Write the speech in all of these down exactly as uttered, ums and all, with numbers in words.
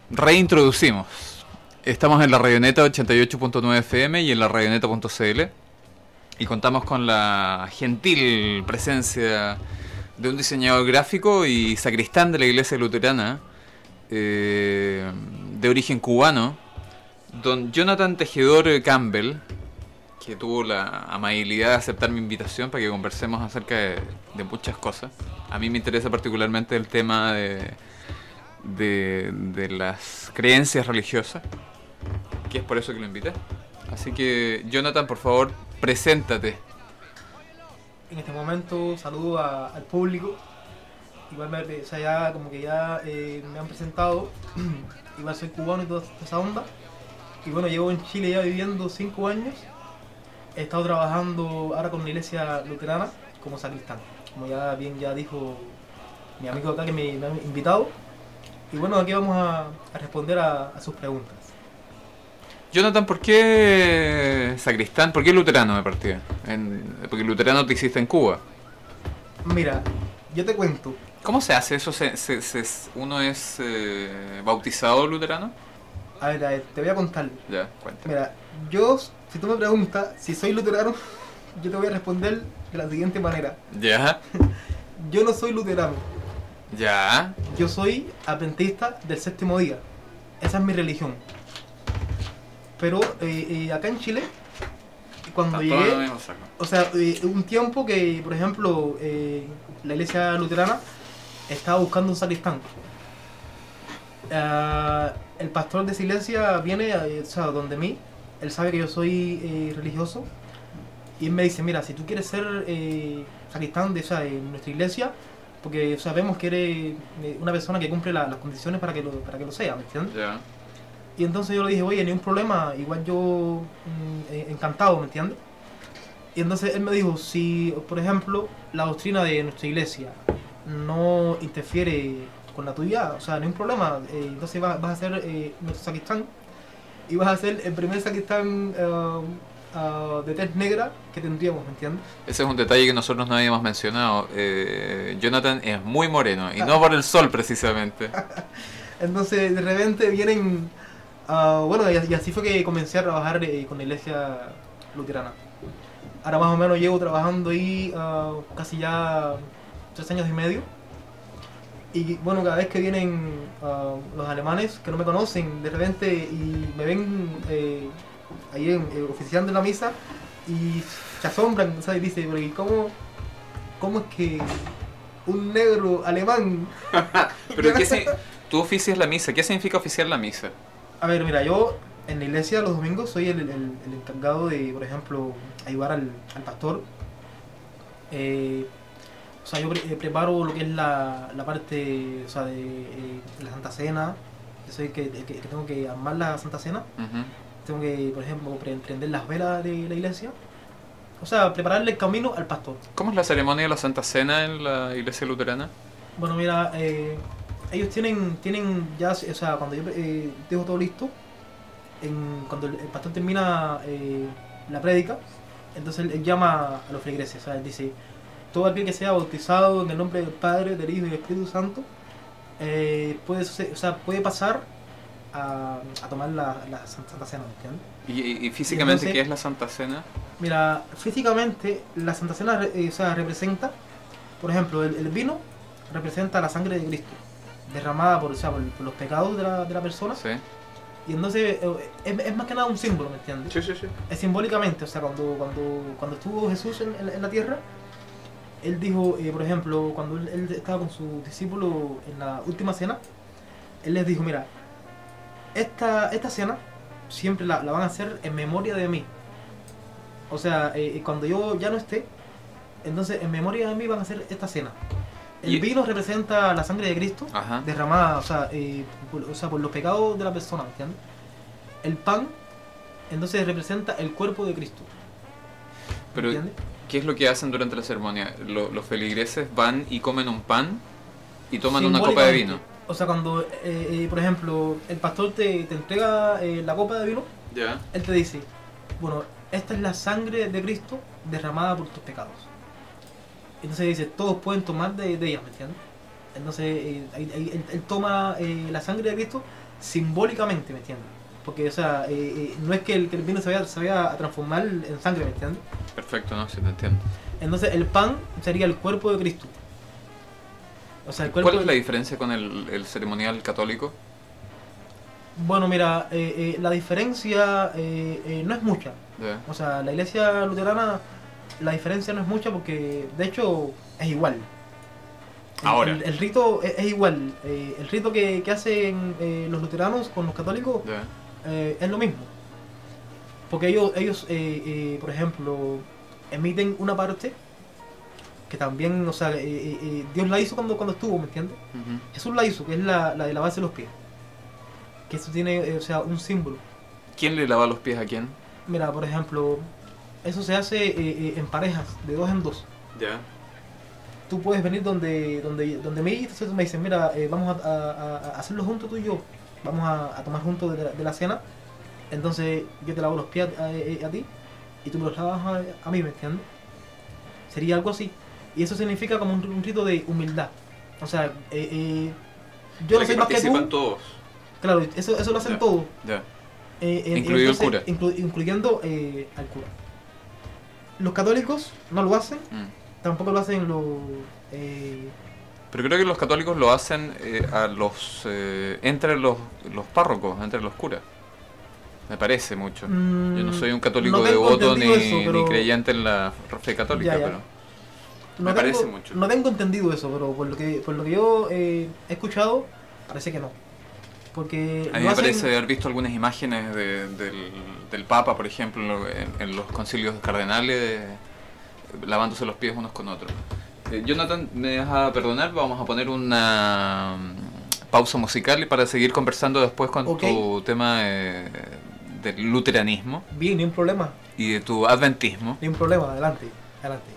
Reintroducimos. Estamos en la Radioneta ochenta y ocho punto nueve F M y en la radioneta punto c l y contamos con la gentil presencia de un diseñador gráfico y sacristán de la iglesia luterana, eh, de origen cubano, don Jonathan Tejedor Campbell, que tuvo la amabilidad de aceptar mi invitación para que conversemos acerca de, de muchas cosas. A mí me interesa particularmente el tema de, de, de las creencias religiosas, que es por eso que lo invité. Así que, Jonathan, por favor, preséntate. En este momento saludo a, al público. Igual me, o sea, ya como que ya eh, me han presentado. Igual soy cubano y toda esa onda. Y bueno, llevo en Chile ya viviendo cinco años. He estado trabajando ahora con la iglesia luterana como sacristán. Como ya bien ya dijo mi amigo acá que me, me ha invitado. Y bueno, aquí vamos a, a responder a, a sus preguntas. Jonathan, ¿por qué sacristán? ¿Por qué luterano de partida? En, porque luterano te hiciste en Cuba. Mira, yo te cuento. ¿Cómo se hace eso? ¿Se, se, se, ¿Uno es eh, bautizado luterano? A ver, a ver, te voy a contar. Ya, cuéntame. Mira, yo, si tú me preguntas si soy luterano, yo te voy a responder de la siguiente manera. Ya. Yo no soy luterano. Ya. Yo soy adventista del séptimo día. Esa es mi religión. Pero eh, eh, acá en Chile, cuando Está llegué, todo mismo saco. o sea, eh, un tiempo que, por ejemplo, eh, la iglesia luterana estaba buscando un sacristán. Uh, el pastor de esa iglesia viene, eh, o sea, donde mí, él sabe que yo soy eh, religioso, y él me dice, mira, si tú quieres ser eh, sacristán de, o sea, de nuestra iglesia, porque o sea, vemos que eres eh, una persona que cumple la, las condiciones para que lo, para que lo sea, ¿me entiendes? Ya. Y entonces yo le dije, oye, ni un problema, igual yo mm, eh, encantado, ¿me entiendes? Y entonces él me dijo, si por ejemplo la doctrina de nuestra iglesia no interfiere con la tuya, o sea, no hay un problema, eh, entonces vas, vas a ser eh, nuestro sacristán y vas a ser el primer sacristán uh, uh, de tez negra que tendríamos, ¿me entiendes? Ese es un detalle que nosotros no habíamos mencionado. Eh, Jonathan es muy moreno, y no por el sol precisamente. Entonces de repente vienen... Uh, bueno, y, y así fue que comencé a trabajar eh, con la iglesia luterana. Ahora más o menos llevo trabajando ahí uh, casi ya tres años y medio. Y bueno, cada vez que vienen uh, los alemanes que no me conocen de repente y me ven eh, ahí en, eh, oficiando en la misa y se asombran, o sea, y dicen, ¿cómo, ¿cómo es que un negro alemán? Pero ¿qué se, tú oficias la misa? ¿Qué significa oficiar la misa? A ver, mira, yo en la iglesia los domingos soy el, el, el encargado de, por ejemplo, ayudar al, al pastor. Eh, o sea, yo pre preparo lo que es la, la parte, o sea, de eh, la Santa Cena. Yo soy el que, el que, el que tengo que armar la Santa Cena. Uh-huh. Tengo que, por ejemplo, pre prender las velas de la iglesia. O sea, prepararle el camino al pastor. ¿Cómo es la ceremonia de la Santa Cena en la iglesia luterana? Bueno, mira... Eh, ellos tienen, tienen ya, o sea, cuando yo eh, dejo todo listo, en, cuando el, el pastor termina eh, la prédica, entonces él, él llama a los feligreses, o sea, él dice, todo aquel que sea bautizado en el nombre del Padre, del Hijo y del Espíritu Santo, eh, puede, o sea, puede pasar a, a tomar la, la Santa Cena, ¿entiendes? ¿Y, y físicamente y entonces, qué es la Santa Cena? Mira, físicamente la Santa Cena eh, o sea, representa, por ejemplo, el, el vino representa la sangre de Cristo, derramada por, o sea, por, por los pecados de la, de la persona. Sí. Y entonces es, es más que nada un símbolo, ¿me entiendes? Sí, sí, sí. Es simbólicamente, o sea, cuando, cuando, cuando estuvo Jesús en, en, en la tierra, él dijo, eh, por ejemplo, cuando él, él estaba con sus discípulos en la última cena, él les dijo, mira, esta, esta cena siempre la, la van a hacer en memoria de mí. O sea, eh, cuando yo ya no esté, entonces en memoria de mí van a hacer esta cena. El vino representa la sangre de Cristo, ajá, derramada, o sea, eh, por, o sea, por los pecados de la persona, ¿entiendes? El pan, entonces representa el cuerpo de Cristo. Pero, ¿entiendes? ¿Qué es lo que hacen durante la ceremonia? Los, los feligreses van y comen un pan y toman una copa de vino. O sea, cuando, eh, eh, por ejemplo, el pastor te, te entrega eh, la copa de vino, ya, él te dice, bueno, esta es la sangre de Cristo derramada por tus pecados. Entonces dice, todos pueden tomar de, de ella, ¿me entiendes? Entonces, eh, ahí- ahí él, él toma eh, la sangre de Cristo simbólicamente, ¿me entiendes? Porque, o sea, eh, eh, no es que el, que el vino se vaya, se vaya a transformar en sangre, ¿me entiendes? Perfecto, no, sí te entiendo. Entonces, el pan sería el cuerpo de Cristo. O sea, el cuerpo ¿Cuál es la de- diferencia con el, el ceremonial católico? Bueno, mira, eh, eh, la diferencia eh, eh, no es mucha. Ya. O sea, la iglesia luterana, la diferencia no es mucha porque, de hecho, es igual. El- Ahora. El, el rito es, es igual. Eh, el rito que, que hacen eh, los luteranos con los católicos Ya. eh, es lo mismo. Porque ellos, ellos eh, eh, por ejemplo, emiten una parte que también, o sea, eh, eh, eh, Dios la hizo cuando, cuando estuvo, ¿me entiendes? Ujú. Jesús la hizo, que es la, la de lavarse los pies. Que eso tiene, eh, o sea, un símbolo. ¿Quién le lava los pies a quién? Mira, por ejemplo, eso se hace eh, eh, en parejas, de dos en dos. Ya. Tú puedes venir donde donde donde mí, entonces tú me dices, mira, eh, vamos a, a- a hacerlo juntos tú y yo. Vamos a, a tomar juntos de la, de la cena. Entonces yo te lavo los pies a, a- a ti y tú me los lavas a, a mí, ¿me entiendes? Sería algo así. Y eso significa como un, un rito de humildad. O sea, eh, eh, yo no Para soy que más que participan tú. todos. Claro, eso, eso lo hacen Ya. todos. Ya. Eh, eh, Incluido el entonces, cura. inclu- incluyendo eh, al cura. Los católicos no lo hacen, Mm. tampoco lo hacen los... eh, Pero creo que los católicos lo hacen eh, a los eh, entre los, los párrocos, entre los curas. Me parece mucho. mm, Yo no soy un católico no tengo devoto ni, entendido eso, pero- ni creyente en la fe católica, Ya, ya. pero no me parece tengo- mucho. No tengo entendido eso, pero por lo que, por lo que yo eh, he escuchado, parece que no. Porque A mí lo me hacen- parece haber visto algunas imágenes de- del, del Papa, por ejemplo, en, en los concilios cardenales, eh, lavándose los pies unos con otros. Eh, Jonathan, ¿me vas a perdonar? Vamos a poner una mm, pausa musical para seguir conversando después con Ok. tu tema eh, del luteranismo Bien, ni un problema, y de tu adventismo. ni un problema, adelante, adelante.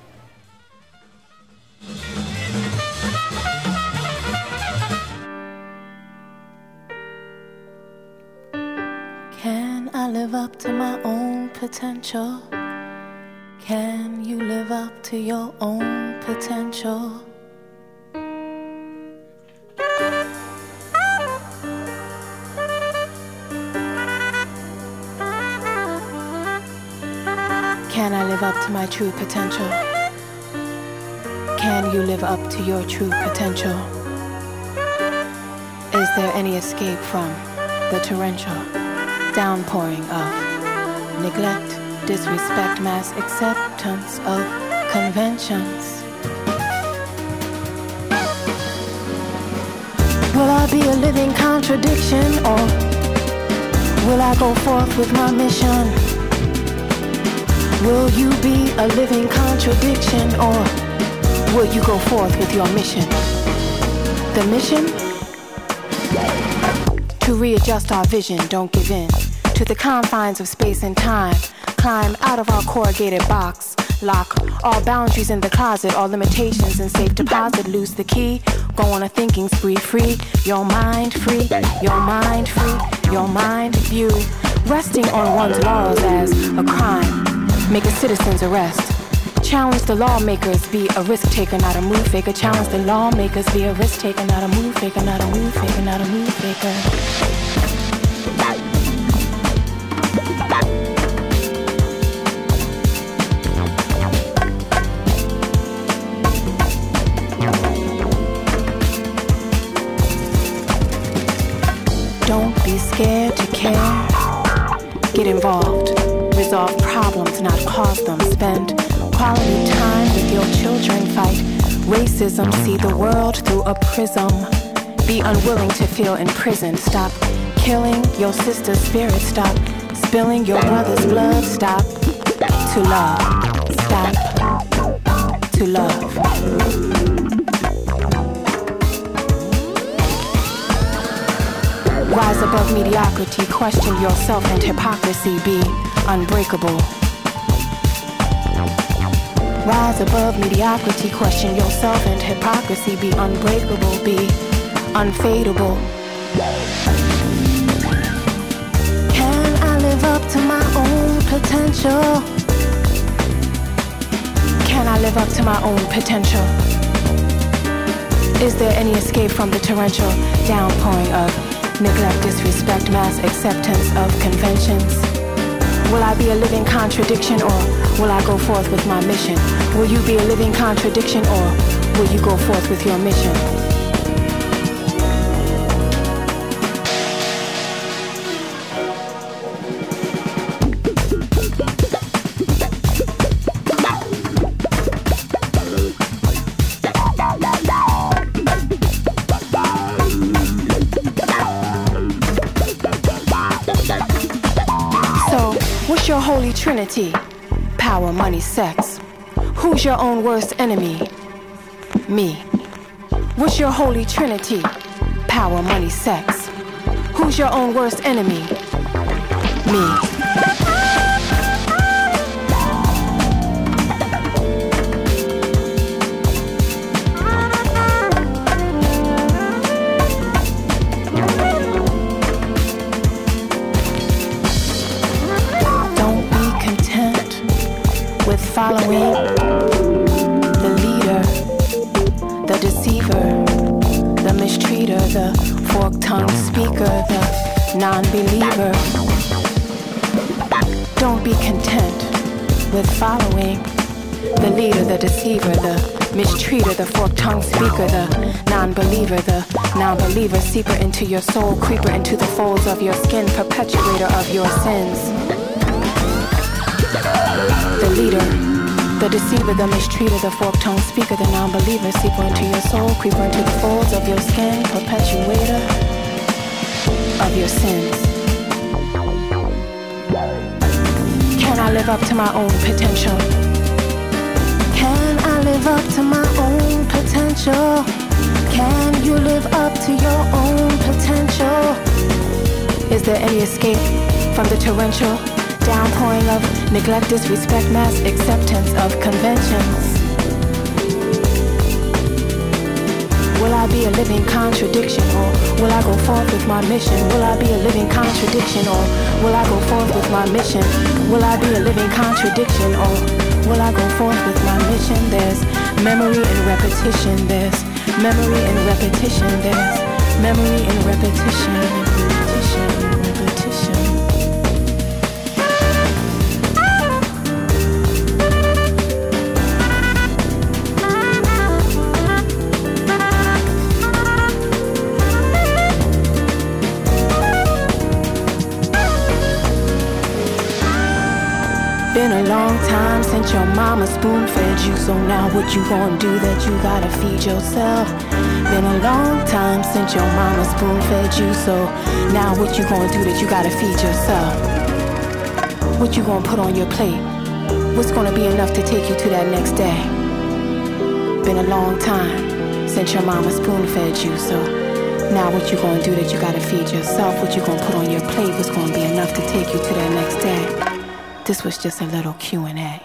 Can I live up to my own potential? Can you live up to your own potential? Can I live up to my true potential? Can you live up to your true potential? Is there any escape from the torrential downpouring of neglect, disrespect, mass acceptance of conventions? Will I be a living contradiction, or will I go forth with my mission? Will you be a living contradiction, or will you go forth with your mission? The mission? To readjust our vision, don't give in to the confines of space and time. Climb out of our corrugated box. Lock all boundaries in the closet, all limitations in safe deposit. Lose the key, go on a thinking spree. Free your mind, free your mind, free your mind view. Resting on one's laws as a crime. Make a citizen's arrest. Challenge the lawmakers, be a risk taker, not a move faker. Challenge the lawmakers, be a risk taker, not a move faker, not a move faker, not a move faker. Don't be scared to care. Get involved. Resolve problems, not cause them. Spend quality time with your children. Fight racism. See the world through a prism. Be unwilling to feel imprisoned. Stop killing your sister's spirit. Stop spilling your brother's blood. Stop to love. Stop to love. Rise above mediocrity, question yourself and hypocrisy, be unbreakable. Rise above mediocrity, question yourself and hypocrisy, be unbreakable, be unfadable. Can I live up to my own potential? Can I live up to my own potential? Is there any escape from the torrential downpouring of neglect, disrespect, mass acceptance of conventions? Will I be a living contradiction, or will I go forth with my mission? Will you be a living contradiction, or will you go forth with your mission? Your holy trinity, power, money, sex. Who's your own worst enemy? Me. What's your holy trinity, power, money, sex? Who's your own worst enemy? Me. Following the leader, the deceiver, the mistreater, the fork-tongued speaker, the non-believer. Don't be content with following the leader, the deceiver, the mistreater, the fork-tongued speaker, the non-believer, the non-believer, seeper into your soul, creeper into the folds of your skin, perpetuator of your sins. The leader, the deceiver, the mistreater, the fork-tongued speaker, the non-believer, seeper into your soul, creeper into the folds of your skin, perpetuator of your sins. Can I live up to my own potential? Can I live up to my own potential? Can you live up to your own potential? Is there any escape from the torrential downpouring of neglect, disrespect, mass acceptance of conventions? Will I be a living contradiction, or will I go forth with my mission? Will I be a living contradiction, or will I go forth with my mission? Will I be a living contradiction, or will I go forth with my mission? There's memory and repetition, there's memory and repetition, there's memory and repetition, and repetition, and repetition. Been a long time since your mama spoon-fed you, so now what you gonna do that you gotta feed yourself? Been a long time since your mama spoon-fed you, so now what you gonna do that you gotta feed yourself? What you gonna put on your plate? What's gonna be enough to take you to that next day? Been a long time since your mama spoon-fed you, so now what you gonna do that you gotta feed yourself? What you gonna put on your plate? What's gonna be enough to take you to that next day? This was just a little Q and A.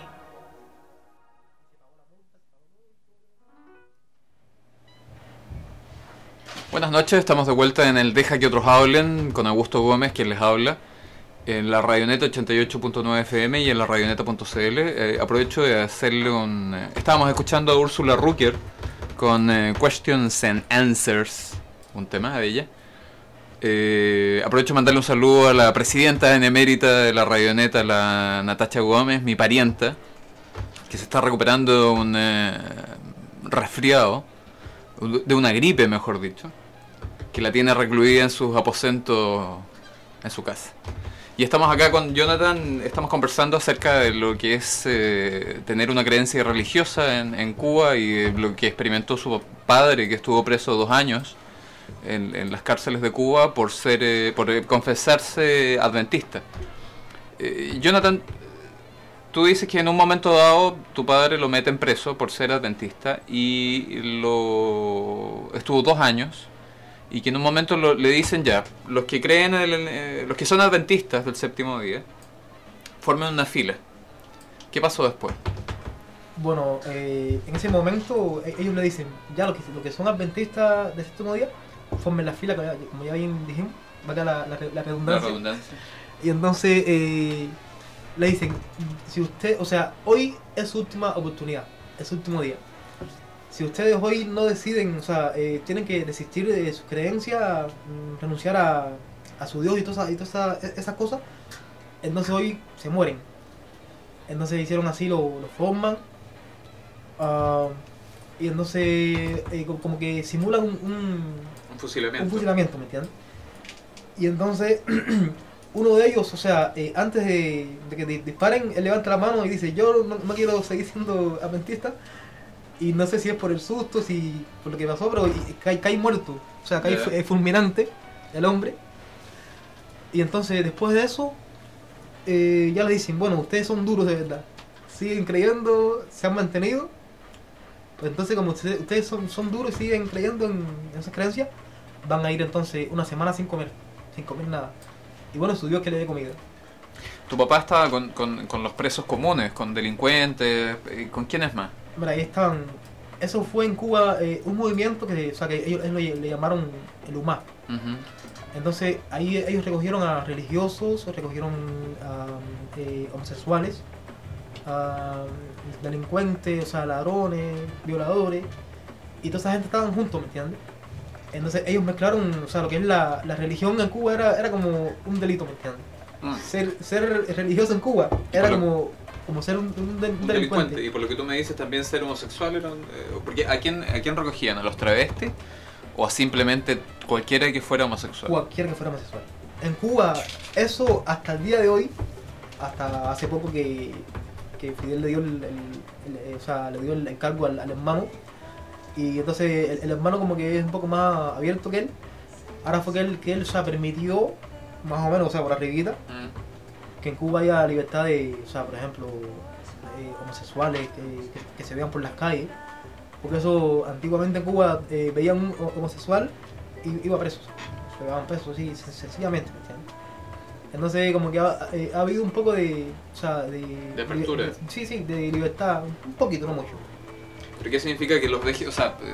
Buenas noches, estamos de vuelta en el Deja que otros hablen con Augusto Gómez, quien les habla, en la Radioneta ochenta y ocho punto nueve F M y en la radioneta punto c l. Eh, aprovecho de hacerle un... Eh, estábamos escuchando a Úrsula Rucker con eh, Questions and Answers, un tema de ella. Eh, aprovecho de mandarle un saludo a la presidenta en emérita de la Radioneta, la Natacha Gómez, mi parienta, que se está recuperando de un eh, resfriado, de una gripe mejor dicho, que la tiene recluida en sus aposentos en su casa. Y estamos acá con Jonathan, estamos conversando acerca de lo que es eh, tener una creencia religiosa en, en Cuba y de lo que experimentó su padre, que estuvo preso dos años En, en las cárceles de Cuba por ser eh, por eh, confesarse adventista. Eh, Jonathan, tú dices que en un momento dado tu padre lo meten preso por ser adventista y lo estuvo dos años y que en un momento lo, le dicen ya, los que creen en el, eh, los que son adventistas del séptimo día formen una fila. ¿Qué pasó después? Bueno, eh, en ese momento ellos le dicen ya los que, lo que son adventistas del séptimo día formen la fila, como ya bien dijimos, valga la, la, la redundancia. La redundancia. Y entonces eh, le dicen, si usted, o sea, hoy es su última oportunidad, es su último día. si ustedes hoy no deciden, o sea, eh, tienen que desistir de sus creencias, mm, renunciar a, a su Dios y todas esas, y todas esas, esas cosas, entonces hoy se mueren. Entonces hicieron así, lo, lo forman, uh, y entonces eh, como que simulan un, un, un fusilamiento. un fusilamiento, ¿me entiendes? Y entonces uno de ellos, o sea, eh, antes de, de que disparen, él levanta la mano y dice, yo no, no quiero seguir siendo adventista. Y no sé si es por el susto, si por lo que pasó, pero y, cae, cae muerto. O sea, cae yeah. fulminante el hombre. Y entonces después de eso, eh, ya le dicen, bueno, ustedes son duros de verdad. Siguen creyendo, se han mantenido. Pues entonces como ustedes, ustedes son, son duros y siguen creyendo en, en esas creencias, van a ir entonces una semana sin comer, sin comer nada. Y bueno, su Dios que le dé comida. Tu papá estaba con, con, con los presos comunes, con delincuentes, ¿con quiénes más? Mira, ahí estaban. Eso fue en Cuba eh, un movimiento que, o sea, que ellos, ellos le, le llamaron el U M A. Uh-huh. Entonces ahí ellos recogieron a religiosos, recogieron a eh, homosexuales, a delincuentes, o sea, ladrones, violadores, y toda esa gente estaban juntos, ¿me entiendes? Entonces ellos mezclaron, o sea, lo que es la, la religión en Cuba era, era como un delito, ¿me entiendes? Uh-huh. Ser, ser religioso en Cuba era Hola. como... como ser un, un, un delincuente. delincuente. Y por lo que tú me dices, también ser homosexual era un, eh, porque ¿a quién, ¿a quién recogían? ¿A los travestis? ¿O a simplemente cualquiera que fuera homosexual? Cualquiera que fuera homosexual. En Cuba, eso hasta el día de hoy, hasta hace poco que, que Fidel le dio el, el, el, o sea, le dio el encargo al, al hermano, y entonces el, el hermano como que es un poco más abierto que él. Ahora fue que él, que él o sea, permitió, más o menos, o sea, por arribita, mm. que en Cuba haya libertad de, o sea, por ejemplo, eh, homosexuales que, que, que se vean por las calles, porque eso antiguamente en Cuba eh, veían un homosexual y iba preso, se veían presos así sencillamente, ¿me entiendes? Entonces como que ha, eh, ha habido un poco de, o sea, de, de apertura, de, sí, sí, de libertad, un poquito, no mucho. ¿Pero qué significa que los deje, o sea, eh,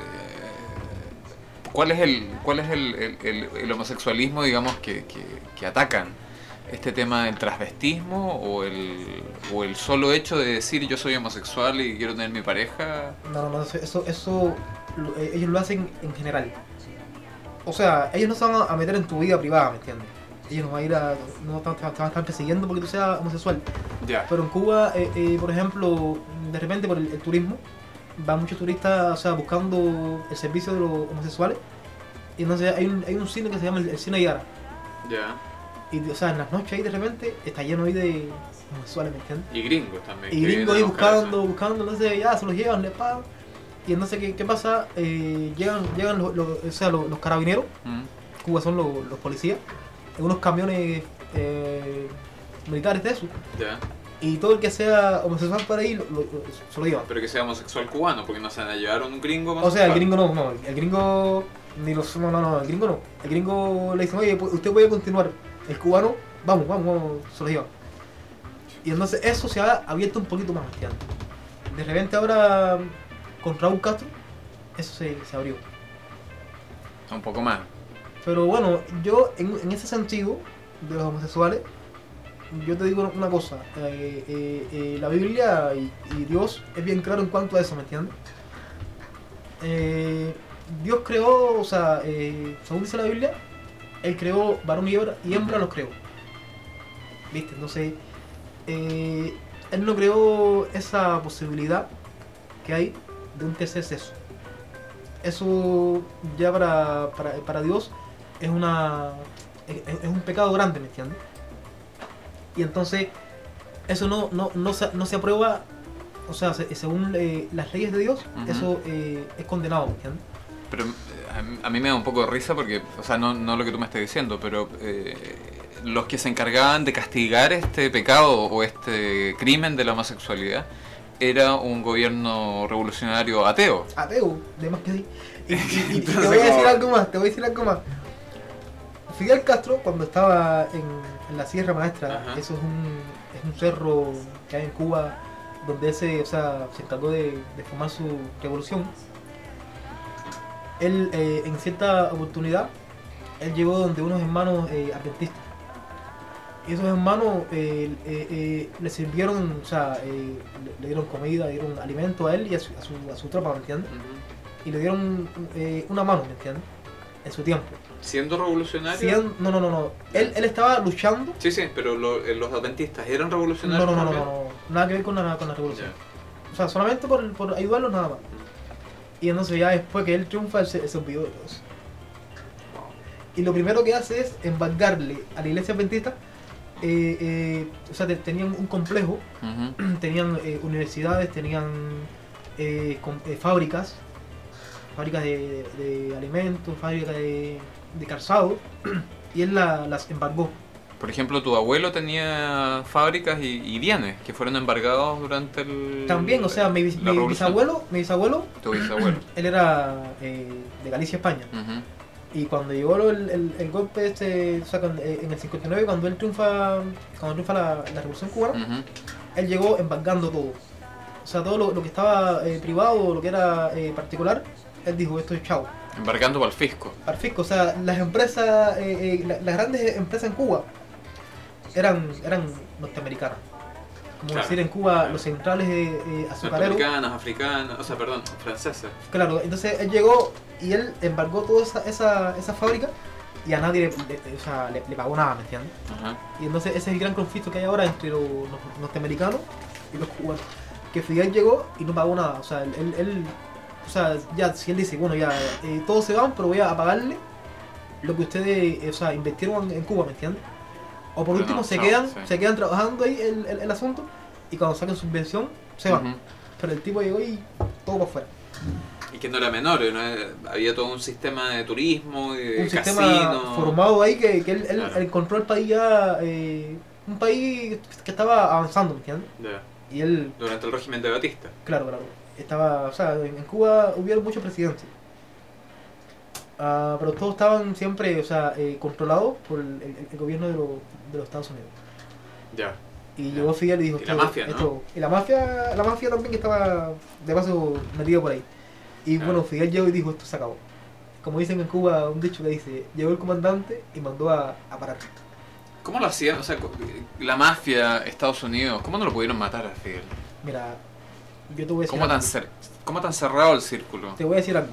cuál es el, cuál es el, el, el, el homosexualismo, digamos, que, que, que atacan? ¿Este tema del transvestismo o el, o el solo hecho de decir yo soy homosexual y quiero tener mi pareja? No, no, no, eso, eso lo, ellos lo hacen en general. O sea, ellos no se van a meter en tu vida privada, ¿me entiendes? Ellos no van a ir a, no te, te van a estar persiguiendo porque tú seas homosexual. Yeah. Pero en Cuba, eh, eh, por ejemplo, de repente por el, el turismo, van muchos turistas, o sea, buscando el servicio de los homosexuales. Y entonces hay un, hay un cine que se llama el, el Cine Yara. Ya. Yeah. Y, o sea, en las noches ahí de repente está lleno ahí de homosexuales, ¿me entiendes? Y gringos también. Y gringos ahí buscando, buscando, entonces ya se los llevan, les pagan. Y entonces, ¿qué, qué pasa? Eh, llegan llegan los, los, o sea, los, los carabineros, mm. Cuba son los, los policías, en unos camiones eh, militares de eso. Ya. Y todo el que sea homosexual por ahí lo, lo, lo, se lo llevan. Pero que sea homosexual cubano, porque no se van a llevar un gringo homosexual. O sea, el gringo no, no, el gringo ni los, no, no, no, el gringo no. El gringo le dicen, oye, usted puede continuar. El cubano, vamos, vamos, vamos, se lo lleva. Y entonces eso se ha abierto un poquito más, ¿entiendes? De repente ahora, con Raúl Castro, eso se, se abrió. Un poco más. Pero bueno, yo en, en ese sentido, de los homosexuales, yo te digo una cosa. Eh, eh, eh, la Biblia y, y Dios es bien claro en cuanto a eso, ¿me entiendes? Eh, Dios creó, o sea, eh, según dice la Biblia, Él creó varón y hembra, y hembra los creó. ¿Viste? Entonces, eh, Él no creó esa posibilidad que hay de un tercer sexo. Eso ya para, para, para Dios es una es, es un pecado grande, ¿me entiendes? Y entonces, eso no, no, no, se, no se aprueba, o sea, se, según eh, las leyes de Dios, uh-huh. eso eh, es condenado, ¿me entiendes? Pero a mí me da un poco de risa porque, o sea, no, no lo que tú me estás diciendo, pero eh, los que se encargaban de castigar este pecado o este crimen de la homosexualidad era un gobierno revolucionario ateo. Ateo, de más que sí. Y, y, y, y te voy a decir algo más, te voy a decir algo más. Fidel Castro, cuando estaba en, en la Sierra Maestra, ajá. Eso es un, es un cerro que hay en Cuba, donde él se, o sea, se encargó de, de formar su revolución. Él, eh, en cierta oportunidad, él llegó donde unos hermanos eh, adventistas. Y esos hermanos eh, eh, eh, le sirvieron, o sea, eh, le, le dieron comida, le dieron alimento a él y a su, a su, a su tropa, ¿me entiendes? Ujú. Y le dieron eh, una mano, ¿me entiendes? En su tiempo. ¿Siendo revolucionario? Cien- no, no, no, no. Él, él estaba luchando. Sí, sí, pero lo- eh, los adventistas eran No, revolucionarios no, no, no, también? no, no, nada que ver con la, con la revolución. Ya. O sea, solamente por, por ayudarlos nada más. Y entonces ya después que él triunfa, él se, él se olvidó de todos. Y lo primero que hace es embargarle a la iglesia adventista, eh, eh, o sea, te- tenían un complejo, Ujú. tenían eh, universidades, tenían eh, com- eh, fábricas, fábricas de, de, de alimentos, fábricas de, de calzado, y él la- las embargó. Por ejemplo, tu abuelo tenía fábricas y, y bienes que fueron embargados durante el... También, o sea, mi, bis- la mi revolución. bisabuelo, mi bisabuelo, Tu bisabuelo. él era eh, de Galicia, España. Ujú. Y cuando llegó el, el, el golpe este, o sea, cuando- eh, en el cincuenta y nueve, cuando él triunfa, cuando triunfa la, la revolución cubana, Ujú. él llegó embargando todo. O sea, todo lo, lo que estaba eh, privado, lo que era eh, particular, él dijo, esto es chao. Embargando para el fisco. Al fisco, o sea, las empresas, eh, eh, la- las grandes empresas en Cuba eran, eran norteamericanas. Como Claro, decir en Cuba, claro. los centrales eh, eh, azucareros. Norteamericanas, africanas, o sea, perdón, francesas. Claro, entonces él llegó y él embargó toda esa, esa, esa fábrica y a nadie le, le- o sea, le, le pagó nada, ¿me entiendes? Ajá. Y entonces ese es el gran conflicto que hay ahora entre los, los norteamericanos y los cubanos. Que Fidel llegó y no pagó nada, o sea, él, él, él- o sea, ya, si él dice, bueno, ya, eh, todos se van, pero voy a pagarle lo que ustedes, eh, o sea, invirtieron en Cuba, ¿me entiendes? O por Pero último no, se chao, quedan, sí. se quedan trabajando ahí el, el, el asunto y cuando saquen subvención se van. Ujú. Pero el tipo llegó y todo para afuera. Y que no era menor, ¿no? Había todo un sistema de turismo y de Un sistema casino. formado ahí que, que él, él Claro. encontró el país ya, eh, un país que estaba avanzando, ¿me entiendes? Ya. Y él, Durante el régimen de Batista. claro, claro, estaba, o sea, en, en Cuba hubieron muchos presidentes. Ah, pero todos estaban siempre, o sea, eh, controlados por el, el- el gobierno de, los de los Estados Unidos. Ya. Y Ya. llegó Fidel y dijo Y la esto- mafia, ¿no? esto- y la mafia, la mafia también que estaba de paso metida por ahí. Y Claro. bueno, Fidel llegó y dijo esto se acabó. Como dicen en Cuba, un dicho que dice, llegó el comandante y mandó a, a parar. ¿Cómo lo hacían? O sea, co- la mafia, Estados Unidos, ¿cómo no lo pudieron matar a Fidel? Mira, yo te voy a decir ¿Cómo algo. tan, cer ¿Cómo tan cerrado el círculo? Te voy a decir algo.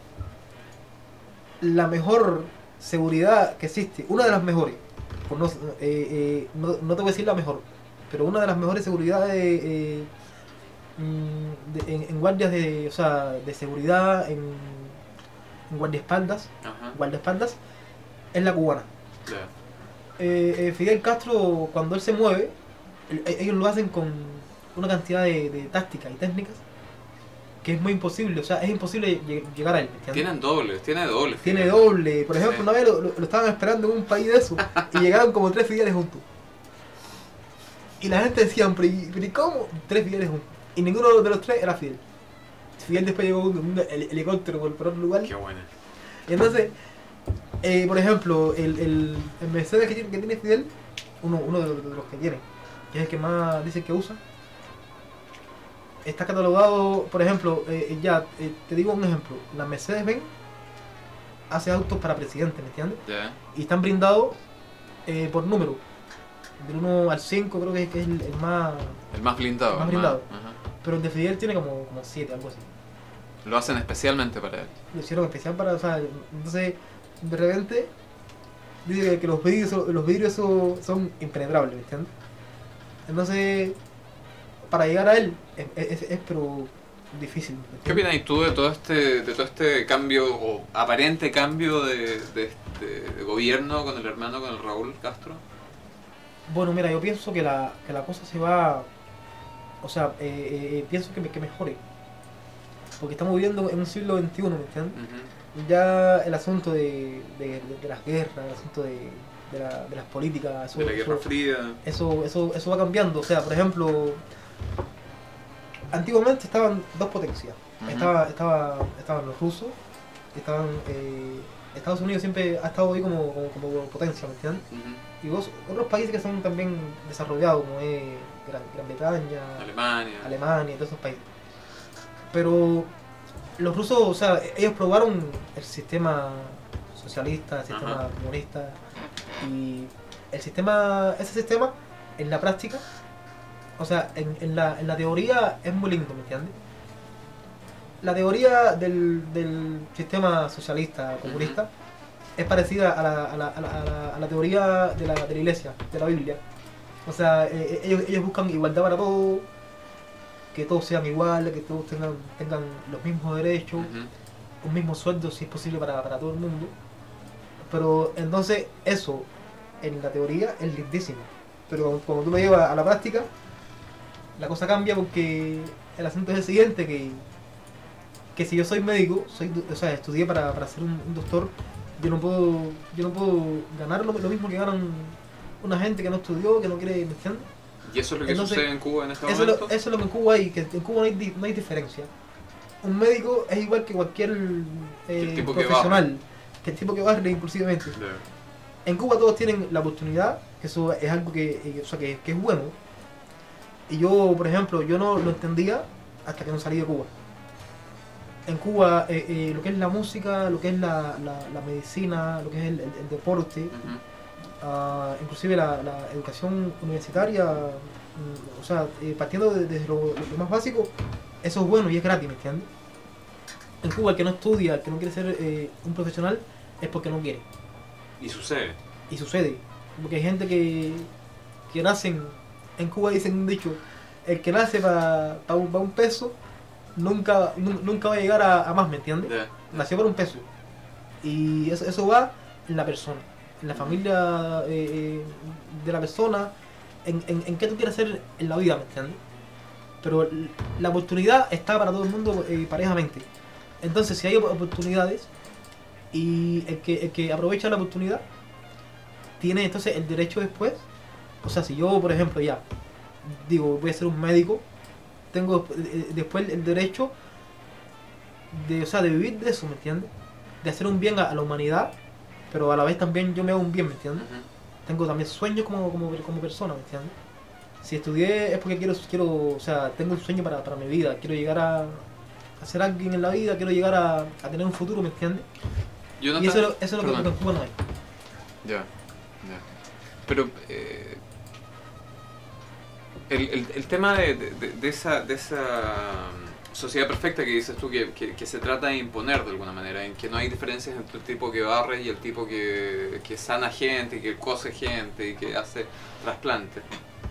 La mejor seguridad que existe, una de las mejores, por no, eh, eh, no, no te voy a decir la mejor, pero una de las mejores seguridades eh, mm, de- en, en guardias de, o sea, de seguridad, en, en guardaespaldas, Ajá. guardaespaldas, es la cubana. Ya. Eh, eh, Fidel Castro, cuando él se mueve, el- e- ellos lo hacen con una cantidad de, de tácticas y técnicas que es muy imposible, o sea, es imposible lleg- llegar a él, ¿me entiendes? Tienen dobles, tiene dobles. Tiene Fidel. doble, por ejemplo, Sí. una vez lo, lo- lo estaban esperando en un país de eso y llegaron como tres Fideles juntos. Y la gente decía, pero ¿y, pero ¿y cómo? Tres Fideles juntos. Y ninguno de los tres era Fidel. Fidel después llegó un, un hel- helicóptero por, por otro lugar. Qué buena. Y entonces, eh, por ejemplo, el, el, el Mercedes que tiene, que tiene Fidel, uno, uno de, los, de los que tiene, que es el que más dice que usa, está catalogado, por ejemplo, eh, ya, eh, te digo un ejemplo, la Mercedes-Benz hace autos para presidente, ¿me entiendes? Ya. Y están brindados eh, por número, del uno al cinco creo que es, que es el, el más, El más blindado. Más el blindado. Ajá. pero el de Fidel tiene como como siete, algo así. Lo hacen especialmente para él. Lo hicieron especial para, o sea, entonces de repente dice que, que los vidrios, los vidrios son, son impenetrables, ¿me entiendes? Entonces, para llegar a él es, es, es, es pero difícil. ¿me ¿Qué entiendes? opinas tú de todo este, de todo este cambio o aparente cambio de, de, este- de gobierno con el hermano, con el Raúl Castro? Bueno, mira, yo pienso que la, que la cosa se va, o sea, eh, eh, pienso que, me- que mejore, porque estamos viviendo en un siglo veintiuno, ¿me entiendes? Ujú. Ya el asunto de, de, de- de las guerras, el asunto de, de, la- de las políticas, eso, De la Guerra eso- Fría. eso, eso, eso va cambiando. O sea, por ejemplo, antiguamente estaban dos potencias. Ujú. Estaba, estaba, estaban los rusos, estaban eh, Estados Unidos siempre ha estado ahí como, como, como potencia, ¿me entiendes? Ujú. Y vos, otros países que son también desarrollados, como es Gran, Gran Bretaña, Alemania. Alemania y todos esos países. Pero los rusos, o sea, ellos probaron el sistema socialista, el sistema Ajá. comunista y el sistema, ese sistema, en la práctica, o sea, en, en, la, en la teoría es muy lindo, ¿me entiendes? La teoría del, del sistema socialista, comunista, uh-huh. es parecida a la, a, la, a, la, a, la, a la teoría de la, de la iglesia, de la Biblia. O sea, eh, ellos, ellos buscan igualdad para todos, que todos sean iguales, que todos tengan, tengan los mismos derechos, uh-huh. un mismo sueldo si es posible para, para todo el mundo. Pero entonces eso, en la teoría, es lindísimo. Pero cuando tú lo llevas a la práctica, la cosa cambia porque el asunto es el siguiente, que, que si yo soy médico, soy, o sea, estudié para, para ser un, un doctor, yo no puedo yo no puedo ganar lo, lo mismo que ganan una gente que no estudió, que no quiere, ¿me entiendes? ¿Y eso es lo que Entonces, sucede en Cuba en este eso momento? Lo, eso es lo que en Cuba hay, que en Cuba no hay, no hay diferencia. Un médico es igual que cualquier eh, tipo profesional, que, que el tipo que barre inclusivamente. Yeah. En Cuba todos tienen la oportunidad, que eso es algo que, o sea, que, que es bueno. Y yo, por ejemplo, yo no lo entendía hasta que no salí de Cuba. En Cuba, eh, eh, lo que es la música, lo que es la, la, la medicina, lo que es el, el, el deporte, uh-huh. uh, inclusive la, la educación universitaria, um, o sea, eh, partiendo desde de lo, lo más básico, eso es bueno y es gratis, ¿me entiendes? En Cuba, el que no estudia, el que no quiere ser eh, un profesional, es porque no quiere. Y sucede. Y sucede. Porque hay gente que, que nacen, en Cuba dicen un dicho, el que nace para pa un, pa un peso, nunca nunca va a llegar a, a más, ¿me entiendes? Yeah. Nació por un peso. Y eso, eso va en la persona, en la familia eh, de la persona, en, en, en qué tú quieres hacer en la vida, ¿me entiendes? Pero la oportunidad está para todo el mundo eh, parejamente. Entonces, si hay oportunidades y el que, el que aprovecha la oportunidad tiene entonces el derecho después. O sea, si yo, por ejemplo, ya digo, voy a ser un médico, tengo después el derecho de, o sea, de vivir de eso, ¿me entiendes? De hacer un bien a, a la humanidad, pero a la vez también yo me hago un bien, ¿me entiendes? Uh-huh. Tengo también sueños como, como, como persona, ¿me entiendes? Si estudié es porque quiero, quiero, o sea, tengo un sueño para, para mi vida, quiero llegar a, a ser alguien en la vida, quiero llegar a, a tener un futuro, ¿me entiendes? Yo no y eso, eso es lo que, lo que en Cuba no hay. Ya, ya. Pero eh, el, el, el tema de, de, de esa de esa sociedad perfecta que dices tú, que, que, que se trata de imponer de alguna manera, en que no hay diferencias entre el tipo que barre y el tipo que, que sana gente, que cose gente y que hace trasplantes.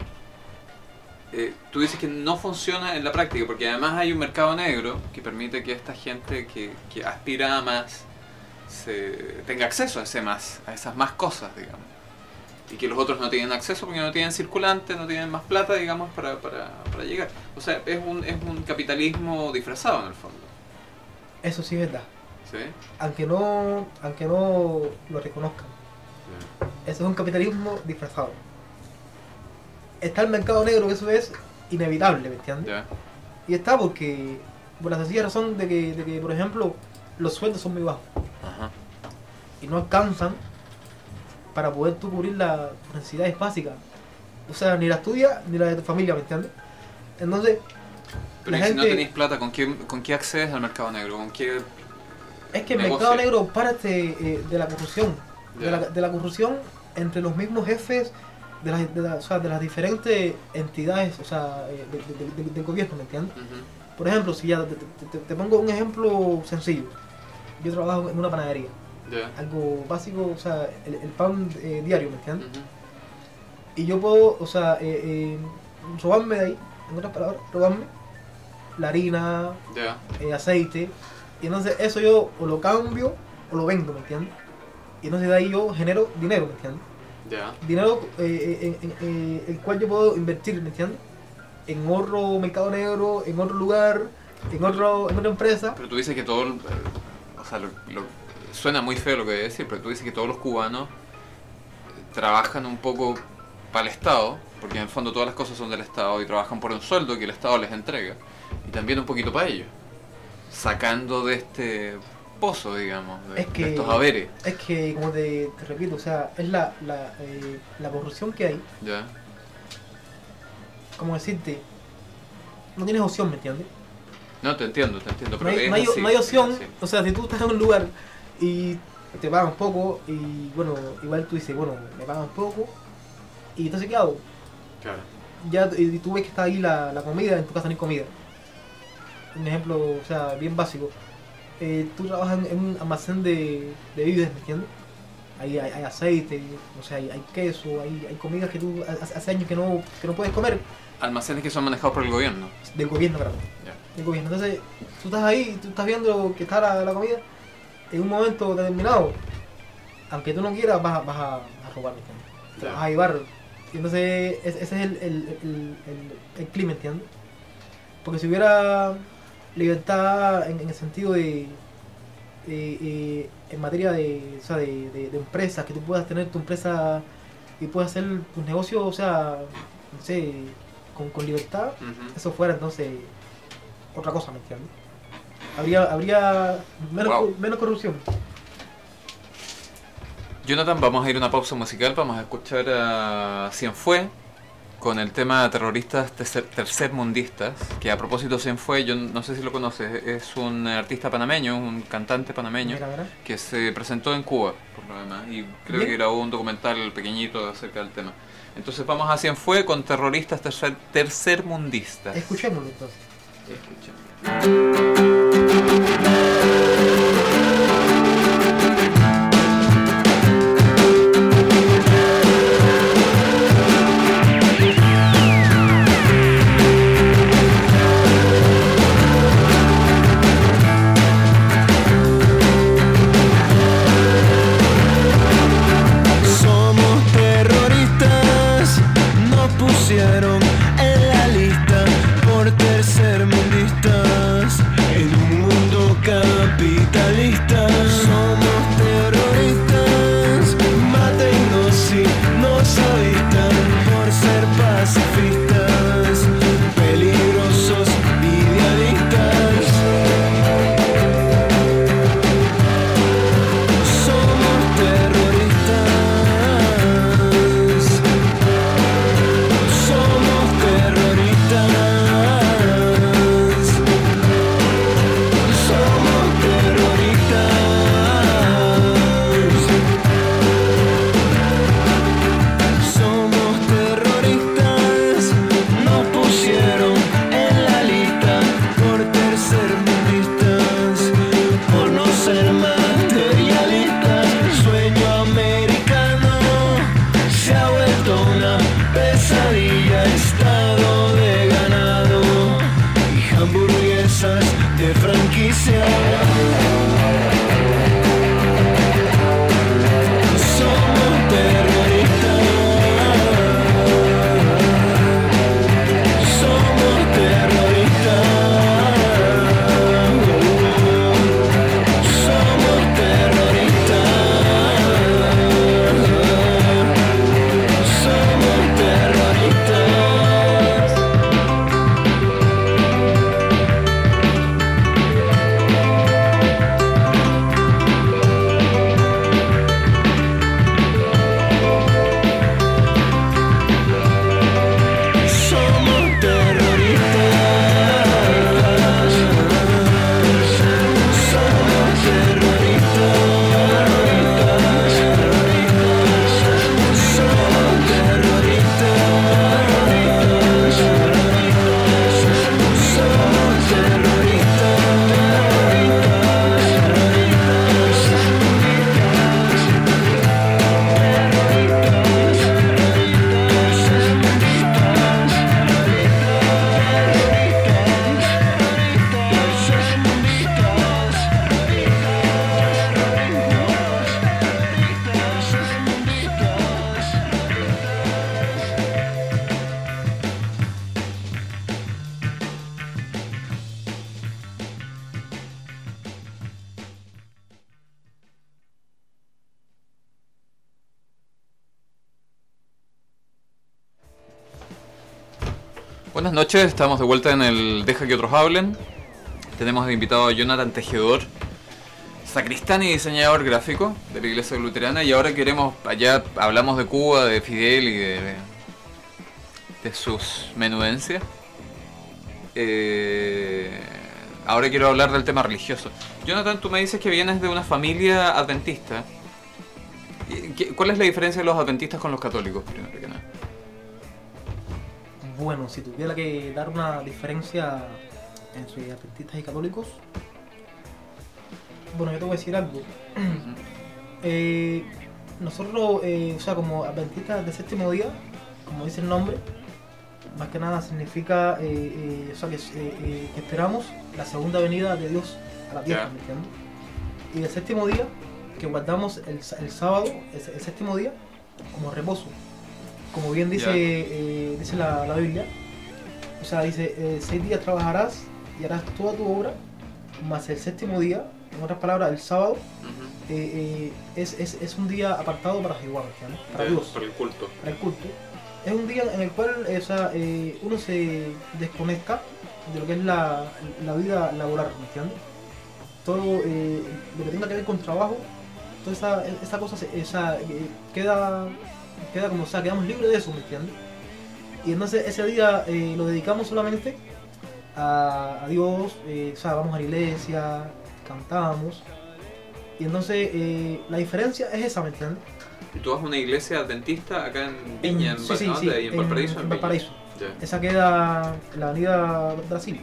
Eh, tú dices que no funciona en la práctica, porque además hay un mercado negro que permite que esta gente que, que aspira a más se tenga acceso a ese más, a esas más cosas, digamos. Y que los otros no tienen acceso porque no tienen circulante, no tienen más plata, digamos, para, para, para llegar. O sea, es un, es un capitalismo disfrazado en el fondo. Eso sí es verdad. ¿Sí? Aunque no, aunque no lo reconozcan. Sí. Eso es un capitalismo disfrazado. Está el mercado negro, que eso es inevitable, ¿me entiendes? Yeah. Y está porque, por la sencilla razón de que, de que, por ejemplo, los sueldos son muy bajos. Ajá. Y no alcanzan para poder tú cubrir las necesidades básicas. O sea, ni la tuya ni la de tu familia, ¿me entiendes? Entonces, pero la si gente... no tenéis plata, ¿con qué, ¿con qué accedes al mercado negro? ¿Con qué es que el negocio? Mercado negro parte eh, de la corrupción. Yeah. De, la, de la corrupción entre los mismos jefes de las, de, la, o sea, de las diferentes entidades, o sea, de, de, de, del gobierno, ¿me entiendes? Uh-huh. Por ejemplo, si ya te, te, te pongo un ejemplo sencillo. Yo trabajo en una panadería. Yeah. Algo básico, o sea, el, el pan eh, diario, ¿me entiendes? Uh-huh. Y yo puedo, o sea, eh, eh, robarme de ahí, en otras palabras, robarme la harina, yeah. eh, aceite, y entonces eso yo o lo cambio o lo vendo, ¿me entiendes? Y entonces de ahí yo genero dinero, ¿me entiendes? Yeah. Dinero eh, eh, eh, el cual yo puedo invertir, ¿me entiendes? En otro mercado negro, en otro lugar, en, otro, en otra empresa. Pero tú dices que todo, el, o sea, lo, lo, suena muy feo lo que voy a decir, pero tú dices que todos los cubanos trabajan un poco para el Estado, porque en el fondo todas las cosas son del Estado y trabajan por un sueldo que el Estado les entrega, y también un poquito para ellos, sacando de este pozo, digamos, de, es que, de estos haberes. Es que, como te, te repito, o sea, es la, la, eh, la corrupción que hay. Ya. Como decirte, no tienes opción, ¿me entiendes? No, te entiendo, te entiendo, pero no hay, es no hay, así, no hay opción, es así. O sea, si tú estás en un lugar y te pagan poco y, bueno, igual tú dices, bueno, me pagan poco, y entonces ¿qué hago? Claro. Ya y tú ves que está ahí la, la comida, en tu casa no hay comida. Un ejemplo, o sea, bien básico. Eh, tú trabajas en, en un almacén de, de víveres, ¿me entiendes? Hay, hay, hay aceite, o sea, hay, hay queso, hay, hay comidas que tú hace, hace años que no, que no puedes comer. Almacenes que son manejados por el gobierno. Del gobierno, claro. Ya. Del gobierno. Entonces, tú estás ahí, tú estás viendo que está la, la comida, en un momento determinado, aunque tú no quieras, vas, a- vas a, a robar, ¿me entiendes? Te Ya. vas a llevar. Y entonces, ese ese es el, el, el, el, el clima, ¿entiendes? Porque si hubiera libertad en, en el sentido de, de- de- en materia de, o sea, de, de, de empresas, que tú puedas tener tu empresa y puedas hacer tus negocios, o sea, no sé, con, con libertad, Ujú. eso fuera entonces otra cosa, ¿me entiendes? Habría, habría menos, Wow. menos corrupción. Jonathan, vamos a ir a una pausa musical, vamos a escuchar a Cienfue con el tema terroristas tercer- tercermundistas, que a propósito Cienfue, yo no sé si lo conoces, es un artista panameño, un cantante panameño, Mira, mira. que se presentó en Cuba, por lo demás, y creo Bien. que grabó un documental pequeñito acerca del tema. Entonces vamos a Cienfue con terroristas tercer- tercermundistas. Escuchémoslo entonces. Escuchen. Somos terroristas, nos pusieron en la lista por tercermundistas en un mundo capitalista. Somos terroristas, mátennos si nos avistan por ser pacifistas, peligrosos idealistas. Somos terroristas. Somos terroristas. Somos terroristas. Somos terroristas. Nos pusieron en la lista por tercermundistas, por no ser materialistas. Sueño americano se ha vuelto una pesadilla, estado de ganado y hamburguesas de franquicia. Somos terroristas. Somos terroristas. Somos terroristas. Somos terroristas. Somos terroristas. Somos terroristas. Somos terroristas. Somos Buenas noches, estamos de vuelta en el Deja que otros hablen. Tenemos de invitado a Jonathan Tejedor, sacristán y diseñador gráfico de la Iglesia Luterana, y ahora queremos, allá hablamos de Cuba, de Fidel y de, de, de sus menudencias. Eh, ahora quiero hablar del tema religioso. Jonathan, tú me dices que vienes de una familia adventista. ¿Qué- ¿Cuál es la diferencia de los adventistas con los católicos, primero que nada? Bueno, si tuviera que dar una diferencia entre adventistas y católicos, bueno, yo te voy a decir algo. Ujú. Eh, nosotros, eh, o sea, como adventistas del séptimo día, como dice el nombre, más que nada significa eh, eh, o sea, que, eh, eh, que esperamos la segunda venida de Dios a la tierra, Ya. ¿me entiendes? Y el séptimo día, que guardamos el, sa- el sábado, el, el séptimo día, como reposo. Como bien dice, Ya. eh, dice la, la Biblia, o sea, dice, eh, seis días trabajarás y harás toda tu obra, más el séptimo día, en otras palabras, el sábado, Ujú. eh, eh, es, es, es un día apartado para Jehová, ¿me entiendes? Para Ya, Dios, Por el culto. para el culto. Es un día en el cual eh, o sea, eh, uno se desconecta de lo que es la, la vida laboral, ¿me entiendes? Todo eh, lo que tenga que ver con trabajo, toda esa, esa cosa se- esa, eh, queda, queda como, o sea, quedamos libres de eso, ¿me entiendes? Y entonces ese día eh, lo dedicamos solamente a, a Dios, eh, o sea, vamos a la iglesia, cantamos. Y entonces eh, la diferencia es esa, ¿me entiendes? ¿Y tú vas a una iglesia adventista acá en Viña, en, sí, sí, Val- sí, ¿dónde? ¿Ahí en Valparaíso? en Viña? Valparaíso. Ya. Esa queda en la avenida Brasil.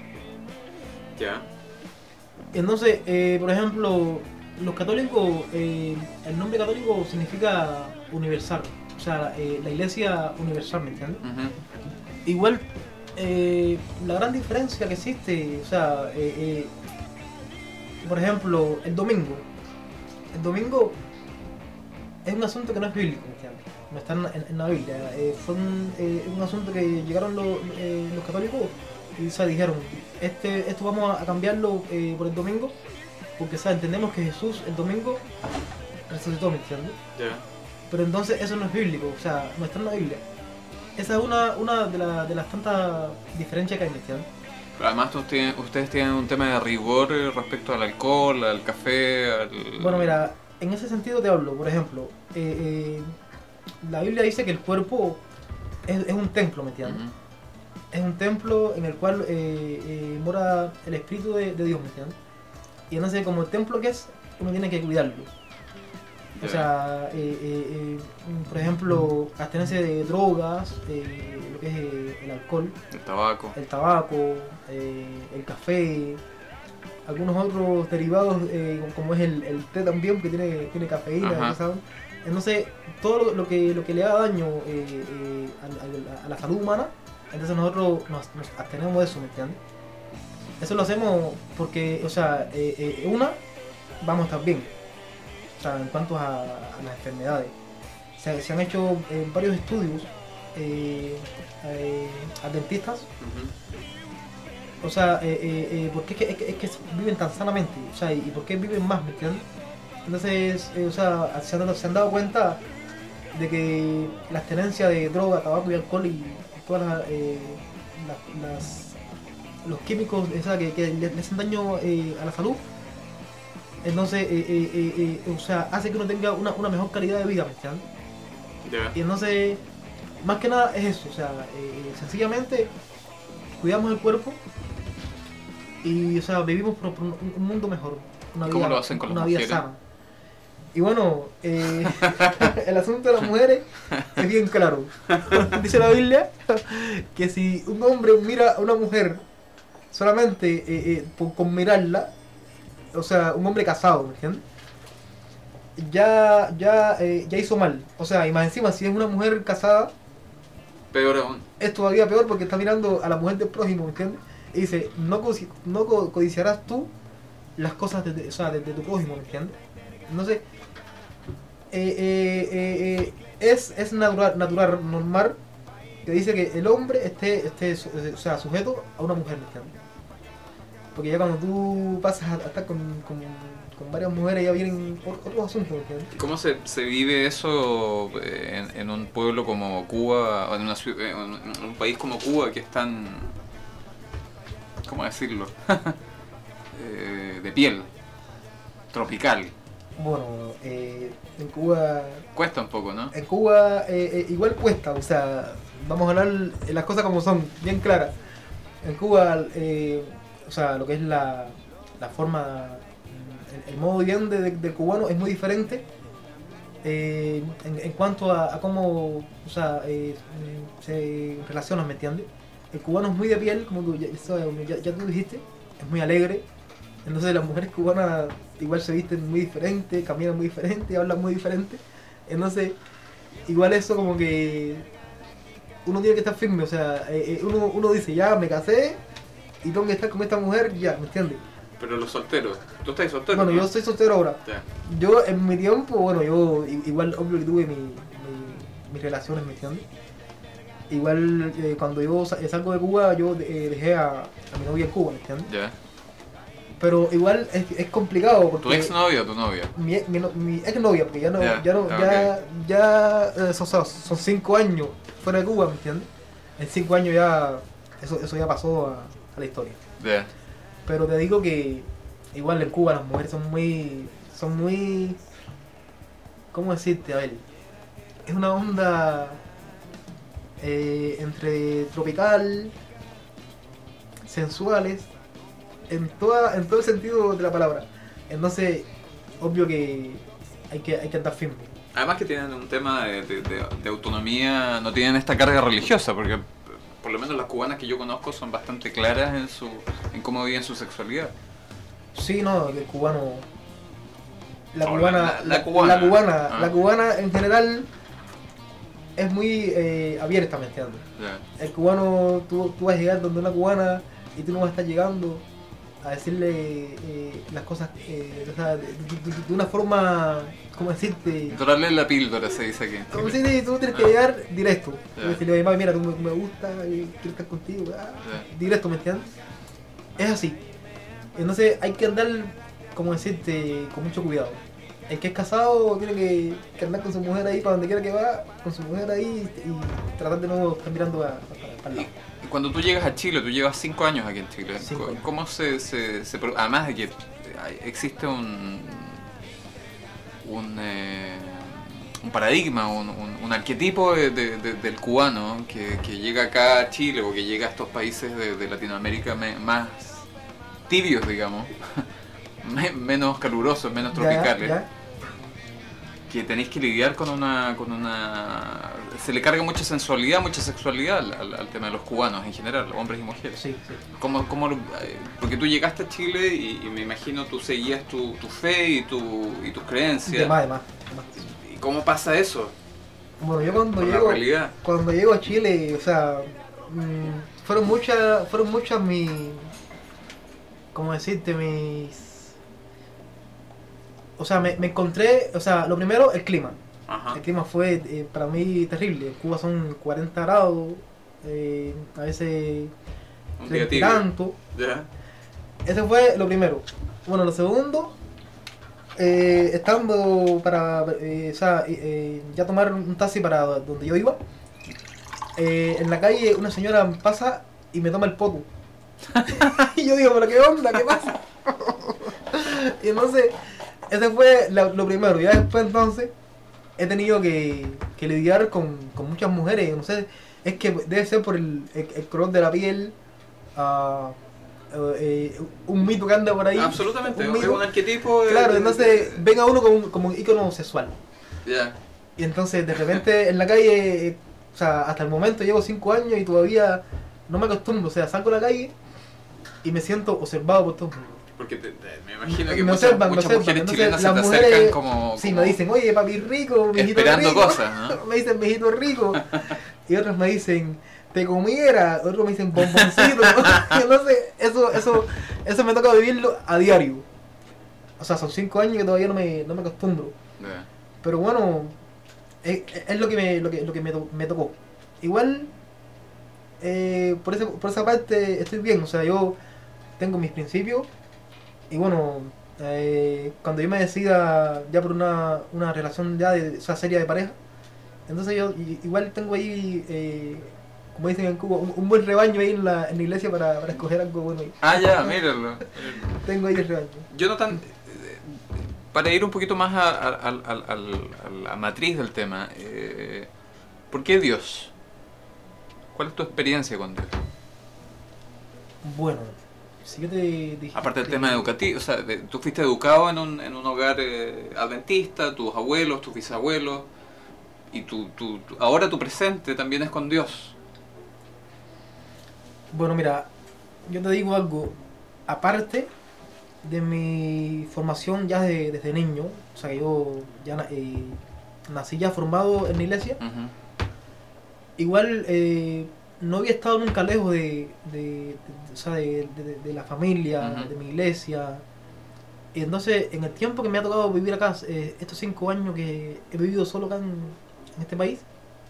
Ya. Entonces, eh, por ejemplo, los católicos, eh, el nombre católico significa universal. O sea, eh, la iglesia universal, ¿me entiendes? Ujú. Igual, eh, la gran diferencia que existe, o sea, eh, eh, por ejemplo, el domingo. El domingo es un asunto que no es bíblico, ¿me entiendes? No está en, en- en la Biblia. Eh, fue un, eh, un asunto que llegaron los, eh, los católicos y se dijeron, este, esto vamos a cambiarlo eh, por el domingo, porque o sea, entendemos que Jesús el domingo resucitó, ¿me entiendes? Ya. Pero entonces eso no es bíblico, o sea, no está en la Biblia. Esa es una, una de, la- de las tantas diferencias que hay, ¿me entiendes? Pero además tú tienes- ustedes tienen un tema de rigor eh, respecto al alcohol, al café, al... Bueno, mira, en ese sentido te hablo, por ejemplo, eh, eh, la Biblia dice que el cuerpo es, es un templo, ¿me entiendes? Ujú. Es un templo en el cual eh, eh, mora el Espíritu de, de Dios, ¿me entiendes? Y entonces, como el templo que es, uno tiene que cuidarlo. O Ya. sea, eh, eh, eh, por ejemplo, abstenerse de drogas, eh, lo que es eh, el alcohol, El tabaco. el tabaco, eh, el café, algunos otros derivados eh, como es el, el té también, que tiene, tiene cafeína, Ajá. ¿no sabes? Entonces, todo lo, lo que, lo que le haga daño eh, eh, a, a- a la salud humana, entonces nosotros nos, nos abstenemos de eso, ¿me entiendes? Eso lo hacemos porque, o sea, eh, eh, una, vamos a estar bien, o sea, en cuanto a, a las enfermedades. Se, se han hecho eh, varios estudios eh, eh, a dentistas. Ujú. O sea, eh, eh, eh, ¿por qué es que, es, que, es que viven tan sanamente? O sea, ¿y por qué viven más? ¿Me entiendes? Entonces, eh, o sea, se han, dado, se han dado cuenta de que la abstenencia de droga, tabaco y alcohol y todas las, eh, las- las- los químicos o sea, que, que le, le hacen daño eh, a la salud, entonces, eh, eh, eh, eh, o sea, hace que uno tenga una, una mejor calidad de vida, ¿me entiendes? Ya. Y entonces, más que nada es eso, o sea, eh, sencillamente cuidamos el cuerpo y, o sea, vivimos por, por un, un mundo mejor, una ¿Cómo vida, lo hacen con una las vida mujeres? sana. Y bueno, eh, el asunto de las mujeres es bien claro. Dice la Biblia que si un hombre mira a una mujer solamente eh, eh, por- con mirarla, o sea, un hombre casado, ¿me entiendes? Ya, ya, eh, ya hizo mal. O sea, y más encima, si es una mujer casada, Peor aún. es todavía peor porque está mirando a la mujer del prójimo, ¿me entiendes? Y dice, no, codi- no co- codiciarás tú las cosas de, de- o sea, de, de tu prójimo, ¿me entiendes? Entonces, eh, eh, eh, eh, es, es natural, natural, normal, que dice que el hombre esté, esté su- o sea, sujeto a una mujer, ¿me entiendes? Porque ya cuando tú pasas a, a estar con, con, con varias mujeres ya vienen or- otros asuntos, ¿me entiendes? ¿Y cómo se, se vive eso eh, en, en un pueblo como Cuba, o en, una ciu- eh, en un país como Cuba que es tan... ¿Cómo decirlo? Eh, de piel, tropical. Bueno, eh, en Cuba Cuesta un poco, ¿no? En Cuba eh, eh, igual cuesta, o sea, vamos a hablar las cosas como son, bien claras. En Cuba, eh, o sea, lo que es la, la forma, el, el modo bien de, de- del cubano es muy diferente eh, en, en cuanto a, a cómo, o sea, eh, se relacionan, ¿me entiendes? El cubano es muy de piel, como tú ya, ya, ya tú dijiste, es muy alegre. Entonces las mujeres cubanas igual se visten muy diferente, caminan muy diferente, hablan muy diferente. Entonces, igual eso como que uno tiene que estar firme, o sea, eh, eh, uno, uno dice, ya me casé y tengo que estar con esta mujer, ya, ¿me entiendes? Pero los solteros, tú estás soltero. Bueno, ¿no? yo soy soltero ahora. Ya. Yo en mi tiempo, bueno, yo i- igual obvio que tuve mi, mi- mis relaciones, ¿me entiendes? Igual eh, cuando yo sa- salgo de Cuba, yo eh, dejé a, a mi novia en Cuba, ¿me entiendes? Ya. Pero igual es, es complicado porque... ¿Tu ex novia o tu novia? Mi, mi, no- mi ex novia, porque ya no, Ya, ya no, ah, ya, ya eh, son, son son cinco años fuera de Cuba, ¿me entiendes? En cinco años ya, eso, eso ya pasó a, a la historia. Ya. Pero te digo que igual en Cuba las mujeres son muy, son muy, ¿cómo decirte? A ver, es una onda eh, entre tropical, sensuales, en toda, en todo el sentido de la palabra. Entonces, obvio que hay que, hay que andar firme. Además que tienen un tema de, de- de- de autonomía, no tienen esta carga religiosa, porque por lo menos las cubanas que yo conozco son bastante claras en su en cómo viven su sexualidad. Sí, no, el cubano. La Oh, cubana, la- la- la la, cubana. la cubana, Ah. la cubana en general es muy eh, abierta, ¿me entiendes? Ya. El cubano, tú, tú vas a llegar donde una cubana y tú no vas a estar llegando a decirle eh, las cosas eh, o sea, de, de- de- de una forma, ¿cómo decirte? Dorarle la píldora, se dice aquí. en Como Chile. decirte, tú tienes que llegar directo. Ya. Tú decirle, "Mami, mira, tú me, me gusta, y quiero estar contigo, ah", Ya. directo, ¿me entiendes? Es así. Entonces hay que andar, como decirte, con mucho cuidado. El que es casado tiene que, que andar con su mujer ahí para donde quiera que va, con su mujer ahí y tratar de no estar mirando a- a- para el lado. Y cuando tú llegas a Chile, tú llevas cinco años aquí en Chile. Cinco ¿Cómo- años. ¿Cómo se, se, se pro- además de que hay- existe un un, eh, un paradigma, un, un- un arquetipo de- de- de- del cubano que, que llega acá a Chile o que llega a estos países de, de Latinoamérica me- más tibios, digamos, me- menos calurosos, menos Ya, tropicales, ya. que tenéis que lidiar con una con una se le carga mucha sensualidad, mucha sexualidad al, al- al tema de los cubanos en general, hombres y mujeres. Sí, sí. ¿Cómo, cómo lo- eh, porque tú llegaste a Chile y, y me imagino tú seguías tu, tu fe y, tu, y tus creencias. De más, de más, de más. ¿Y cómo pasa eso? Bueno, yo cuando Con la llego, realidad. cuando llego a Chile, o sea, mm, fueron muchas, fueron muchas mis, ¿cómo decirte? Mis, o sea, me, me encontré, o sea, lo primero, el clima. Ajá. El clima fue eh, para mí terrible. En Cuba son cuarenta grados, eh, a veces Un día treinta y tibio. tanto. Ya. Ese fue lo primero. Bueno, lo segundo, eh, estando para, eh, o sea, eh, eh, ya tomar un taxi para donde yo iba, eh, en la calle una señora pasa y me toma el poto. Y yo digo, pero qué onda, qué pasa. Y entonces, ese fue la- lo primero. Ya después entonces he tenido que, que lidiar con, con muchas mujeres. No sé, es que debe ser por el, el, el color de la piel. ah, eh, un mito que anda por ahí. Absolutamente, un es mito. un arquetipo. de- Claro, de- entonces ven a uno como, un- como un ícono sexual. Ya. Y entonces de repente en la calle, eh, o sea, hasta el momento llevo cinco años y todavía no me acostumbro. O sea, salgo a la calle y me siento observado por todos. Porque te- te- me imagino que Me muchas, observan, me muchas observan. mujeres Entonces, chilenas se las te mujeres, acercan como, Sí, como me dicen, oye, papi rico, mijito esperando rico. cosas, ¿no? Me dicen, mijito rico. Y otros me dicen, te comiera. Otros me dicen, bomboncito. Y entonces, eso, eso, eso me toca vivirlo a diario. O sea, son cinco años que todavía no me, no me acostumbro. Ya. Pero bueno, es, es lo que me, lo que, lo que me, to- me tocó. Igual, eh, por, ese, por esa parte estoy bien. O sea, yo tengo mis principios. Y bueno, eh, cuando yo me decida ya por una, una relación ya de, o sea, seria de pareja, entonces yo i- igual tengo ahí, eh, como dicen en Cuba, un, un buen rebaño ahí en la, en la iglesia para, para escoger algo bueno. ahí. Ah, ya, míralo. Tengo ahí el rebaño. Yo no tan... Para ir un poquito más a, a- al- al- al- a la matriz del tema, eh, ¿por qué Dios? ¿Cuál es tu experiencia con Dios? Bueno, si yo te dije... Aparte del tema educativo, o sea, de- tú fuiste educado en un, en un hogar eh, adventista, tus abuelos, tus bisabuelos, y tu, tu, tu- ahora tu presente también es con Dios. Bueno, mira, yo te digo algo, aparte de mi formación ya de- desde niño, o sea, que yo ya na- eh, nací ya formado en la iglesia, Ujú. igual eh, no había estado nunca lejos de, de, de- o sea, de, de- de la familia, Ujú. de mi iglesia. Y entonces, en el tiempo que me ha tocado vivir acá, eh, estos cinco años que he vivido solo acá en, en este país,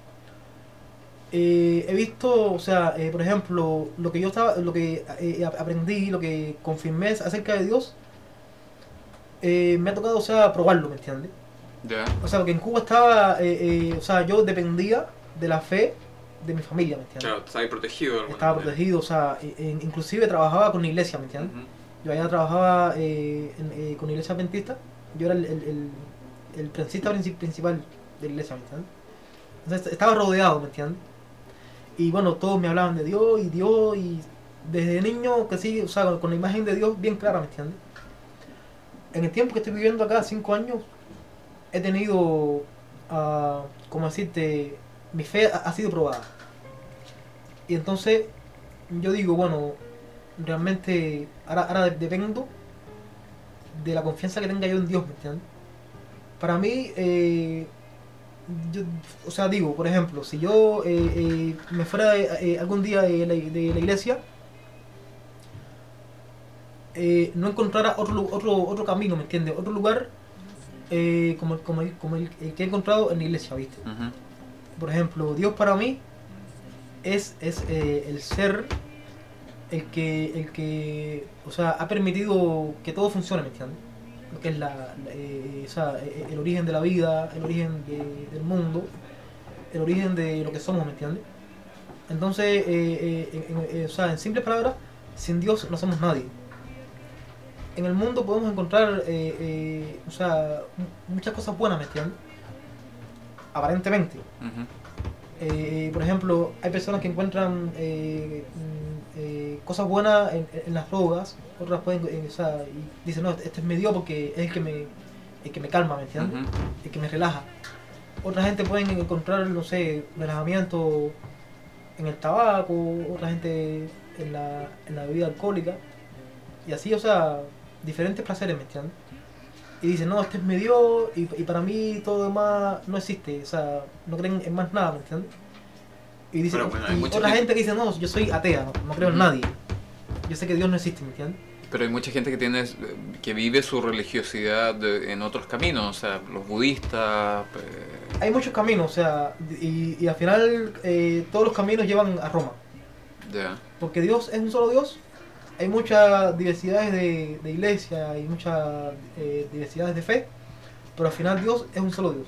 eh, he visto, o sea, eh, por ejemplo, lo que yo estaba, lo que eh, ap- aprendí, lo que confirmé acerca de Dios, eh, me ha tocado, o sea, probarlo, ¿me entiendes? Ya. O sea, porque en Cuba estaba, eh, eh, o sea, yo dependía de la fe de mi familia, ¿me entiendes? Claro, estás ahí protegido. de alguna Estaba manera. protegido, o sea, e- e- inclusive trabajaba con la iglesia, ¿me entiendes? Ujú. Yo allá trabajaba eh, en- eh, con la iglesia adventista, yo era el, el, el, el prensista princi- principal de la iglesia, ¿me entiendes? Entonces estaba rodeado, ¿me entiendes? Y bueno, todos me hablaban de Dios y Dios, y desde niño que sí, o sea, con, con la imagen de Dios bien clara, ¿me entiendes? En el tiempo que estoy viviendo acá, cinco años, he tenido, ah, como decirte, mi fe ha, ha sido probada. Y entonces yo digo, bueno, realmente ahora, ahora de- dependo de la confianza que tenga yo en Dios, ¿me entiendes? Para mí, eh, yo, o sea, digo, por ejemplo, si yo eh, eh, me fuera eh, eh, algún día de la, de la iglesia, eh, no encontrara otro, lu- otro, otro camino, ¿me entiendes? Otro lugar eh, como, el- como, el, como el, el que he encontrado en la iglesia, ¿viste? Ujú. Por ejemplo, Dios para mí es, es eh, el ser el que, el que, o sea, ha permitido que todo funcione, ¿me entiendes? Lo que es la, la, eh, o sea, eh, el origen de la vida, el origen de- del mundo, el origen de lo que somos, ¿me entiendes? Entonces, eh, eh, en- en- eh, o sea, en simples palabras, sin Dios no somos nadie. En el mundo podemos encontrar, eh, eh, o sea, mu- muchas cosas buenas, ¿me entiendes? Aparentemente. Ujú. Eh, por ejemplo, hay personas que encuentran eh, mm, eh, cosas buenas en, en las drogas, otras pueden, eh, o sea, y dicen, no, este me dio porque es el que me, el que me calma, ¿me entiendes? Ujú. El que me relaja. Otra gente pueden encontrar, no sé, relajamiento en el tabaco, otra gente en la, en la bebida alcohólica, y así, o sea, diferentes placeres, ¿me entiendes? Y dicen, no, este es mi Dios, y, y para mí todo lo demás no existe, o sea, no creen en más nada, ¿me entiendes? Y dicen, Pero bueno, hay y mucha otra gente- gente que dice, no, yo soy atea, no, no creo en Ujú. nadie. Yo sé que Dios no existe, ¿me entiendes? Pero hay mucha gente que tiene que vive su religiosidad de- en otros caminos, o sea, los budistas. eh, Hay muchos caminos, o sea, y, y al final eh, todos los caminos llevan a Roma. ya. Porque Dios es un solo Dios. Hay muchas diversidades de, de iglesia, hay muchas eh, diversidades de fe, pero al final Dios es un solo Dios.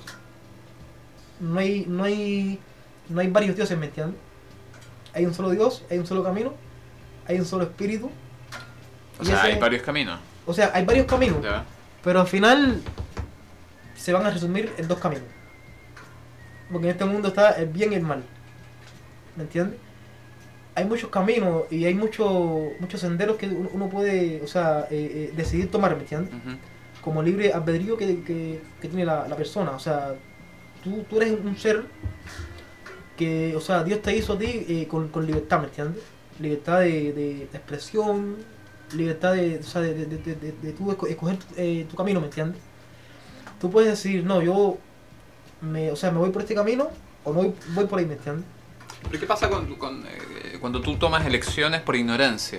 No hay, no hay, no hay varios dioses, ¿me entiendes? Hay un solo Dios, hay un solo camino, hay un solo espíritu. O Y sea, ese- hay varios caminos. O sea, hay varios caminos, Ya. pero al final se van a resumir en dos caminos. Porque en este mundo está el bien y el mal. ¿Me entiendes? Hay muchos caminos y hay muchos muchos senderos que uno uno puede, o sea, eh, eh, decidir tomar, ¿me entiendes? Ujú. Como libre albedrío que, que, que tiene la, la persona. O sea, tú, tú eres un ser que, o sea, Dios te hizo a ti eh, con, con libertad, ¿me entiendes? Libertad de, de, de expresión, libertad de, o sea, de, de, de, de, de tú esco- escoger eh, tu camino, ¿me entiendes? Tú puedes decir, no, yo, me, o sea, me voy por este camino o no voy, voy por ahí, ¿me entiendes? Pero ¿qué pasa con, con, eh, cuando tú tomas elecciones por ignorancia?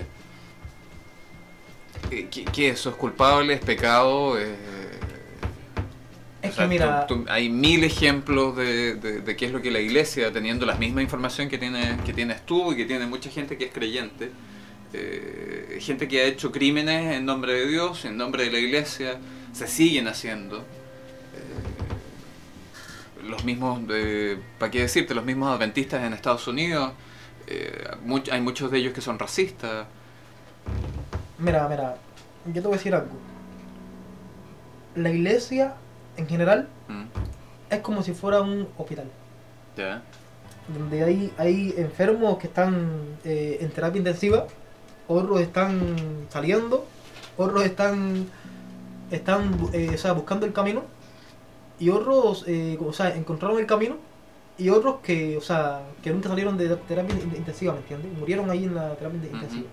Eh, ¿Qué, qué eso es culpable? ¿Es pecado? Eh, Es o sea, que mira, tú- tú- hay mil ejemplos de, de, de qué es lo que la iglesia, teniendo la misma información que, tiene, que tienes tú y que tiene mucha gente que es creyente, eh, gente que ha hecho crímenes en nombre de Dios, en nombre de la iglesia, se siguen haciendo. Eh, los mismos, de, ¿para qué decirte? Los mismos adventistas en Estados Unidos, eh, much- hay muchos de ellos que son racistas. mira, mira, yo te voy a decir algo. La iglesia, en general, Mm, es como si fuera un hospital. ¿ya? Donde hay, hay enfermos que están eh, en terapia intensiva otros están saliendo, otros están, están eh, o sea, buscando el camino, y otros eh, o sea, encontraron el camino, y otros que, o sea, que nunca salieron de terapia intensiva, ¿me entiendes? Murieron ahí en la terapia Ujú. intensiva.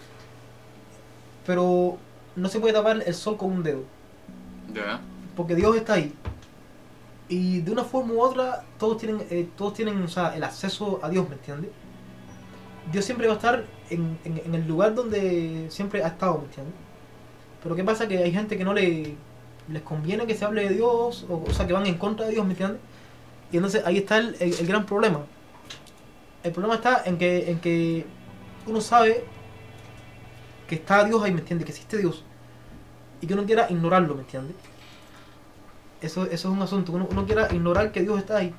Pero no se puede tapar el sol con un dedo, Ya. porque Dios está ahí. Y de una forma u otra, todos tienen, eh, todos tienen, o sea, el acceso a Dios, ¿me entiendes? Dios siempre va a estar en, en, en el lugar donde siempre ha estado, ¿me entiendes? Pero ¿qué pasa? Que hay gente que no le les conviene que se hable de Dios, o, o sea, que van en contra de Dios, ¿me entiendes? Y entonces ahí está el, el, el gran problema. El problema está en que, en que uno sabe que está Dios ahí, ¿me entiendes? Que existe Dios. Y que uno quiera ignorarlo, ¿me entiendes? Eso, eso es un asunto, uno, uno quiera ignorar que Dios está ahí.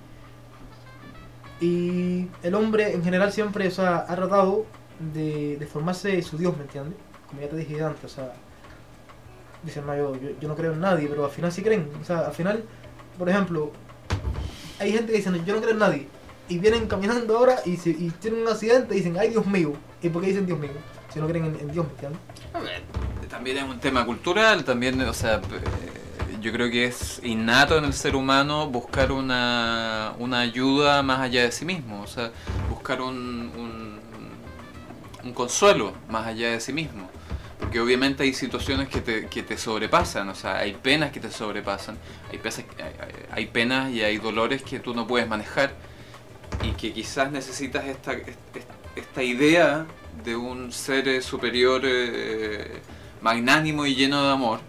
Y el hombre en general siempre, o sea, ha tratado de, de formarse su Dios, ¿me entiendes? Como ya te dije antes, o sea, dicen, no, yo, yo, yo no creo en nadie, pero al final sí creen. O sea, al final, por ejemplo, hay gente que dice, no, yo no creo en nadie, y vienen caminando ahora y, se, y tienen un accidente y dicen, ay Dios mío. ¿Y por qué dicen Dios mío? Si no creen en, en Dios, ¿me entiendes? A ver, también es un tema cultural, también, o sea, eh, yo creo que es innato en el ser humano buscar una, una ayuda más allá de sí mismo, o sea, buscar un, un, un consuelo más allá de sí mismo. Porque obviamente hay situaciones que te, que te sobrepasan, o sea, hay penas que te sobrepasan, hay, pesas, hay, hay penas y hay dolores que tú no puedes manejar y que quizás necesitas esta, esta idea de un ser superior eh, magnánimo y lleno de amor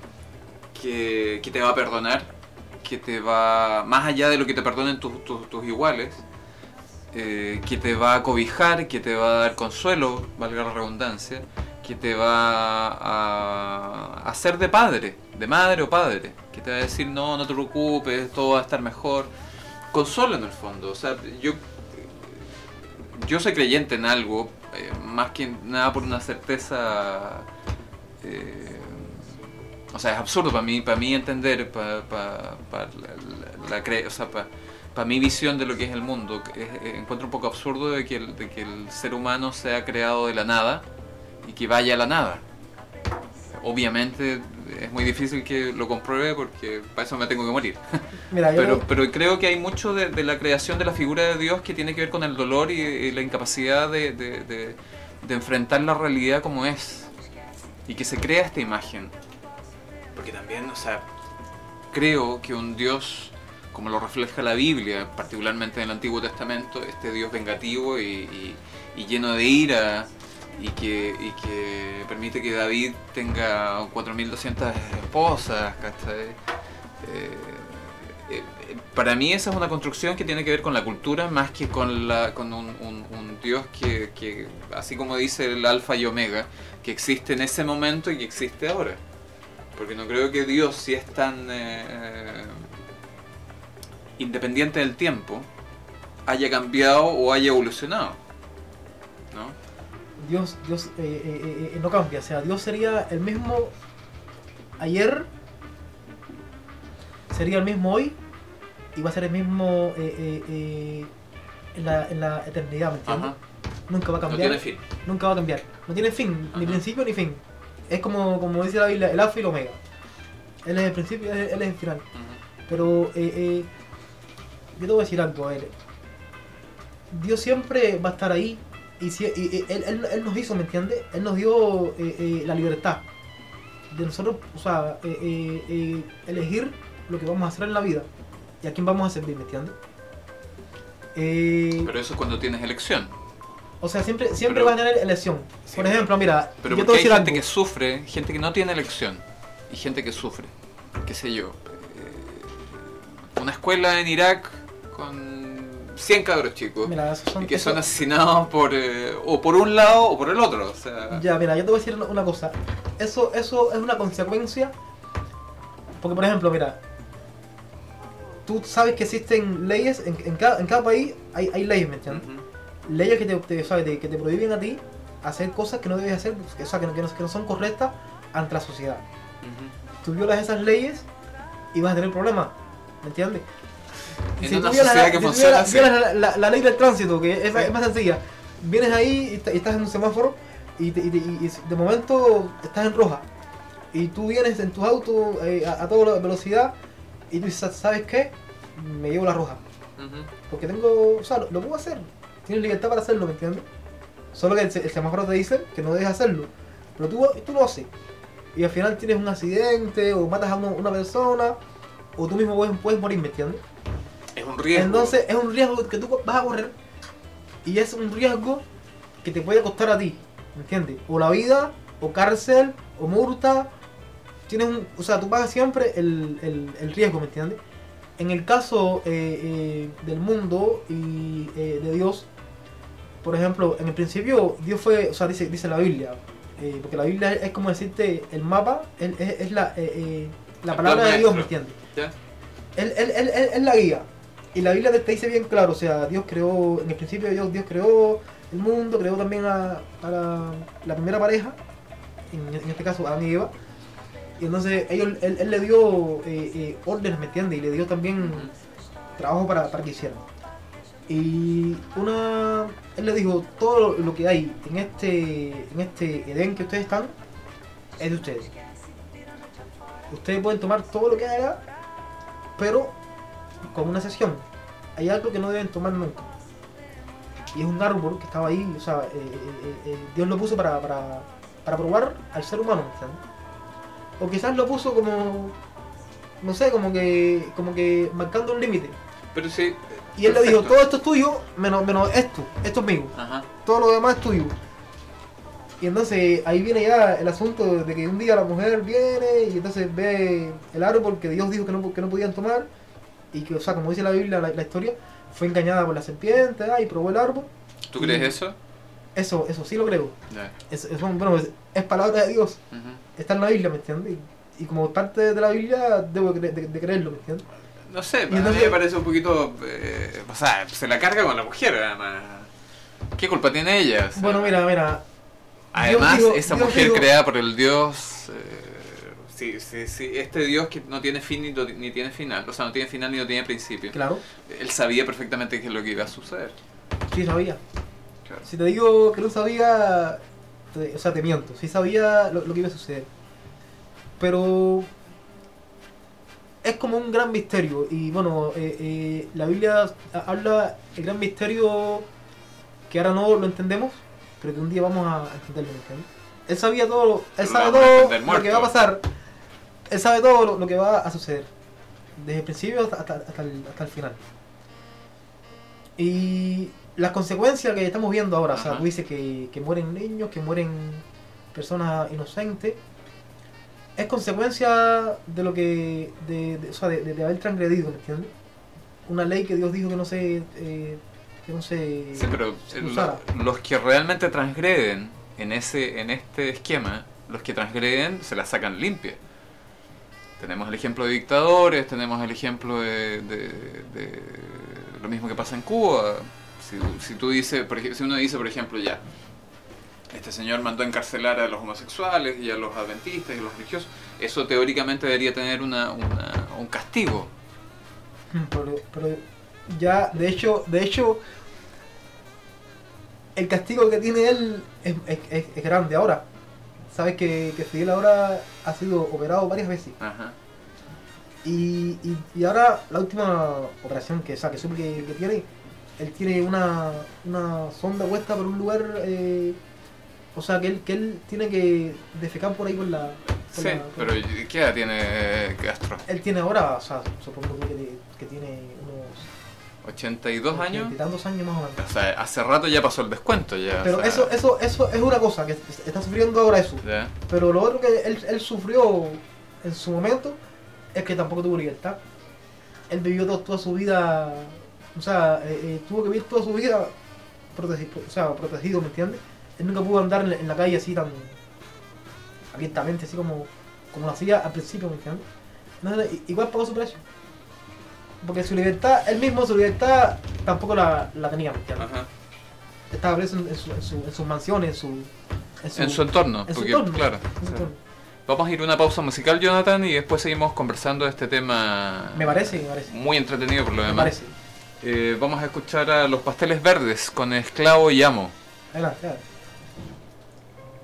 que, que te va a perdonar, que te va, más allá de lo que te perdonen tus, tus, tus iguales, eh, que te va a cobijar, que te va a dar consuelo, valga la redundancia, que te va a hacer de padre, de madre o padre, que te va a decir no, no te preocupes, todo va a estar mejor. Consuelo en el fondo, o sea, yo, yo soy creyente en algo, eh, más que nada por una certeza, eh, o sea, es absurdo para mí, para mí entender, para pa, pa la, la, la, o sea, para pa mi visión de lo que es el mundo, es, encuentro un poco absurdo de que, el, de que el ser humano sea creado de la nada y que vaya a la nada. Obviamente es muy difícil que lo compruebe porque para eso me tengo que morir. Mira, yo pero, creo- pero creo que hay mucho de, de la creación de la figura de Dios que tiene que ver con el dolor y, y la incapacidad de, de, de, de enfrentar la realidad como es. Y que se crea esta imagen. Porque también, o sea, creo que un Dios, como lo refleja la Biblia, particularmente en el Antiguo Testamento, este Dios vengativo y, y, y lleno de ira, y que, y que permite que David tenga cuatro mil doscientas esposas, ¿cachai? Eh, eh, para mí esa es una construcción que tiene que ver con la cultura más que con, la, con un, un, un Dios que, que, así como dice el alfa y omega, que existe en ese momento y que existe ahora. Porque no creo que Dios, si es tan eh, independiente del tiempo, haya cambiado o haya evolucionado, ¿no? Dios, Dios eh, eh, eh, no cambia, o sea, Dios sería el mismo ayer, sería el mismo hoy, y va a ser el mismo eh, eh, eh, en, la, en la eternidad, ¿me entiendes? Ajá. Nunca va a No cambiar, tiene fin. nunca va a cambiar, no tiene fin, ni Ajá. principio ni fin, es como, como dice la Biblia, el alfa y el omega, él es el principio, él, él es el final, Ujú. pero eh, eh, yo te voy a decir algo a él, Dios siempre va a estar ahí. Y, si, y, y él, él, él nos hizo, ¿me entiendes? Él nos dio eh, eh, la libertad de nosotros, o sea, eh, eh, eh, elegir lo que vamos a hacer en la vida y a quién vamos a servir, ¿me entiendes? Eh, Pero eso es cuando tienes elección. o sea, siempre, siempre pero- vas a tener elección. Sí, Por ejemplo, mira, Pero yo te porque voy a hay decir gente algo. que sufre, gente que no tiene elección y gente que sufre, qué sé yo. eh, Una escuela en Irak con cien cabros chicos Mira, esos son, y que eso- son asesinados por eh, o por un lado o por el otro. O sea, Ya, mira, yo te voy a decir una- una cosa. Eso, eso es una consecuencia. Porque, por ejemplo, mira, tú sabes que existen leyes, en, en, cada, en cada país hay, hay leyes, ¿me entiendes? ujú. Leyes que te, te, ¿sabes? Te- que te prohíben a ti hacer cosas que no debes hacer, que, o sea, que, no, que, no, que no son correctas ante la sociedad. Ujú. Tú violas esas leyes y vas a tener problemas, ¿me entiendes? En Si una tú violas sociedad la- que si tú funciona violas- así. violas la, la- la ley del tránsito, que es, Sí. es más sencilla, vienes ahí y, está- y estás en un semáforo y, te- y te- y- y de momento estás en roja y tú vienes en tu auto eh, a, a toda velocidad y tú dices, ¿sabes qué? Me llevo la roja. Ujú. Porque tengo, o sea, lo, lo puedo hacer. Tienes libertad para hacerlo, ¿me entiendes? Solo que el, se- el semáforo te dice que no debes hacerlo. Pero tú, tú lo haces. Y al final tienes un accidente o matas a uno- una persona o tú mismo puedes, puedes morir, ¿me entiendes? Es un riesgo. Entonces es un riesgo que tú vas a correr y es un riesgo que te puede costar a ti, ¿me entiendes? O la vida, o cárcel, o multa. Tienes un, o sea, tú pagas siempre el, el, el riesgo, ¿me entiendes? En el caso eh, eh, del mundo y eh, de Dios, por ejemplo, en el principio Dios fue, o sea, dice, dice la Biblia, eh, porque la Biblia es como decirte el mapa, es, es, es la, eh, eh, la El palabra plan de Dios, ¿me maestro. entiendes? ¿Ya? Él, él, él, él es la guía. Y la Biblia te te dice bien claro, o sea, Dios creó, en el principio Dios, Dios creó el mundo, creó también a, a la, la primera pareja, en, en este caso Adán y Eva. Y entonces ellos, él, él le dio eh, eh, órdenes, ¿me entiendes? Y le dio también Ujú. trabajo para, para que hicieran. Y una, él le dijo, todo lo, lo que hay en este, en este Edén que ustedes están, es de ustedes. Ustedes pueden tomar todo lo que hay acá, pero con una excepción. Hay algo que no deben tomar nunca. Y es un árbol que estaba ahí, o sea, eh, eh, eh, Dios lo puso para, para, para probar al ser humano, ¿me entiendes? O quizás lo puso como, no sé, como que, como que marcando un límite. Pero sí. Y él le dijo, perfecto. todo esto es tuyo, menos, menos esto, esto es mío. Ajá. Todo lo demás es tuyo. Y entonces ahí viene ya el asunto de que un día la mujer viene y entonces ve el árbol que Dios dijo que no, que no podían tomar. Y que, o sea, como dice la Biblia, la, la historia, fue engañada por la serpiente ah, y probó el árbol. ¿Tú crees Y- eso? Eso, eso sí lo creo. Ya. Es, es, bueno, es, es palabra de Dios. Ujú. Está en la Biblia, ¿me entiendes? Y, y como parte de la Biblia debo de, de- de creerlo, ¿me entiendes? No sé, a mí entonces- me parece un poquito. eh, o sea, se la carga con la mujer, además. ¿Qué culpa tiene ella? O sea, Bueno, mira, mira. Además, Dios dijo- esa Dios mujer dijo- creada por el Dios. eh, sí, sí, sí, este Dios que no tiene fin ni, to- ni tiene final. O sea, no tiene final ni no tiene principio. Claro, Él sabía perfectamente qué es lo que iba a suceder. sí sabía. Claro. Si te digo que no sabía, te- o sea, te miento. Sí sabía lo, lo que iba a suceder. Pero es como un gran misterio. Y bueno, eh, eh, la Biblia ha- habla el gran misterio que ahora no lo entendemos, pero que un día vamos a entenderlo, ¿me entiendes? Él sabía todo, él Lo sabe vamos a todo entender lo que va a muerto. pasar. Él sabe todo lo, lo que va a suceder. Desde el principio hasta, hasta, hasta el, hasta el final. Y las consecuencias que estamos viendo ahora, o sea, Ajá. tú dices que, que mueren niños, que mueren personas inocentes, es consecuencia de lo que, de, de- o sea, de, de- de haber transgredido, ¿me entiendes? Una ley que Dios dijo que no se, eh, que no se Sí, pero se eh, usara. lo- los que realmente transgreden en ese en este esquema, los que transgreden se la sacan limpia. Tenemos el ejemplo de dictadores, tenemos el ejemplo de, de- de lo mismo que pasa en Cuba. Si, si tú dices, por ej- si uno dice, por ejemplo, ya, este señor mandó a encarcelar a los homosexuales y a los adventistas y a los religiosos, eso teóricamente debería tener una, una- un castigo. Pero, pero ya, de hecho, de hecho, el castigo que tiene él es, es, es- es grande ahora. Sabes que, que Fidel ahora ha sido operado varias veces. Ajá. Y, y, y ahora la última operación que, o sea, que supe que, que tiene, él tiene una, una sonda puesta por un lugar, eh, o sea, que él, que él tiene que defecar por ahí por la... por Sí, la- por- pero ¿qué edad tiene eh, Castro? Él tiene ahora, o sea, supongo que, que tiene unos... ¿ochenta y dos años? ochenta y tantos años más o menos. O sea, hace rato ya pasó el descuento ya. Pero o sea, eso, eso, eso es una cosa, que está sufriendo ahora eso. ya. Pero lo otro que él, él sufrió en su momento es que tampoco tuvo libertad. Él vivió to- toda su vida, o sea, eh, eh, tuvo que vivir toda su vida protegido, o sea, protegido, ¿me entiendes? Él nunca pudo andar en la, en la calle así tan abiertamente, así como, como lo hacía al principio, ¿me entiendes? Entonces, i- igual pagó su precio. Porque su libertad, él mismo su libertad tampoco la, la tenía, ¿me entiendes? Ajá. Estaba preso en, en, su, en, su, en sus mansiones, en su... En su, En su entorno, en su porque entorno, claro. en su sí. entorno. Vamos a ir a una pausa musical, Jonathan, y después seguimos conversando de este tema. Me parece, me parece. Muy entretenido por lo Me demás. parece. Eh, vamos a escuchar a Los Pasteles Verdes con Esclavo y Amo. Adelante, adelante.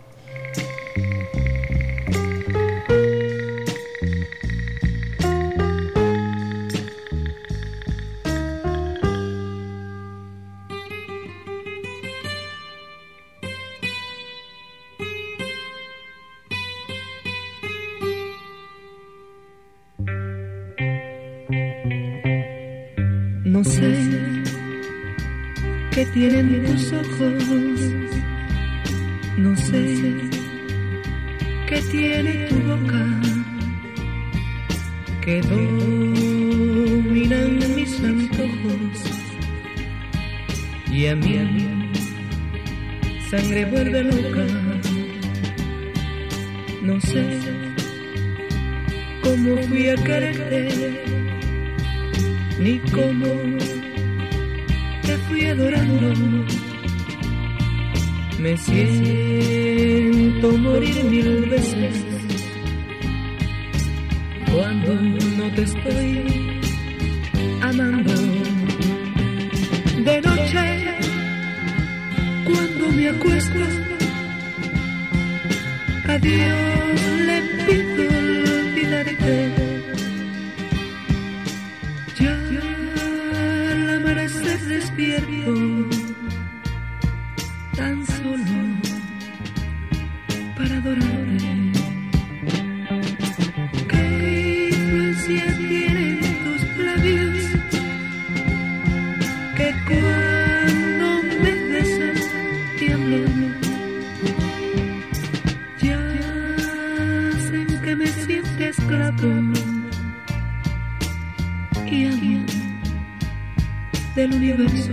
No sé qué tienen tus ojos, no sé qué tiene tu boca, que dominan mis antojos, y a mí sangre vuelve loca. No sé cómo fui a quererte, ni cómo te fui adorando. Me siento morir mil veces cuando no te estoy amando. De noche, cuando me acuesto, a Dios le pido olvidarte. Ya al amanecer despierto, tan solo para adorarte. ¿Qué influencia tienen tus labios que cuando me besan tiemblan? Ya hacen que me sienta esclavo y amo del universo.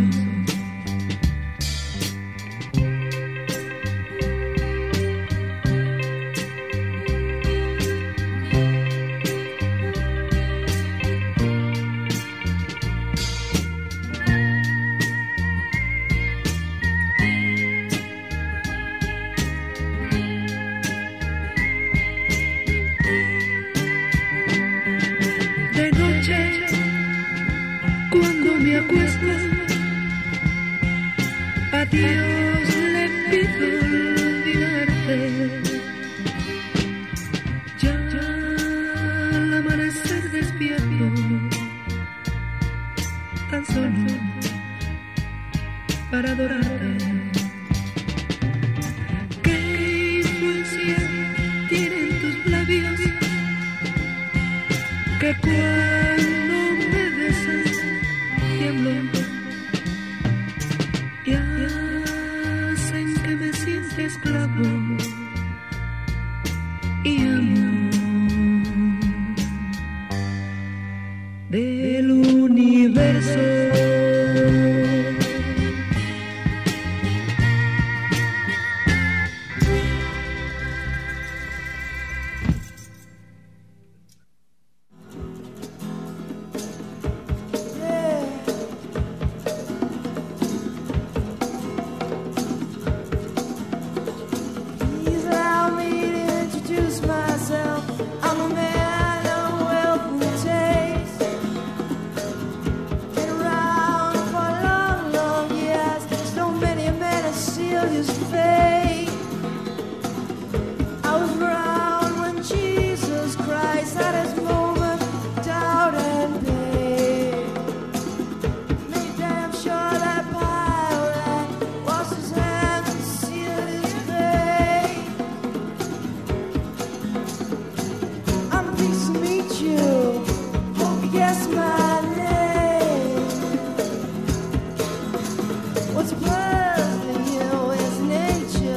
What's worth in you is nature.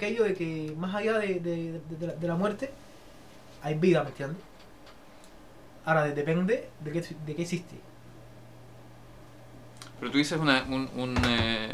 aquello de que más allá de, de, de, de la, de la muerte hay vida, ¿me entiendes? Ahora, de- depende de qué, de qué existe. Pero tú dices una, un, un, eh,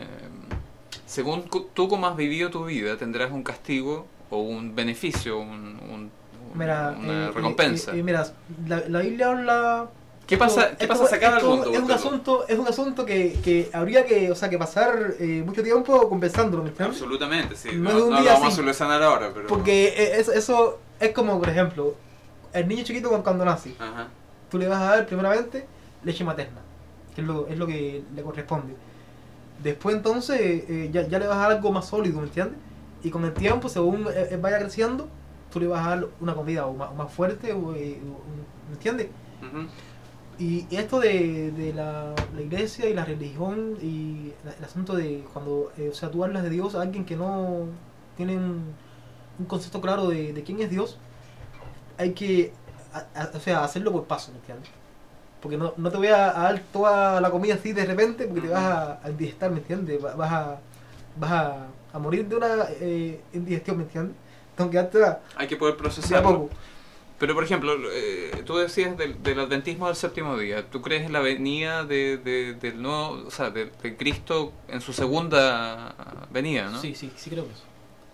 según cu- tú como has vivido tu vida, tendrás un castigo o un beneficio, un, un- un- Mira, una eh, recompensa. eh, eh, mira, la, la Biblia habla. ¿Qué pasa, esto- ¿qué pasa esto- si acaba el esto mundo? Es un Walter? asunto, es un asunto que, que habría que, o sea, que pasar eh, mucho tiempo compensándolo, ¿me entiendes? Absolutamente, sí. No No, es de un no lo día vamos a así. solucionar ahora, pero... Porque eh, eso, eso es como, por ejemplo, el niño chiquito cuando, cuando nace, Ajá. tú le vas a dar primeramente leche materna, que es lo, es lo que le corresponde. Después entonces eh, ya, ya le vas a dar algo más sólido, ¿me entiendes? Y con el tiempo, según él, él vaya creciendo, tú le vas a dar una comida o más, o más fuerte, o, eh, o- ¿me entiendes? Ujú. Y esto de, de la, la iglesia y la religión y la- el asunto de cuando, eh, o sea, tú hablas de Dios a alguien que no tiene un, un concepto claro de, de quién es Dios, hay que, a- a- o sea, hacerlo por paso, ¿me entiendes? Porque no, no te voy a, a dar toda la comida así de repente porque te vas a, a indigestar, ¿me entiendes? Va- Vas a, vas a, a morir de una eh, indigestión, ¿me entiendes? Tengo que darte la- Hay que poder de a procesarlo. poco. Pero, por ejemplo, eh, tú decías del, del adventismo del séptimo día. ¿Tú crees en la venida de, de- del nuevo, o sea, de, de Cristo en su segunda venida, no? Sí, sí, sí creo que eso.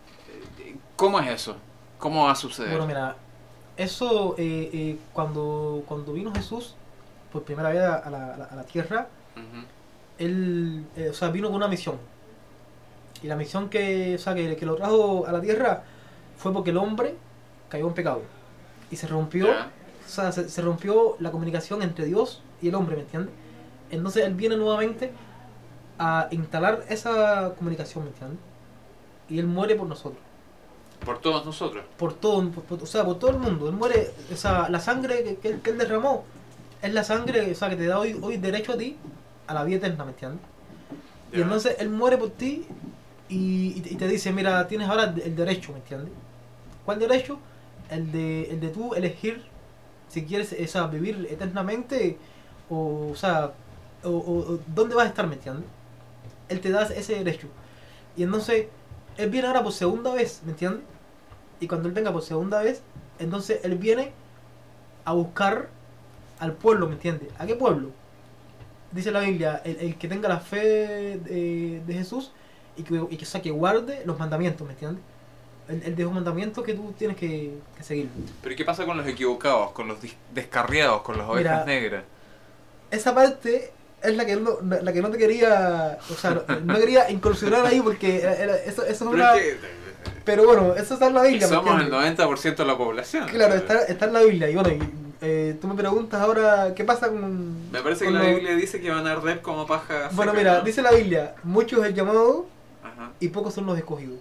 ¿Cómo es eso? ¿Cómo va a suceder? Bueno, mira, eso eh, eh, cuando, cuando vino Jesús por primera vez a la, a la- a la tierra, Ujú. él eh, o sea, vino con una misión. Y la misión que, o sea, que, que lo trajo a la tierra fue porque el hombre cayó en pecado. Y se rompió, Ya. o sea, se, se rompió la comunicación entre Dios y el hombre, ¿me entiendes? Entonces él viene nuevamente a instalar esa comunicación, ¿me entiendes? Y él muere por nosotros. Por todos nosotros. Por todo, por- por- o sea, por todo el mundo. Él muere, o sea, la sangre que, que él, que él derramó es la sangre, o sea, que te da hoy, hoy derecho a ti a la vida eterna, ¿me entiendes? Y Ya. entonces él muere por ti y, y te- y te dice, mira, tienes ahora el el derecho, ¿me entiendes? ¿Cuál derecho? El de, el de tú elegir si quieres, o sea, vivir eternamente o, o sea, o, o- o dónde vas a estar, ¿me entiendes? Él te da ese derecho. Y entonces, él viene ahora por segunda vez, ¿me entiendes? Y cuando él venga por segunda vez, entonces él viene a buscar al pueblo, ¿me entiendes? ¿A qué pueblo? Dice la Biblia, el, el que tenga la fe de, de Jesús y que, y que, o sea, que guarde los mandamientos, ¿me entiendes? Él, él dejó mandamientos que tú tienes que, que seguir. Pero ¿y qué pasa con los equivocados, con los dis- descarriados, con las ovejas Mira, negras? Esa parte es la que no, la que no te quería, o sea, no, no quería incursionar ahí porque era- era- eso, eso es Pero una... es que, Pero bueno, eso está en la que Biblia, ¿me somos el entiendes? noventa por ciento de la población. Claro, está, está en la Biblia. Y bueno, y, eh, tú me preguntas ahora, ¿qué pasa con...? Me parece que con la lo- Biblia dice que van a arder como paja Bueno, seca, mira, ¿no? dice la Biblia, muchos es el llamado Ajá. y pocos son los escogidos.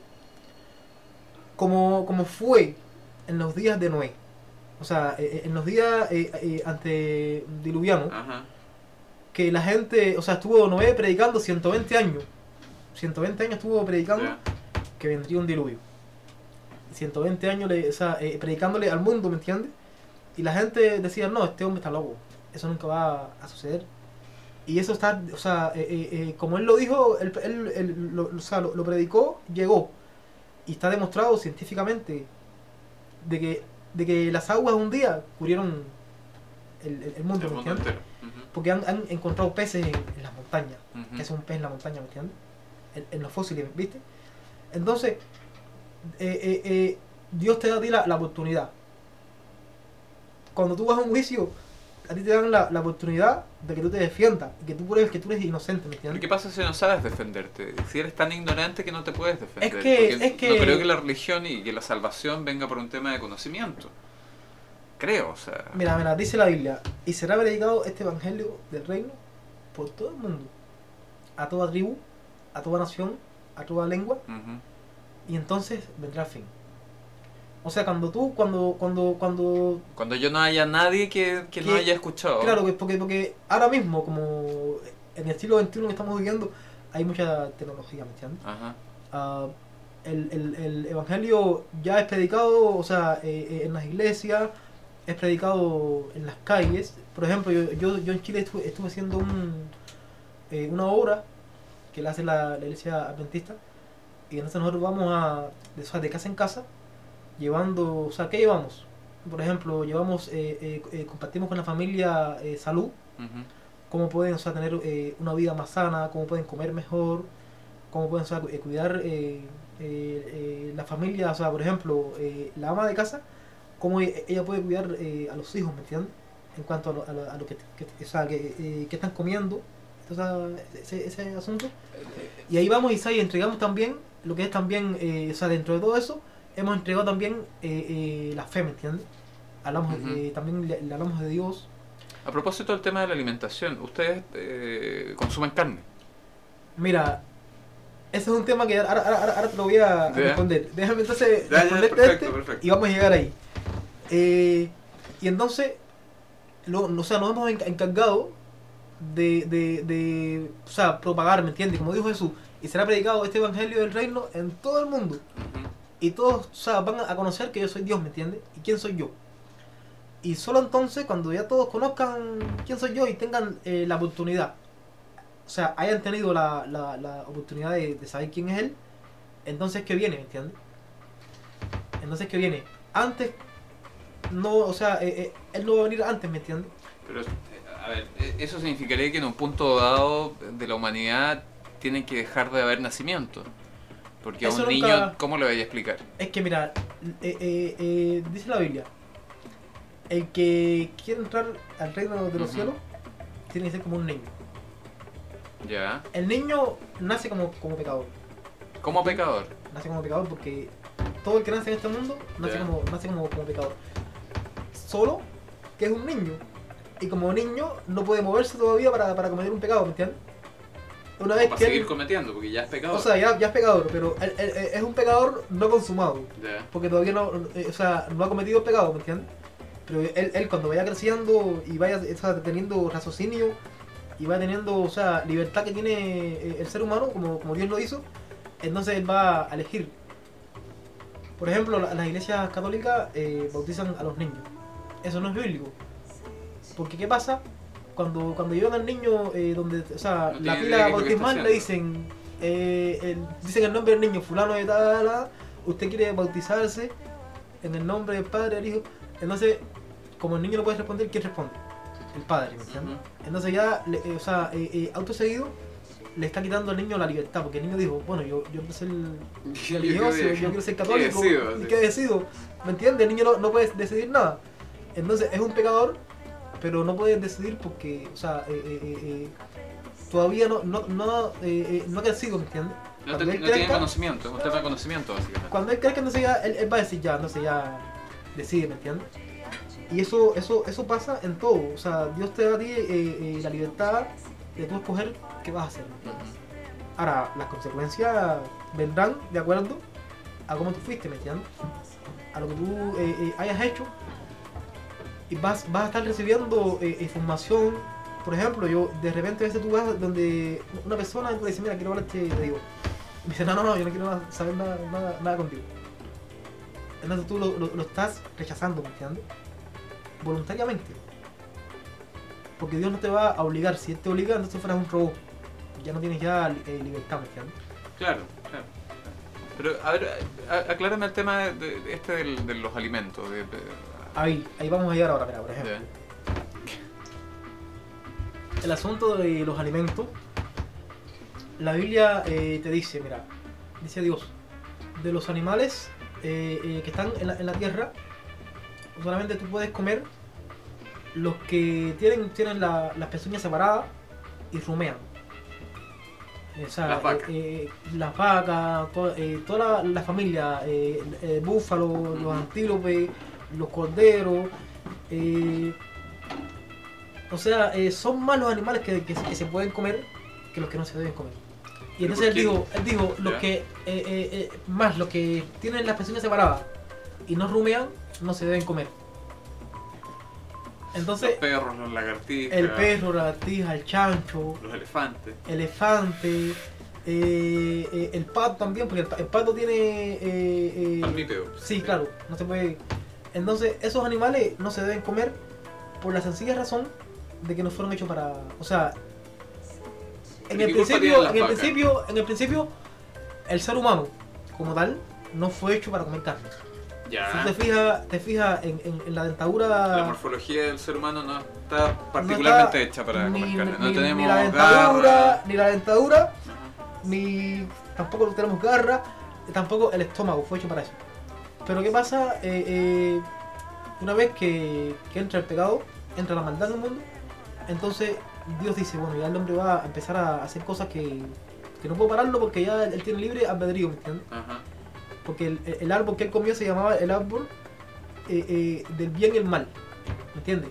Como, como fue en los días de Noé. O sea, eh, eh, en los días eh, eh, antediluvianos, Ajá. que la gente, o sea, estuvo Noé predicando ciento veinte años. ciento veinte años estuvo predicando Ya. que vendría un diluvio. ciento veinte años le, o sea, eh, predicándole al mundo, ¿me entiendes? Y la gente decía, no, este hombre está loco, eso nunca va a suceder. Y eso está, o sea, eh, eh, eh, como él lo dijo, él, él- él lo, o sea, lo, lo predicó, llegó. Y está demostrado científicamente de que, de que las aguas un día cubrieron el, el- el mundo, El ¿me mundo entiendes? entero. Ujú. Porque han, han encontrado peces en, en las montañas. Ujú. Que es un pez en la montaña, ¿me entiendes? En, en los fósiles, ¿viste? Entonces, eh, eh, eh, Dios te da a ti la, la oportunidad. Cuando tú vas a un juicio, a ti te dan la, la oportunidad de que tú te defiendas, y que tú pruebes que tú eres inocente, ¿me ¿Pero entiendes? qué pasa si no sabes defenderte? Si eres tan ignorante que no te puedes defender. Es que- Porque es que- no creo que la religión y que la salvación venga por un tema de conocimiento. Creo, o sea... Mira, mira, dice la Biblia, y será predicado este evangelio del reino por todo el mundo, a toda tribu, a toda nación, a toda lengua, Ujú. y entonces vendrá el fin. O sea, cuando tú, cuando, cuando, cuando Cuando yo no haya nadie que, que no Que- haya escuchado. Claro, que porque, porque ahora mismo, como en el siglo veintiuno que estamos viviendo, hay mucha tecnología, ¿me entiendes? Ajá. Ah, el, el, el evangelio ya es predicado, o sea, eh, eh, en las iglesias, es predicado en las calles. Por ejemplo, yo, yo, yo en Chile estuve, estuve haciendo un, eh, una obra que la hace la, la iglesia adventista, Y entonces nosotros vamos a, de, o sea, de casa en casa, llevando, o sea, ¿qué llevamos? Por ejemplo, llevamos, eh, eh, eh, compartimos con la familia eh, salud, Ujú. cómo pueden, o sea, tener eh, una vida más sana, cómo pueden comer mejor, cómo pueden, o sea, eh, cuidar eh, eh, eh, la familia, o sea, por ejemplo, eh, la ama de casa, cómo e- ella puede cuidar eh, a los hijos, ¿me entiendes? En cuanto a lo, a lo, a lo que, que, o sea, que, eh, que están comiendo, o sea, ese, ese asunto. Y ahí vamos y, ¿sabes? Y entregamos también lo que es también, eh, o sea, dentro de todo eso, hemos entregado también eh, eh, la fe, ¿me entiendes? Hablamos, Ujú. eh, también le, le hablamos de Dios. A propósito del tema de la alimentación, ¿ustedes eh, consumen carne? Mira, ese es un tema que ahora, ahora, ahora, ahora te lo voy a, a Ya. responder. Déjame entonces Ya, ya, responderte perfecto, este perfecto. y vamos a llegar ahí. Eh, y entonces, lo, o sea, nos hemos enca- encargado de, de, de, o sea, propagar, ¿me entiendes? Como dijo Jesús, y será predicado este evangelio del reino en todo el mundo. Ujú. Y todos, o sea, van a conocer que yo soy Dios, ¿me entiendes? ¿Y quién soy yo? Y solo entonces, cuando ya todos conozcan quién soy yo y tengan eh, la oportunidad, o sea, hayan tenido la, la, la oportunidad de, de saber quién es Él, entonces que viene, ¿me entiendes? Entonces que viene. Antes, no, o sea, eh, eh, Él no va a venir antes, ¿me entiendes? Pero, eh, a ver, eh, eso significaría que en un punto dado de la humanidad tiene que dejar de haber nacimiento. Porque a Eso un nunca- niño, ¿cómo le voy a explicar? Es que mira, eh, eh, eh, dice la Biblia, el que quiere entrar al reino de los Ujú. cielos tiene que ser como un niño. Ya. El niño nace como, como pecador. Como pecador. Nace como pecador porque todo el que nace en este mundo nace, Ya. como, nace como, como pecador. Solo que es un niño. Y como niño no puede moverse todavía para, para cometer un pecado, ¿me entiendes? Una vez Para que seguir él, cometiendo, porque ya es pecador. o sea, ya, ya es pecador, pero él- él- él es un pecador no consumado. Ya. Porque todavía no, eh, o sea, no ha cometido el pecado, ¿me entiendes? Pero él, él cuando vaya creciendo y vaya, o sea, teniendo raciocinio y vaya teniendo, o sea, libertad que tiene eh, el ser humano, como, como Dios lo hizo, entonces él va a elegir. Por ejemplo, la- las iglesias católicas eh, bautizan a los niños. Eso no es bíblico. Porque ¿qué pasa? Cuando, cuando llevan al niño, eh, donde, o sea, No la tiene idea pila qué es lo que bautismal está le dicen, eh, el- dicen el nombre del niño, fulano de tal, tal, usted quiere bautizarse en el nombre del Padre, del Hijo. Entonces, como el niño no puede responder, ¿quién responde? El Padre, ¿me entiendes? Ujú. Entonces ya, le- eh, o sea, eh, eh, auto seguido, le está quitando al niño la libertad, porque el niño dijo, bueno, yo, yo quiero ser religioso, yo, quiero ser católico, ¿Qué decido? ¿y qué decido? ¿Me entiendes? El niño no, no puede decidir nada. Entonces es un pecador, pero no puede decidir porque, o sea, eh, eh, eh, eh, todavía no, no, no, eh, eh, no ha crecido, ¿me entiendes? No, te- Cuando él no tiene crezca- conocimiento, es un tema de conocimiento, básicamente. Cuando él crezca, entonces ya, él, él va a decir ya, entonces ya decide, ¿me entiendes? Y eso, eso, eso pasa en todo, o sea, Dios te da a ti eh, eh, la libertad de tú escoger qué vas a hacer. Ahora, las consecuencias vendrán de acuerdo a cómo tú fuiste, ¿me entiendes? A lo que tú eh, eh, hayas hecho. Y vas, vas a estar recibiendo eh, información. Por ejemplo, yo de repente a veces tú vas donde una persona y tú le dices, mira, quiero hablarte de Dios. Y me dice, no, no, no, yo no quiero nada- saber nada, nada, nada contigo. Entonces tú lo, lo- lo estás rechazando, ¿me entiendes? Voluntariamente. Porque Dios no te va a obligar. Si Él te obliga, entonces fueras un robot. Ya no tienes ya eh, libertad, ¿me entiendes? Claro, claro. Pero, a ver, a- aclárame el tema de, de- este del- de los alimentos. De, de- Ahí, ahí vamos a llegar ahora, mira, por ejemplo. ya. El asunto de los alimentos, la Biblia eh, te dice, mira, dice Dios, de los animales eh, eh, que están en la, en la tierra, solamente tú puedes comer los que tienen, tienen la- las pezuñas separadas y rumean. O sea, Las vacas. eh, eh, las vacas, to- eh, toda la, la familia, eh, el búfalo, los antílopes, los corderos, eh, o sea, eh, son más los animales que, que, que se pueden comer que los que no se deben comer. Y ¿Pero entonces él por qué? dijo, él dijo, los Ya. que, eh, eh, eh, más los que tienen las pezuñas separadas y no rumean, no se deben comer. Entonces, Los perros, los lagartijas, el perro, la lagartija, el chancho, los elefantes. elefante, eh, eh, el pato también, porque el, pa- el pato tiene... eh, eh, Palmípeo. sí, claro, no se puede... Entonces, esos animales no se deben comer por la sencilla razón de que no fueron hechos para... O sea, en ¿Y el qué culpa principio, tienen las en el vacas? principio, en el principio, el ser humano como tal, no fue hecho para comer carne. Ya. Si te fijas, te fijas en, en, en la dentadura... La morfología del ser humano no está particularmente no está hecha para ni, comer carne. No ni, tenemos ni la dentadura, garra. ni la dentadura, Ajá. ni tampoco tenemos garra, tampoco el estómago fue hecho para eso. Pero ¿qué pasa? Eh, eh, una vez que, que entra el pecado, entra la maldad en el mundo, entonces Dios dice, bueno, ya el hombre va a empezar a hacer cosas que, que no puedo pararlo porque ya él tiene libre albedrío, ¿me entiendes? Ajá. Porque el, el árbol que él comió se llamaba el árbol eh, eh, del bien y el mal, ¿me entiendes?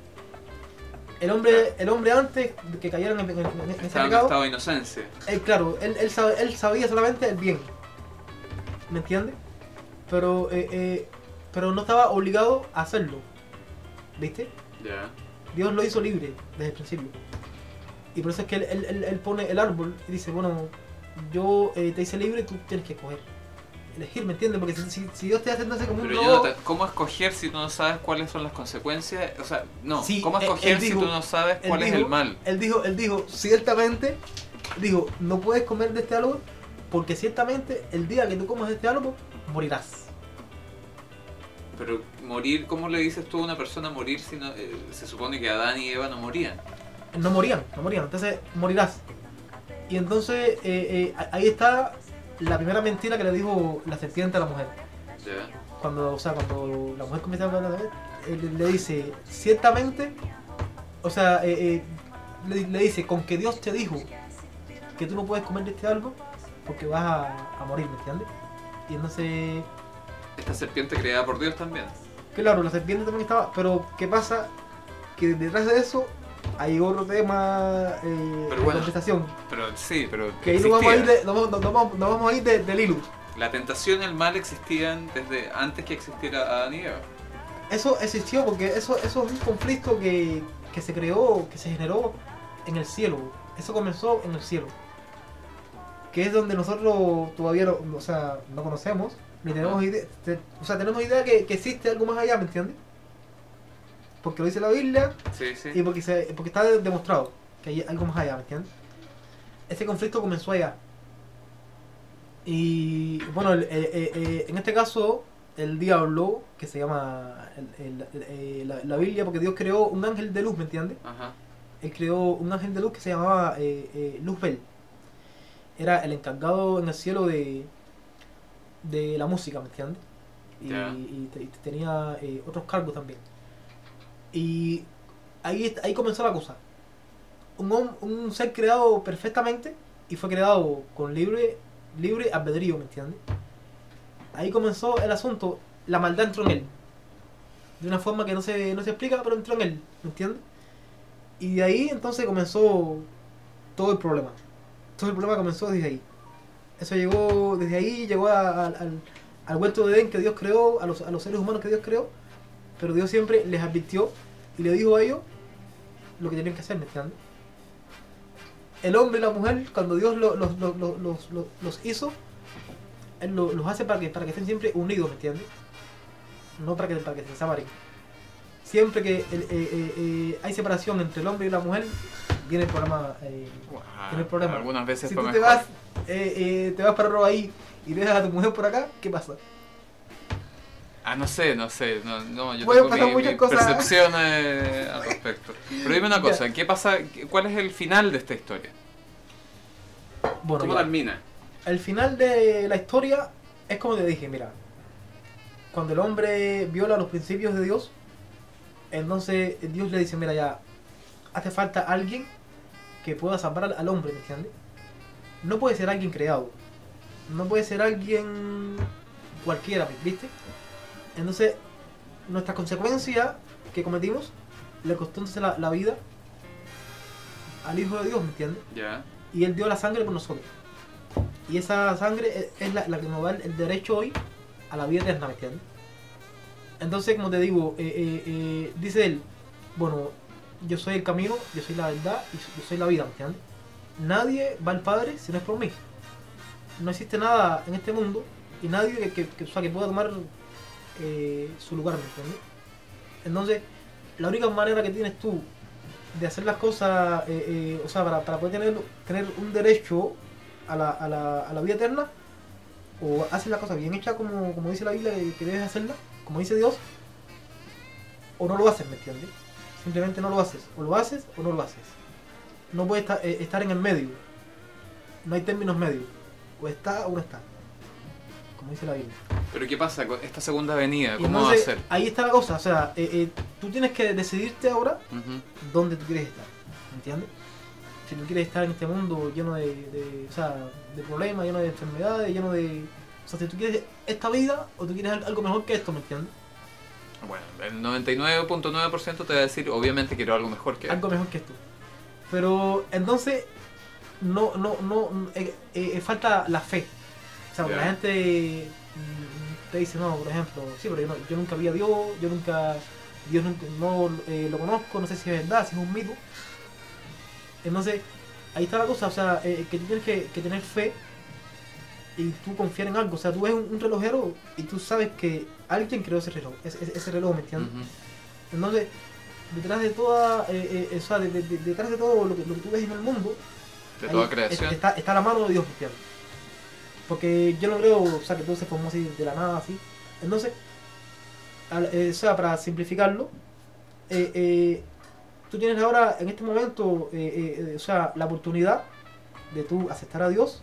El hombre, el hombre antes de que cayeran en, en, en, en ese Estaba en pecado, estado de inocencia. él, claro, él, él, sabe- él sabía solamente el bien, ¿me entiendes? Pero, eh, eh, pero no estaba obligado a hacerlo, ¿viste? Ya. Dios lo hizo libre desde el principio. Y por eso es que él, él, él- él pone el árbol y dice, bueno, yo eh, te hice libre y tú tienes que escoger. Elegir, ¿me entiendes? Porque si, si- si Dios te hace haciéndose como un Pero robot, Jonathan, ¿cómo escoger si tú no sabes cuáles son las consecuencias? O sea, no, Sí, ¿cómo él- escoger él dijo- si tú no sabes él cuál es dijo- el mal? Él dijo, él dijo, ciertamente, dijo, no puedes comer de este árbol porque ciertamente el día que tú comas de este árbol, morirás. Pero morir, ¿cómo le dices tú a una persona morir si no, eh, se supone que Adán y Eva no morían? No morían, no morían, entonces morirás. Y entonces eh, eh, ahí está la primera mentira que le dijo la serpiente a la mujer. Ya. Cuando, o sea, cuando la mujer comienza a hablar, eh, le, le dice, ciertamente, o sea, eh, eh, le, le dice, con que Dios te dijo que tú no puedes comer de este árbol porque vas a, a morir, ¿me entiendes? Y entonces, Esta serpiente creada por Dios también. claro, la serpiente también estaba, pero ¿qué pasa? Que detrás de eso hay otro tema eh, Pero de bueno, conversación. Pero sí, pero Que ahí no vamos a ir, existía. de, no, vamos- no vamos, no vamos a ir de- del hilo. La tentación y el mal existían desde antes que existiera Adán y Eva. Eso existió porque eso, eso es un conflicto que, que se creó, que se generó en el cielo. Eso comenzó en el cielo. Que es donde nosotros todavía no, o sea, no conocemos, ni tenemos idea, te- o sea, tenemos idea que, que existe algo más allá, ¿me entiendes? Porque lo dice la Biblia Sí, sí. y porque, se, porque está de- demostrado que hay algo más allá, ¿me entiendes? Ese conflicto comenzó allá. Y bueno, el- eh, eh, eh, en este caso, el diablo, que se llama el- el- el- eh, la, la Biblia, porque Dios creó un ángel de luz, ¿me entiendes? Ajá. Él creó un ángel de luz que se llamaba eh, eh, Luzbel. Era el encargado en el cielo de, de la música, ¿me entiendes? Y, Ya. y te- y tenía eh, otros cargos también. Y ahí, ahí comenzó la cosa. Un, hom- un ser creado perfectamente y fue creado con libre, libre albedrío, ¿me entiendes? Ahí comenzó el asunto, la maldad entró en él. De una forma que no se, no se explica, pero entró en él, ¿me entiendes? Y de ahí entonces comenzó todo el problema. Todo el problema comenzó desde ahí. Eso llegó, desde ahí llegó a- a- al, al huerto de Edén que Dios creó, a los, a los seres humanos que Dios creó, pero Dios siempre les advirtió y le dijo a ellos lo que tenían que hacer, ¿me entiendes? El hombre y la mujer, cuando Dios lo- los, los, los, los, los- los hizo, Él lo- los hace para que, para que estén siempre unidos, ¿me entiendes? No para que, para que se separen. Siempre que el- eh, eh, eh, hay separación entre el hombre y la mujer, viene el problema. Eh, tiene el problema. Algunas veces si fue tú te mejor. vas, eh, eh, te vas para arriba ahí y dejas a tu mujer por acá, ¿qué pasa? Ah, no sé, no sé. No, no, yo Pueden tengo pasar mi, muchas mi cosas. percepción eh, al respecto. Pero dime una Ya. cosa, ¿qué pasa? ¿Cuál es el final de esta historia? Bueno, ¿Cómo ya. termina? El final de la historia es como te dije, mira, cuando el hombre viola los principios de Dios, entonces Dios le dice, mira ya, hace falta alguien que pueda salvar al, al hombre, ¿me entiendes? No puede ser alguien creado, no puede ser alguien cualquiera, ¿viste? Entonces, nuestra consecuencia que cometimos le costó entonces la, la vida al Hijo de Dios, ¿me entiendes? Ya. Y Él dio la sangre por nosotros. Y esa sangre es- es la, la que nos da el, el derecho hoy a la vida eterna, ¿me entiendes? Entonces, como te digo, eh, eh, eh, dice Él, bueno, yo soy el camino, yo soy la verdad y so- yo soy la vida, ¿me entiendes? Nadie va al Padre si no es por mí. No existe nada en este mundo y nadie que, que, que, o sea, que pueda tomar eh, su lugar, ¿me entiendes? Entonces, la única manera que tienes tú de hacer las cosas, eh, eh, o sea, para, para poder tener, tener un derecho a la, a, la, a la vida eterna, o haces la cosa bien hecha como, como dice la Biblia que, que debes hacerla, como dice Dios, o no lo haces, ¿me entiendes? Simplemente no lo haces, o lo haces o no lo haces. No puedes estar, eh, estar en el medio, no hay términos medios, o está o no está, como dice la Biblia. Pero ¿qué pasa con esta segunda venida? Y ¿Cómo entonces, va a ser? ahí está la cosa, o sea, eh, eh, tú tienes que decidirte ahora Ujú. dónde tú quieres estar, ¿me entiendes? Si tú quieres estar en este mundo lleno de, de, o sea, de problemas, lleno de enfermedades, lleno de... O sea, si tú quieres esta vida o tú quieres al- algo mejor que esto, ¿me entiendes? Bueno, el noventa y nueve punto nueve por ciento te va a decir, obviamente quiero algo mejor que Algo mejor que esto. Pero entonces, no, no, no, eh, eh, falta la fe. O sea, porque Ya. la gente mm, te dice, no, por ejemplo, sí, pero yo, no- yo nunca vi a Dios, yo nunca, Dios nunca, no eh, lo conozco, no sé si es verdad, si es un mito. Entonces, ahí está la cosa, o sea, eh, que tú tienes que, que tener fe y tú confiar en algo. O sea, tú ves un, un relojero y tú sabes que alguien creó ese reloj, ese, ese- ese reloj, ¿me entiendes? Ujú. Entonces, detrás de toda, eh, eh, o sea, de- de- de- detrás de todo lo que, lo que tú ves en el mundo, De ahí toda es- creación. está, está la mano de Dios, ¿me entiendes? Porque yo no creo, o sea, que todo se formó así de la nada, así. Entonces, al- eh, o sea, para simplificarlo, eh, eh, tú tienes ahora, en este momento, eh, eh, eh, o sea, la oportunidad de tú aceptar a Dios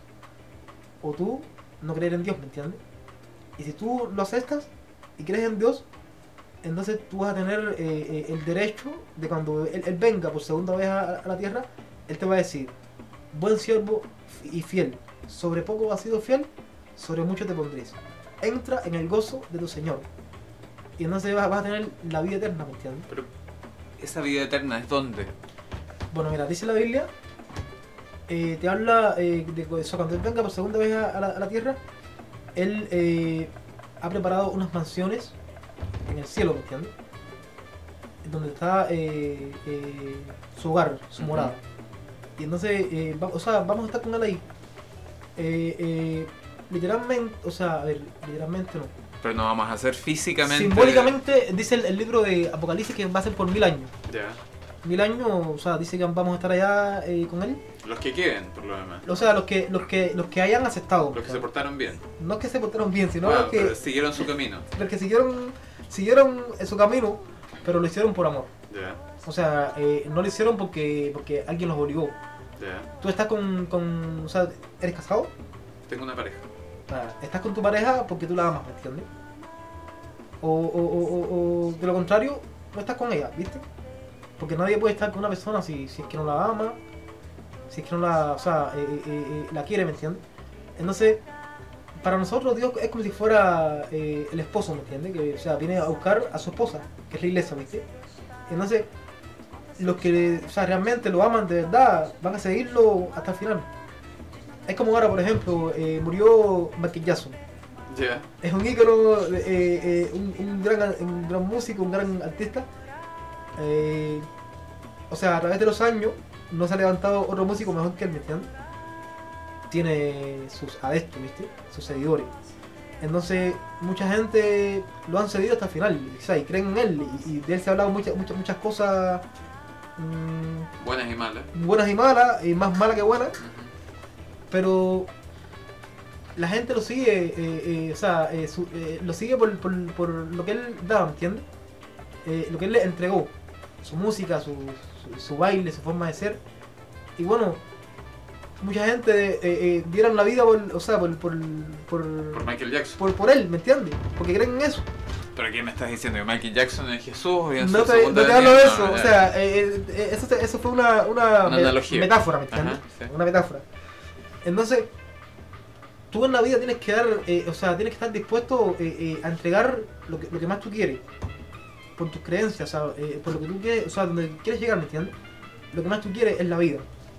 o tú no creer en Dios, ¿me entiendes? Y si tú lo aceptas y crees en Dios, entonces tú vas a tener eh, eh, el derecho de cuando él, él venga por segunda vez a, a la tierra, Él te va a decir, buen siervo y fiel, sobre poco has sido fiel, sobre mucho te pondré. Entra en el gozo de tu Señor. Y entonces vas, vas a tener la vida eterna, ¿me entiendes? Pero esa vida eterna es dónde? Bueno, mira, dice la Biblia, eh, te habla eh, de o sea, cuando Él venga por segunda vez a, a la, a la tierra, Él eh, ha preparado unas mansiones en el cielo, ¿me entiendes? Donde está eh, eh, su hogar, su Ujú. morada. Y entonces, eh, va- o sea, vamos a estar con Él ahí. Eh, eh, literalmente, o sea, a ver, literalmente no. Pero no vamos a hacer físicamente. Simbólicamente dice el, el libro de Apocalipsis que va a ser por mil años. Ya. Mil años, o sea, dice que vamos a estar allá eh, con Él. Los que queden, por lo demás. O sea, los que, los que, los que hayan aceptado. Los que se portaron bien. No es que se portaron bien, sino Bueno, los, que, pero siguieron su camino. los que siguieron, siguieron su camino, pero lo hicieron por amor. Ya, O sea, eh, no lo hicieron porque, porque alguien los obligó. ya. Tú estás con, con, o sea, ¿eres casado? Tengo una pareja. Ah, estás con tu pareja porque tú la amas, ¿me entiendes? O, o, o, o- o de lo contrario, no estás con ella, ¿viste? Porque nadie puede estar con una persona si, si es que no la ama, si es que no la, o sea, eh, eh, eh, la quiere, ¿me entiendes? Entonces, para nosotros Dios es como si fuera eh, el esposo, ¿me entiendes? Que, o sea, viene a buscar a su esposa, que es la iglesia, ¿viste? Entonces, los que, o sea, realmente lo aman de verdad, van a seguirlo hasta el final. Es como ahora, por ejemplo, eh, murió Michael Jackson. Ya. Es un ícono, eh, eh, un, un gran, un gran músico, un gran artista. Eh, o sea, a través de los años no se ha levantado otro músico mejor que él, ¿me entiendes? Tiene sus adeptos, ¿viste? Sus seguidores. Entonces, mucha gente lo han seguido hasta el final, o sea, y creen en él. Y, y de él se ha hablado muchas, muchas, muchas cosas mm, Buenas y malas. buenas y malas, y más malas que buenas. Ujú. Pero la gente lo sigue, eh, eh, o sea, eh, su- eh, lo sigue por, por, por lo que él da, ¿me entiendes? Eh, lo que él le entregó, su música, su, su, su baile, su forma de ser. Y bueno, mucha gente eh, eh, dieron la vida por, o sea, por, por, por, Por Michael Jackson. por, por él, ¿me entiendes? Porque creen en eso. ¿Pero qué me estás diciendo? ¿Que Michael Jackson es Jesús y en No su te, segunda no te venida? hablo de No, eso, o ya. sea, eh, eh, eso, se- eso fue una, una, Una me- analogía. metáfora, ¿me entiendes? Ajá, sí. Una metáfora. Entonces, tú en la vida tienes que dar, eh, o sea, tienes que estar dispuesto eh, eh, a entregar lo que, lo que más tú quieres, por tus creencias, o sea, eh, por lo que tú quieres, o sea, donde quieres llegar, ¿me entiendes? Lo que más tú quieres es la vida.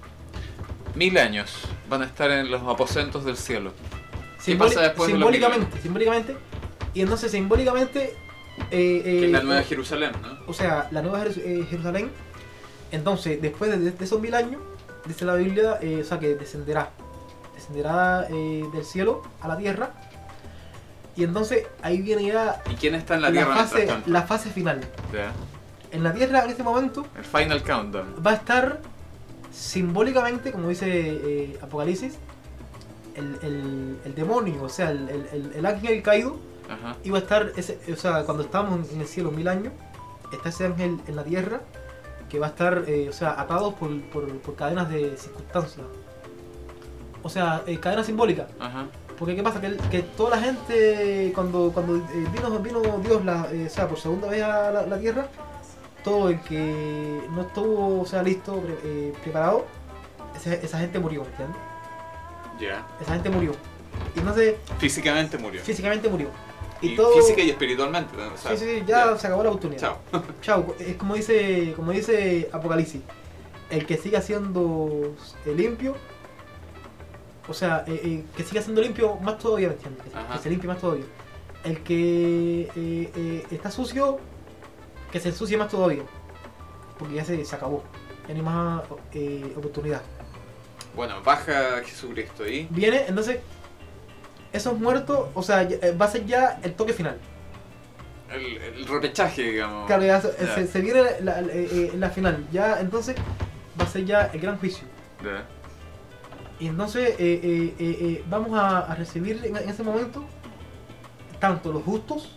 Mil años van a estar en los aposentos del cielo. ¿Qué Simbóli- pasa después de los mil simbólicamente, simbólicamente, y entonces simbólicamente, eh, Que es la eh, nueva Jerusalén, ¿no? o sea, la nueva Jeru- eh, Jerusalén, entonces, después de, de esos mil años, dice la Biblia, eh, o sea, que descenderá, descenderá eh, del cielo a la tierra, y entonces ahí viene ya ¿Y quién está en la la, tierra fase, mientras tanto? la fase final. Ya. En la tierra, en este momento, El final countdown. va a estar simbólicamente, como dice eh, Apocalipsis, el, el, el demonio, o sea, el, el, el, el ángel caído, Ajá. iba a estar, ese, o sea, cuando estábamos en el cielo mil años, está ese ángel en la tierra que va a estar, eh, o sea, atado por, por, por cadenas de circunstancias. O sea, eh, cadenas simbólicas. Ajá. Porque qué pasa, que, el- que toda la gente, cuando, cuando eh, vino, vino Dios, la, eh, o sea, por segunda vez a la, la tierra, todo el que no estuvo, o sea, listo, pre- eh, preparado, esa, esa gente murió, ¿entiendes? Ya. Esa gente murió. Y entonces, Físicamente murió. físicamente murió. Y, Y todo... física y espiritualmente. ¿no? O sea, Sí, sí, sí, ya, se acabó la oportunidad. Chao. Chao, es como dice, como dice Apocalipsis, el que siga siendo eh, limpio, o sea, eh, eh, que siga siendo limpio más todavía, ¿me entiendes? Que, Ajá. que se limpie más todavía. El que eh, eh, está sucio, que se ensucie más todavía, porque ya se, se acabó, ya no hay más eh, oportunidad. Bueno, baja Jesucristo ahí. Viene, entonces, esos muertos, o sea, ya- eh, va a ser ya el toque final. El, el repechaje, digamos. Claro, ya, se, Ya. se- se viene la, la- eh, eh, la final, ya entonces va a ser ya el gran juicio. Ya. Y entonces eh, eh, eh, eh, vamos a, a recibir en, en ese momento tanto los justos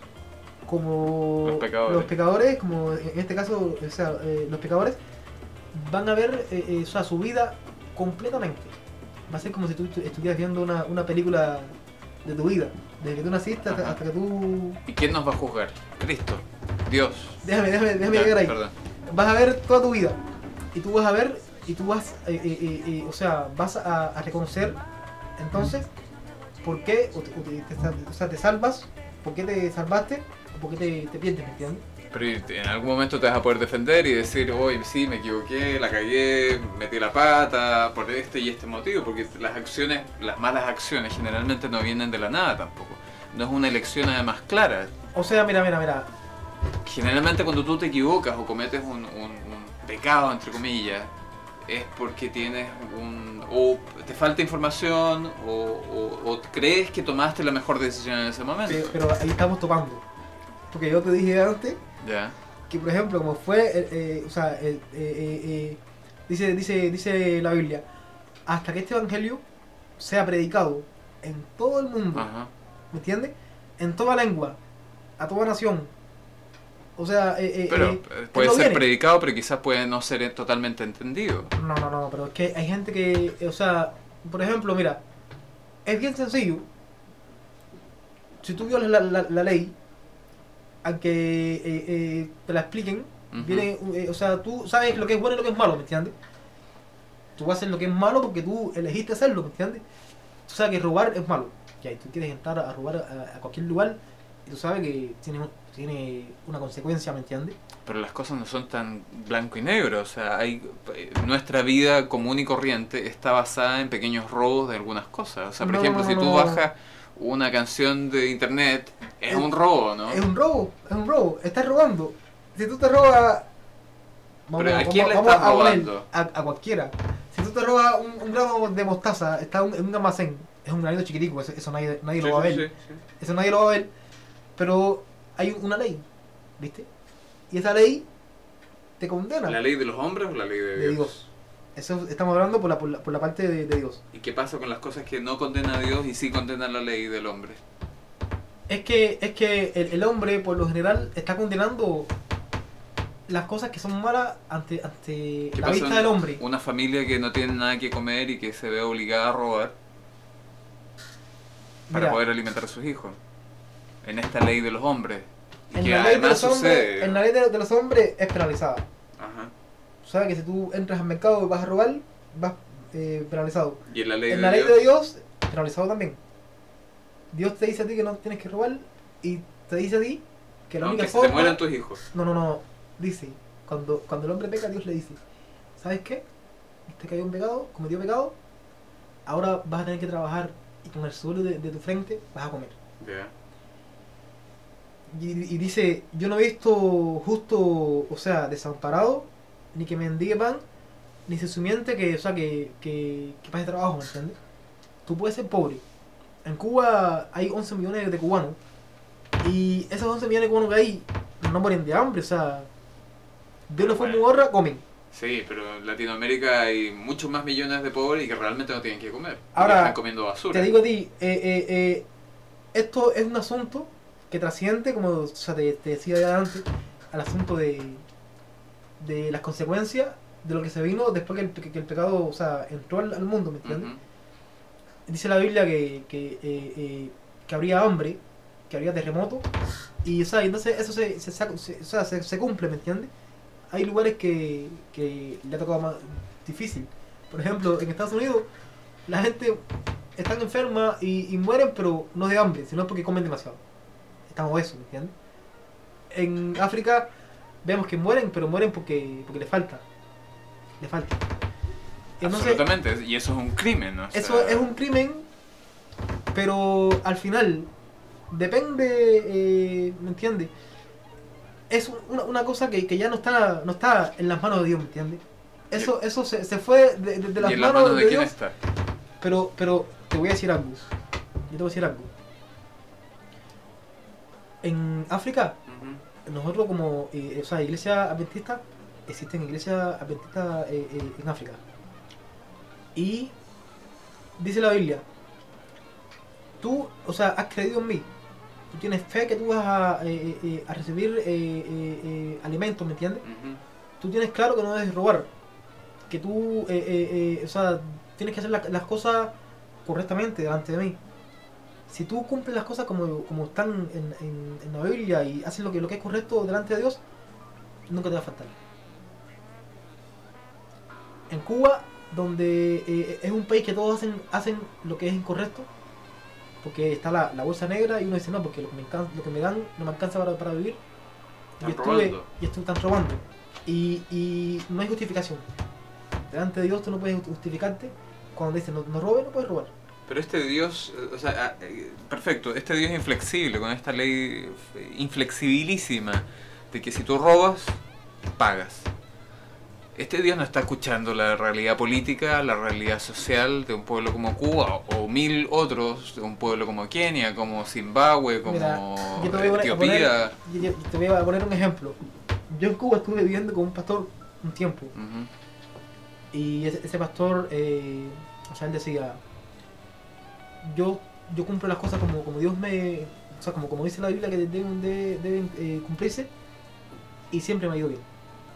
como Los pecadores. los pecadores, como en este caso, o sea, eh, los pecadores van a ver eh, eh, o sea, su vida completamente. Va a ser como si tú estu- estuvieras viendo una, una película de tu vida, desde que tú naciste hasta, Ajá. hasta que tú... ¿Y quién nos va a juzgar? Cristo. Dios. Déjame, déjame, déjame Ya, llegar ahí. Perdón. Vas a ver toda tu vida y tú vas a ver y tú vas eh, eh, eh, eh, o sea vas a, a reconocer entonces por qué o te, o te- te sal- o sea, te salvas, por qué te salvaste o por qué te, te pierdes, ¿me entiendes? Pero y- en algún momento te vas a poder defender y decir, oye, sí, me equivoqué, la cagué, metí la pata por este y este motivo, porque las acciones, las malas acciones generalmente no vienen de la nada tampoco. No es una elección además clara. O sea, mira, mira, mira, Generalmente cuando tú te equivocas o cometes un, un- un pecado, entre comillas, es porque tienes un... o te falta información o, o- o crees que tomaste la mejor decisión en ese momento. pero, pero ahí estamos topando, porque yo te dije antes Ya. que por ejemplo como fue eh, eh, o sea eh, eh, eh, eh, dice dice dice la Biblia, hasta que este evangelio sea predicado en todo el mundo, Ajá. ¿me entiendes? En toda lengua, a toda nación. O sea, eh, eh, Pero eh, eh, puede no ser viene. predicado, pero quizás puede no ser eh, totalmente entendido. No, no, no, pero es que hay gente que, eh, o sea, por ejemplo, mira, es bien sencillo. Si tú violas la, la, la ley, aunque eh, eh, te la expliquen, Ujú. viene, eh, o sea, tú sabes lo que es bueno y lo que es malo, ¿me entiendes? Tú vas a hacer lo que es malo porque tú elegiste hacerlo, ¿me entiendes? Tú sabes que robar es malo. Ya, y tú quieres entrar a robar a, a cualquier lugar y tú sabes que tiene, un- tiene una consecuencia, ¿me entiendes? Pero las cosas no son tan blanco y negro. O sea, hay eh, nuestra vida común y corriente está basada en pequeños robos de algunas cosas. O sea, por No, ejemplo, no, si no, tú no. bajas una canción de internet, es Es- un robo, ¿no? Es un robo, es un robo, estás robando. Si tú te robas... Pero ¿a quién le estás poner robando? A, a cualquiera. Si tú te robas un, un grano de mostaza, está un- en un almacén, es un granito chiquitico, eso, eso nadie, nadie Sí, lo va a sí, ver. sí, sí. Eso nadie lo va a ver. Pero hay una ley, ¿viste? Y esa ley te condena ¿La ley de los hombres o la ley de de Dios? Dios. Eso estamos hablando por la, por la, por la parte de, de Dios. ¿Y qué pasa con las cosas que no condena a Dios y sí condena la ley del hombre? Es que, es que el, el hombre, por lo general, está condenando las cosas que son malas ante, ante ¿Qué la pasa vista en del hombre. Una familia que no tiene nada que comer y que se ve obligada a robar para Mira, poder alimentar a sus hijos. En esta ley de los hombres. Y en que la ley de además los hombres, sucede. en la ley de, de los hombres es penalizada. Ajá. Tú sabes que si tú entras al mercado y vas a robar, vas eh, penalizado. Y en la ley En de la ley Dios. de Dios, penalizado también. Dios te dice a ti que no tienes que robar y te dice a ti que la Aunque única se te forma... mueran tus hijos. No, no, no. Dice, cuando, cuando el hombre peca, Dios le dice, ¿sabes qué? Usted cayó en pecado, cometió pecado, ahora vas a tener que trabajar y con el suelo de, de tu frente vas a comer. Ya. Y, y dice, yo no he visto justo, o sea, desamparado, ni que mendigue pan, ni se sumiente que, o sea, que, que, que pase trabajo, ¿me entiendes? Tú puedes ser pobre. En Cuba hay once millones de cubanos, y esos once millones de cubanos que hay no mueren de hambre, o sea, de una forma u otra comen. Sí, pero en Latinoamérica hay muchos más millones de pobres y que realmente no tienen que comer. Ahora, Y están comiendo basura. Te digo a ti, eh, eh, eh, esto es un asunto que trasciende, como o sea, te, te decía ya antes, al asunto de, de las consecuencias de lo que se vino después que el, que, que el pecado o sea, entró al, al mundo, ¿me entiendes? Ujú. Dice la Biblia que, que, eh, eh, que habría hambre, que habría terremoto, y o sea, entonces eso se, se, saca- se- o sea, se, se cumple, ¿me entiendes? Hay lugares que, que le ha tocado más difícil. Por ejemplo, en Estados Unidos, la gente está enferma y, y mueren, pero no de hambre, sino porque comen demasiado. Están obesos, ¿me entiendes? En África vemos que mueren, pero mueren porque, porque le falta. Le falta. Entonces, Absolutamente, y eso es un crimen, ¿no? O eso sea, es un crimen, pero al final depende, eh, ¿me entiendes? Es una, una cosa que, que ya no está no está en las manos de Dios, ¿me entiendes? Eso eso se, se fue de, de- de las ¿Y en las manos, manos de, de quién Dios, está? pero pero te voy a decir algo. Yo te voy a decir algo. En África, Ujú. nosotros como, eh, o sea, iglesia adventista, existen iglesias adventistas eh, eh, en África. Y dice la Biblia, tú, o sea, has creído en mí, tú tienes fe que tú vas a, eh, eh, eh, a recibir eh, eh, eh, alimentos, ¿me entiendes? Ujú. Tú tienes claro que no debes robar, que tú, eh, eh, eh, o sea, tienes que hacer la- las cosas correctamente delante de mí. Si tú cumples las cosas como, como están en, en- en la Biblia y haces lo que, lo que es correcto delante de Dios, nunca te va a faltar. En Cuba, donde eh, es un país que todos hacen, hacen lo que es incorrecto, porque está la, la bolsa negra y uno dice no, porque lo que me, alcan- lo que me dan no me alcanza para, para vivir. Están Y estuve, robando. y estuve están robando. Y, y no hay justificación. Delante de Dios tú no puedes justificarte. Cuando dice no, no robes, no puedes robar. Pero este Dios, eh, o sea, ah, eh, perfecto, este Dios inflexible, con esta ley eh, inflexibilísima de que si tú robas, pagas. Este Dios no está escuchando la realidad política, la realidad social de un pueblo como Cuba o mil otros, de un pueblo como Kenia, como Zimbabue, como Mira, yo te voy a poner- a Etiopía. poner- yo- yo te voy a poner un ejemplo. Yo en Cuba estuve viviendo con un pastor un tiempo. Ujú. Y ese, ese pastor, eh, o sea, él decía, yo, yo cumplo las cosas como, como Dios me, o sea, como, como dice la Biblia que deben, de- deben eh, cumplirse, y siempre me ha ido bien.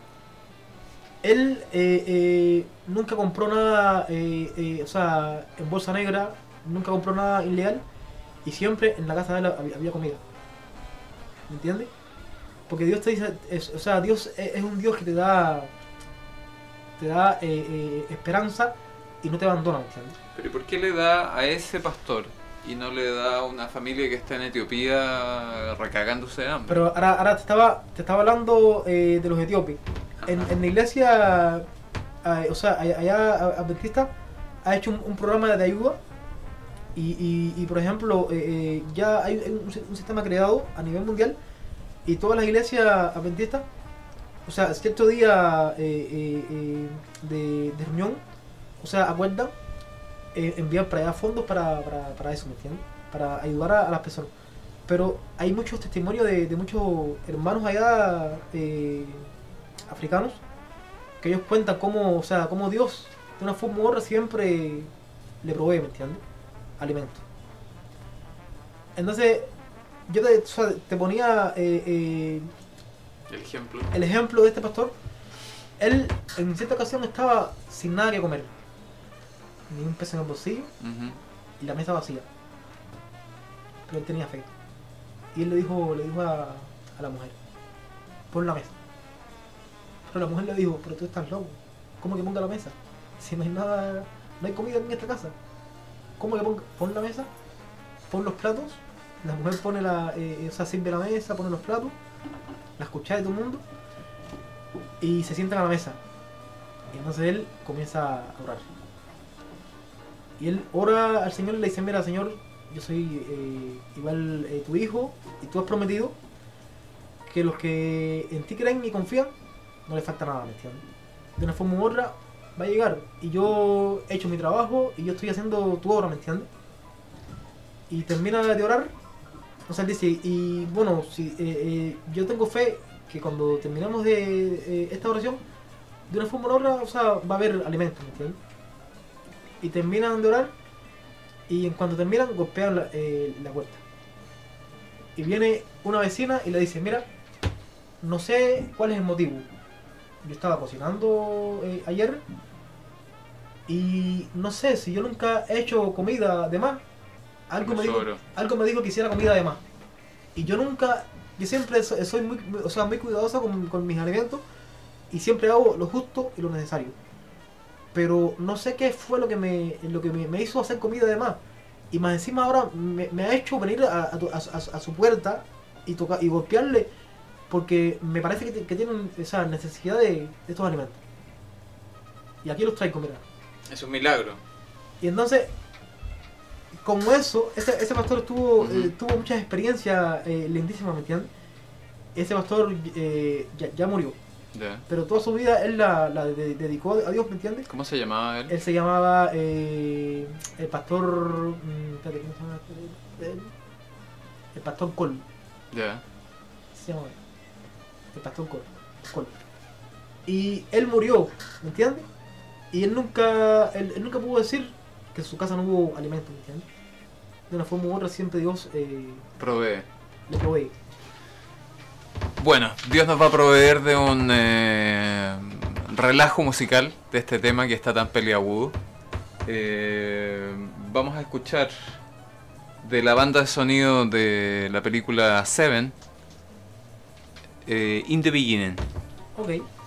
Él eh, eh, nunca compró nada, eh, eh, o sea, en bolsa negra, nunca compró nada ilegal, y siempre en la casa de él había, había comida. ¿Me entiendes? Porque Dios te dice, es- o sea, Dios es, es un Dios que te da, te da eh, eh, esperanza y no te abandona, ¿me entiendes? Pero ¿y por qué le da a ese pastor y no le da a una familia que está en Etiopía recagándose de hambre? Pero ahora, ahora te estaba te estaba hablando eh, de los etíopes. En, en la iglesia, eh, o sea, allá- allá adventista, ha hecho un, un programa de ayuda y, y, y, por ejemplo, eh, eh, ya hay un, un sistema creado a nivel mundial y todas las iglesias adventistas, o sea, cierto día eh, eh, eh, de, de reunión, o sea, acuerdan eh, enviar para allá fondos para, para, para eso, ¿me entiendes? Para ayudar a, a las personas. Pero hay muchos testimonios de, de muchos hermanos allá eh, africanos que ellos cuentan cómo, o sea, cómo Dios de una forma u otra siempre le provee, ¿me entiendes? Alimento. Entonces, yo te, o sea, te ponía eh, eh, El ejemplo. el ejemplo de este pastor. Él en cierta ocasión estaba sin nada que comer, ni un peso en el bolsillo Ujú. y la mesa vacía. Pero él tenía fe. Y él le dijo, le dijo a, a la mujer, pon la mesa. Pero la mujer le dijo, pero tú estás loco. ¿Cómo que ponga la mesa? Si no hay nada, no hay comida en esta casa. ¿Cómo que ponga? Pon la mesa, pon los platos. La mujer pone la, eh, o sea, sirve la mesa, pone los platos, las cucharas de todo el mundo y se sientan a la mesa. Y entonces él comienza a orar. Y él ora al Señor y le dice, mira Señor, yo soy eh, igual eh, tu hijo y tú has prometido que los que en ti creen y confían no les falta nada, ¿me entiendes? De una forma u otra va a llegar y yo he hecho mi trabajo y yo estoy haciendo tu obra, ¿me entiendes? Y termina de orar, o sea, él dice, y bueno, si, eh, eh, yo tengo fe que cuando terminemos de eh, esta oración de una forma u otra, o sea, va a haber alimentos, ¿me entiendes? Y terminan de orar, y en cuanto terminan, golpean la, eh, la puerta. Y viene una vecina y le dice, mira, no sé cuál es el motivo. Yo estaba cocinando eh, ayer, y no sé si yo nunca he hecho comida de más. Algo me, dijo, algo me dijo que hiciera comida de más. Y yo nunca, yo siempre soy, soy muy, o sea, muy cuidadosa con, con mis alimentos, y siempre hago lo justo y lo necesario. Pero no sé qué fue lo que me, lo que me, me hizo hacer comida de más. Y más encima ahora me, me ha hecho venir a, a, a, a su puerta y tocar y golpearle, porque me parece que, que tienen esa necesidad de, de estos alimentos. Y aquí los traigo, mira. Es un milagro. Y entonces, como eso, ese, ese pastor tuvo, Uh-huh. eh, tuvo muchas experiencias eh, lindísimas, ¿me entiendes? Ese pastor eh, ya, ya murió, Ya. pero toda su vida él la, la de- dedicó a Dios, ¿me entiendes? ¿Cómo se llamaba él? Él se llamaba eh, el pastor... mm, espérate, ¿cómo se llama él? El pastor Col. Ya. Se llama él. El pastor Col. Col. Y él murió, ¿me entiendes? Y él nunca, él, él nunca pudo decir que en su casa no hubo alimento, ¿me entiendes? De una forma u otra siempre Dios eh, Provee. le provee. Bueno, Dios nos va a proveer de un eh, relajo musical de este tema que está tan peliagudo. Eh, vamos a escuchar de la banda de sonido de la película Seven, eh, In the Beginning. Ok.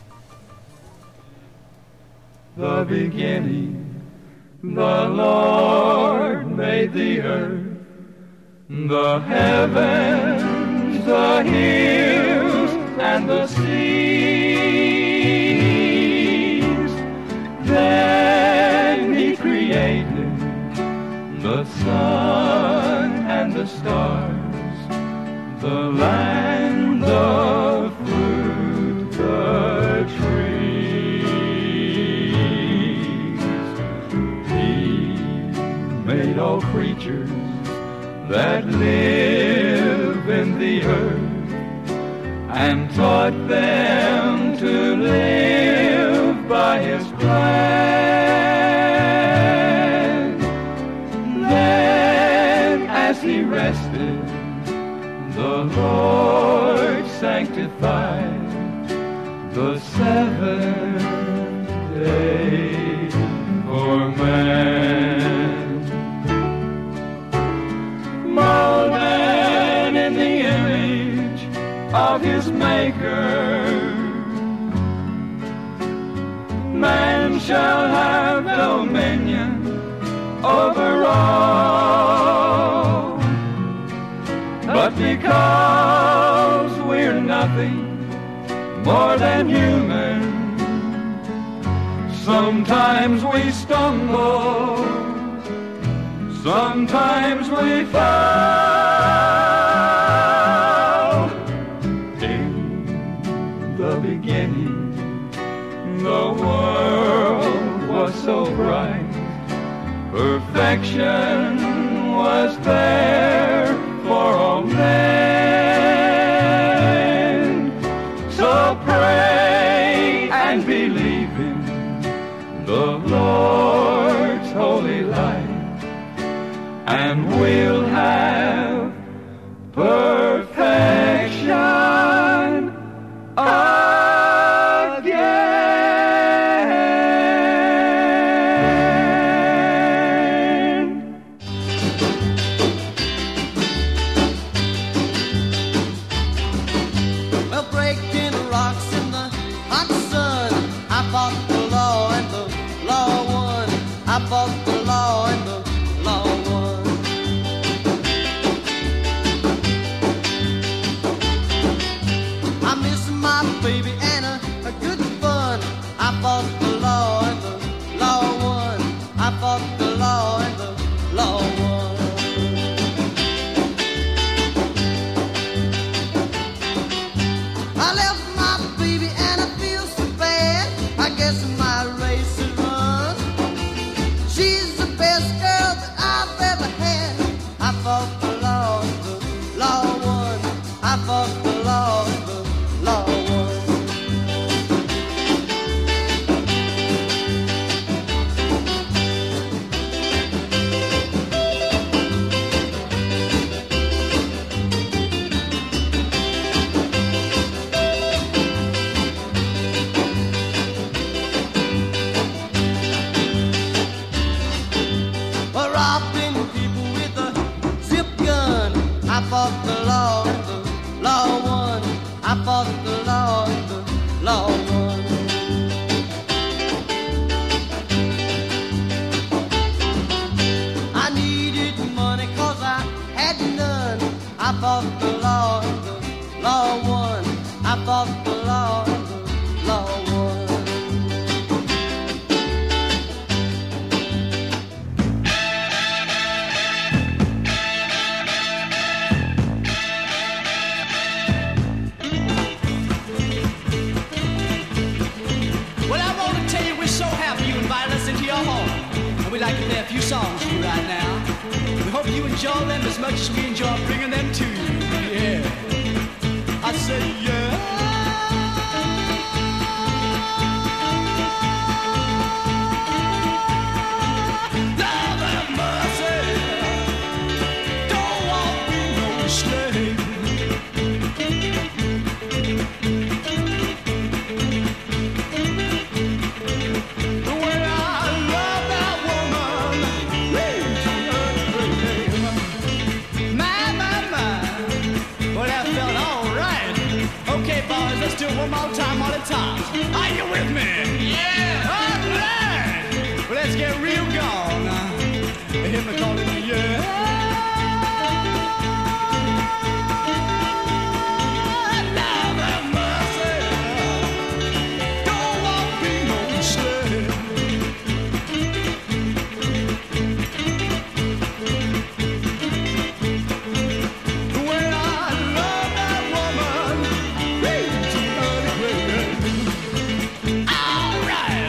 The beginning, the Lord made the earth, the heavens, the hills, and the seas. Then He created the sun and the stars, the land, the fruit, the trees. Made all creatures that live in the earth and taught them to live by His plan. Then as He rested, the Lord sanctified the seventh day for man. Molded in the image of His Maker, man shall have dominion over all. But because we're nothing more than human, sometimes we stumble, sometimes we fall. In the beginning, the world was so bright, perfection was there for all men. So pray and believe in the Lord's holy light, and we'll have perfection again. Well, breaking rocks in the hot sun, I fought the law and the law won. I fought the law and the law won. I miss my baby and a, a good fun. I fought the law and the law won. I fought the law and the law won. I left my baby and I feel so bad. I guess my race is run. She's the best girl that I've ever had. I fought the law and the law won. I fought the law and the law won. few songs for you right now. We hope you enjoy them as much as we enjoy bringing them to you. Yeah. I said, yeah. Love and mercy. Don't want me no slave. The way I love that woman. My, my, my. Well, that felt all right. Okay, boys, let's do it one more time, all the time. Are you with me? Yeah. All right. Well, let's get real gone. They hear me calling you, yeah. Love and mercy. Don't want to be no slave. The way I love that woman. All right.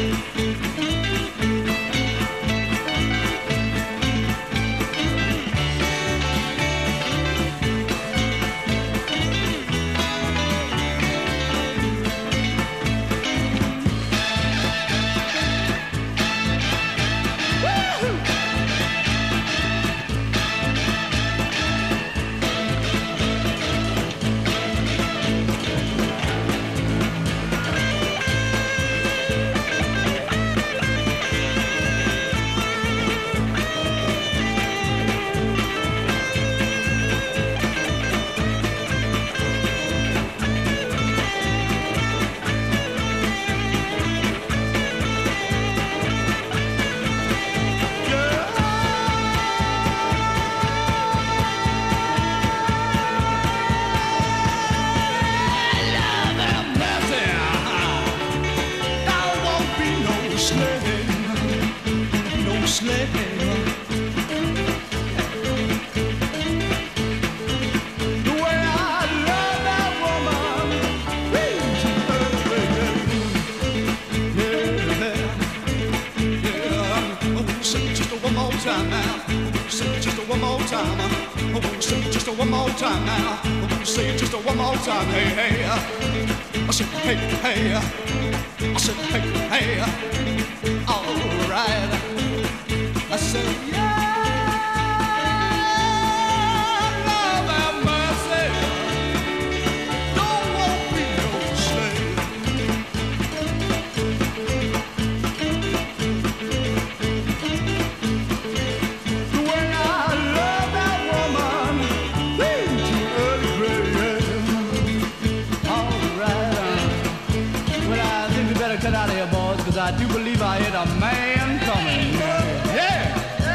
One more time now. Say it just one more time. Hey, hey. I said, hey, hey. I said, hey, hey. All right. I said, yeah. Love and mercy. Don't want me no slave. The way I love that woman. Cut out of here, boys, because I do believe I hear a man coming. Yeah!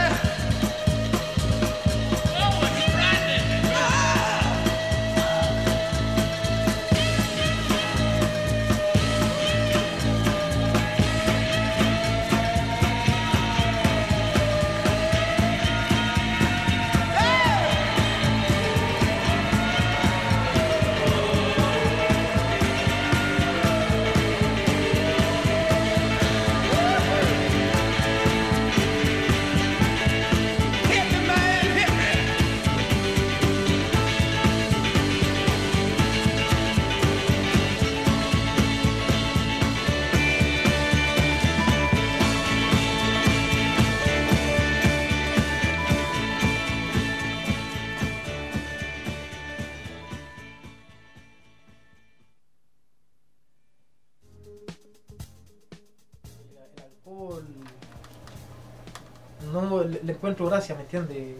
No le, le encuentro gracia, ¿me entiendes?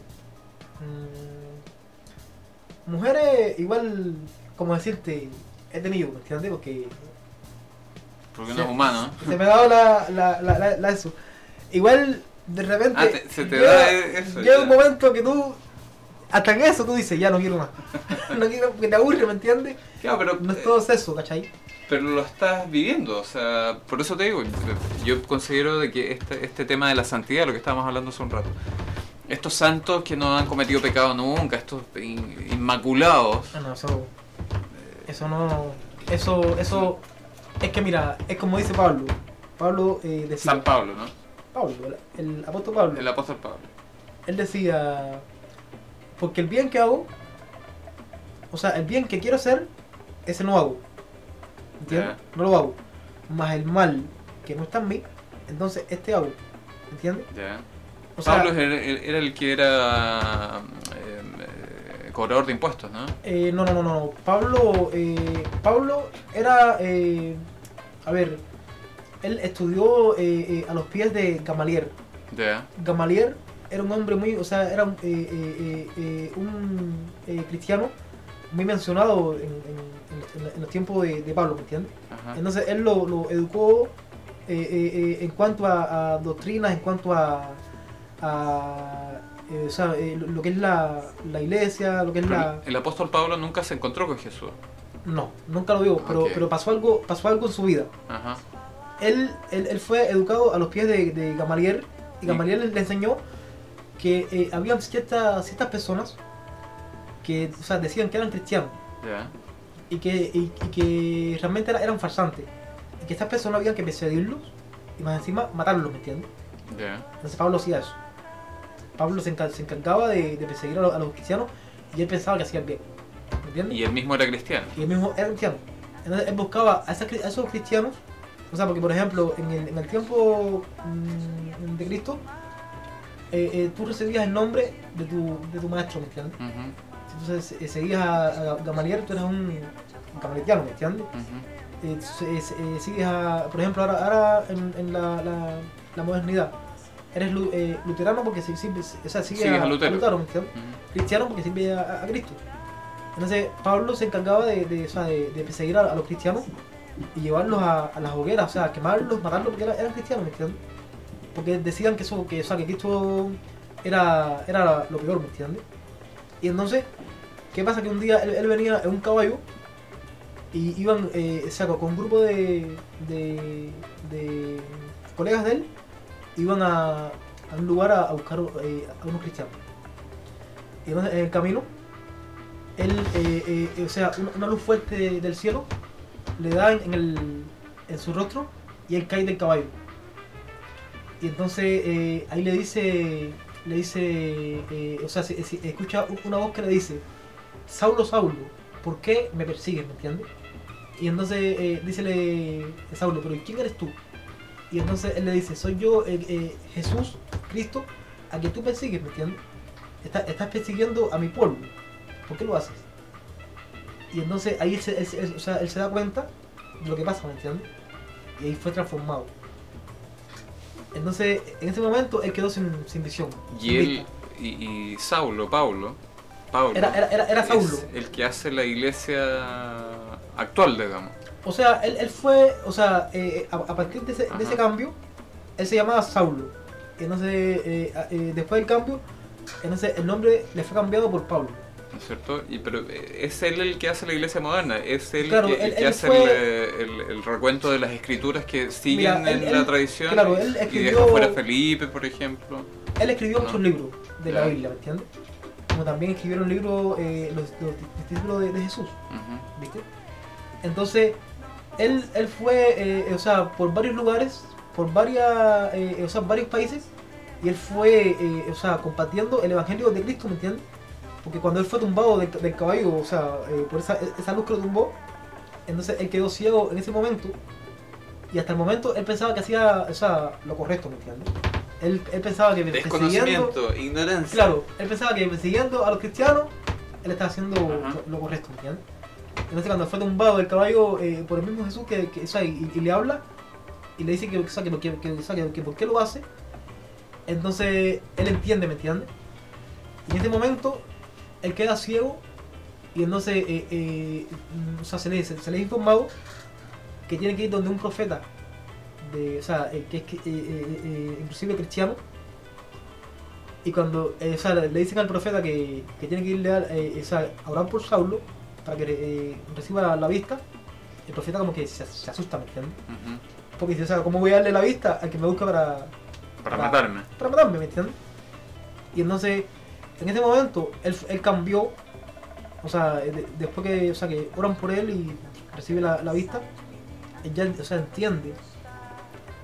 Mm, mujeres, igual, como decirte, he tenido, ¿me entiendes? Porque. Porque se, no es humano. Se me ha dado la, la, la, la, la eso. Igual, de repente. Ah, te, se te llega, da eso. Llega ya. un momento que tú. Hasta en eso tú dices, ya no quiero más. No quiero porque te aburre, ¿me entiendes? Claro, pero. No es todo eso, ¿cachai? Pero lo estás viviendo, o sea, por eso te digo, yo considero de que este, este tema de la santidad, lo que estábamos hablando hace un rato, estos santos que no han cometido pecado nunca, estos in, inmaculados. No, no, eso, eso no, eso, eso, es que mira, es como dice Pablo, Pablo eh, decía, San Pablo, ¿no? Pablo, el, el apóstol Pablo. El apóstol Pablo. Él decía, porque el bien que hago, o sea, el bien que quiero hacer, ese no hago. ¿Entiendes? Ya. No lo hago. Más el mal que no está en mí, entonces este hago. ¿Entiendes? Ya. O sea, Pablo era, era el que era eh, eh, cobrador de impuestos, ¿no? eh, no, no, no, no. Pablo, eh, Pablo era, eh, a ver, él estudió eh, eh, a los pies de Gamaliel. Ya. Gamaliel era un hombre muy, o sea, era un, eh, eh, eh, un eh, cristiano muy mencionado en, en, en, en los tiempos de, de Pablo, ¿me entiendes? Ajá. Entonces él lo, lo educó eh, eh, eh, en cuanto a, a doctrinas, en cuanto a, a eh, o sea, eh, lo, lo que es la, la iglesia, lo que es Pero la... el apóstol Pablo nunca se encontró con Jesús. No, nunca lo vio, pero, Ok. pero pasó algo, pasó algo en su vida. Ajá. Él, él, él fue educado a los pies de, de Gamaliel, y Sí. Gamaliel le enseñó que eh, había ciertas, ciertas personas que, o sea, decían que eran cristianos Ya. y que, y, y que realmente era- eran farsantes, y que estas personas habían que perseguirlos y más encima matarlos, ¿me entiendes? Ya. Entonces Pablo hacía eso. Pablo se, encar- se encargaba de, de perseguir a los, a los cristianos y él pensaba que hacía el bien, ¿me entiendes? Y él mismo era cristiano. Y él mismo era cristiano. Entonces él buscaba a, esas cri- a esos cristianos, o sea, porque por ejemplo, en el, en el tiempo mm, de Cristo, eh, eh, tú recibías el nombre de tu, de tu maestro, ¿me entiendes? Ujú, Si tú se- seguías a, a Gamaliel, tú eras un gamalieliano, ¿me entiendes? ujú. Eh, se- se- eh, sigues a, por ejemplo, ahora, ahora en, en la, la, la modernidad, eres lu- eh, luterano porque si- si- o sea, sigues Sigues a, a Lutero. ¿me entiendes? Ujú. Cristiano porque sirve a, a Cristo. Entonces Pablo se encargaba de, de, o sea, de, de perseguir a, a los cristianos y llevarlos a, a las hogueras, o sea, quemarlos, matarlos porque era- eran cristianos, ¿me entiendes? Porque decían que eso, que, o sea, que Cristo era, era lo peor, ¿me entiendes? Y entonces, ¿qué pasa? Que un día él, él venía en un caballo y iban, eh, o sea, con un grupo de, de, de colegas de él, iban a, a un lugar a, a buscar eh, a unos cristianos. Y entonces en el camino, él, eh, eh, eh, o sea, una, una luz fuerte de- del cielo le da en, en el, en su rostro y él cae del caballo. Y entonces eh, ahí le dice, le dice, eh, o sea, se- se- escucha u- una voz que le dice, Saulo, Saulo, ¿por qué me persigues? ¿Me entiendes? Y entonces eh, dícele Saulo, pero ¿quién eres tú? Y entonces él le dice, soy yo, eh, eh, Jesús, Cristo, a quien tú persigues, ¿me entiendes? Está- estás persiguiendo a mi pueblo. ¿Por qué lo haces? Y entonces ahí él se, él se- él- o sea, él se da cuenta de lo que pasa, ¿me entiendes? Y ahí fue transformado. Entonces, en ese momento él quedó sin, sin visión. sin Y él, vista. y, y Saulo, Paulo, Paulo Era, era, era, era Saulo. es el que hace la iglesia actual, digamos. O sea, él, él fue, o sea, eh, a, a partir de ese, de ese Ajá. cambio, él se llamaba Saulo. Y entonces, eh, a- eh, después del cambio, entonces el nombre le fue cambiado por Pablo. ¿No es cierto? Y, pero eh, es él el que hace la iglesia moderna, es él Claro, que, el él- que él hace fue- el, eh, el- el recuento de las escrituras que siguen Mira, él- en él- la tradición claro, él y escribió- deja fuera a Felipe, por ejemplo. Él escribió Ajá. muchos libros de la Ya. Biblia, ¿me entiendes? Como también escribieron libros, eh, los, los discípulos de, de Jesús, Ujú. ¿viste? Entonces, él, él fue, eh, o sea, por varios lugares, por varias, eh, o sea, varios países, y él fue, eh, o sea, compartiendo el evangelio de Cristo, ¿me entiendes? Porque cuando él fue tumbado del, del caballo, o sea, eh, por esa, esa luz que lo tumbó, entonces él quedó ciego en ese momento, y hasta el momento él pensaba que hacía, o sea, lo correcto, ¿me entiendes? Él, él pensaba que persiguiendo, Desconocimiento, ignorancia. claro, él pensaba que persiguiendo a los cristianos, él estaba haciendo Ajá. lo, lo correcto, ¿me entiendes? Entonces cuando fue tumbado del caballo eh, por el mismo Jesús que, que o sea, y, y le habla y le dice que, o sea, que, que, que, o sea, que, que por qué lo hace, entonces él entiende, ¿me entiendes? Y en ese momento él queda ciego y entonces eh, eh, mm, o sea, se le, se, se le ha informado que tiene que ir donde un profeta, de, o sea, eh, que es que, eh, eh, eh, inclusive cristiano. Y cuando eh, o sea, le dicen al profeta que, que tiene que irle a, eh, o sea, a orar por Saulo para que eh, reciba la, la vista, el profeta como que se, se asusta, ¿me entiendes? Ujú. Porque dice, o sea, ¿cómo voy a darle la vista al que me busca para, Para matarme. para matarme, ¿me entiendes? Y entonces, en ese momento, él, él cambió, o sea, de- después que, o sea, que oran por él y recibe la, la vista, él ya, o sea, entiende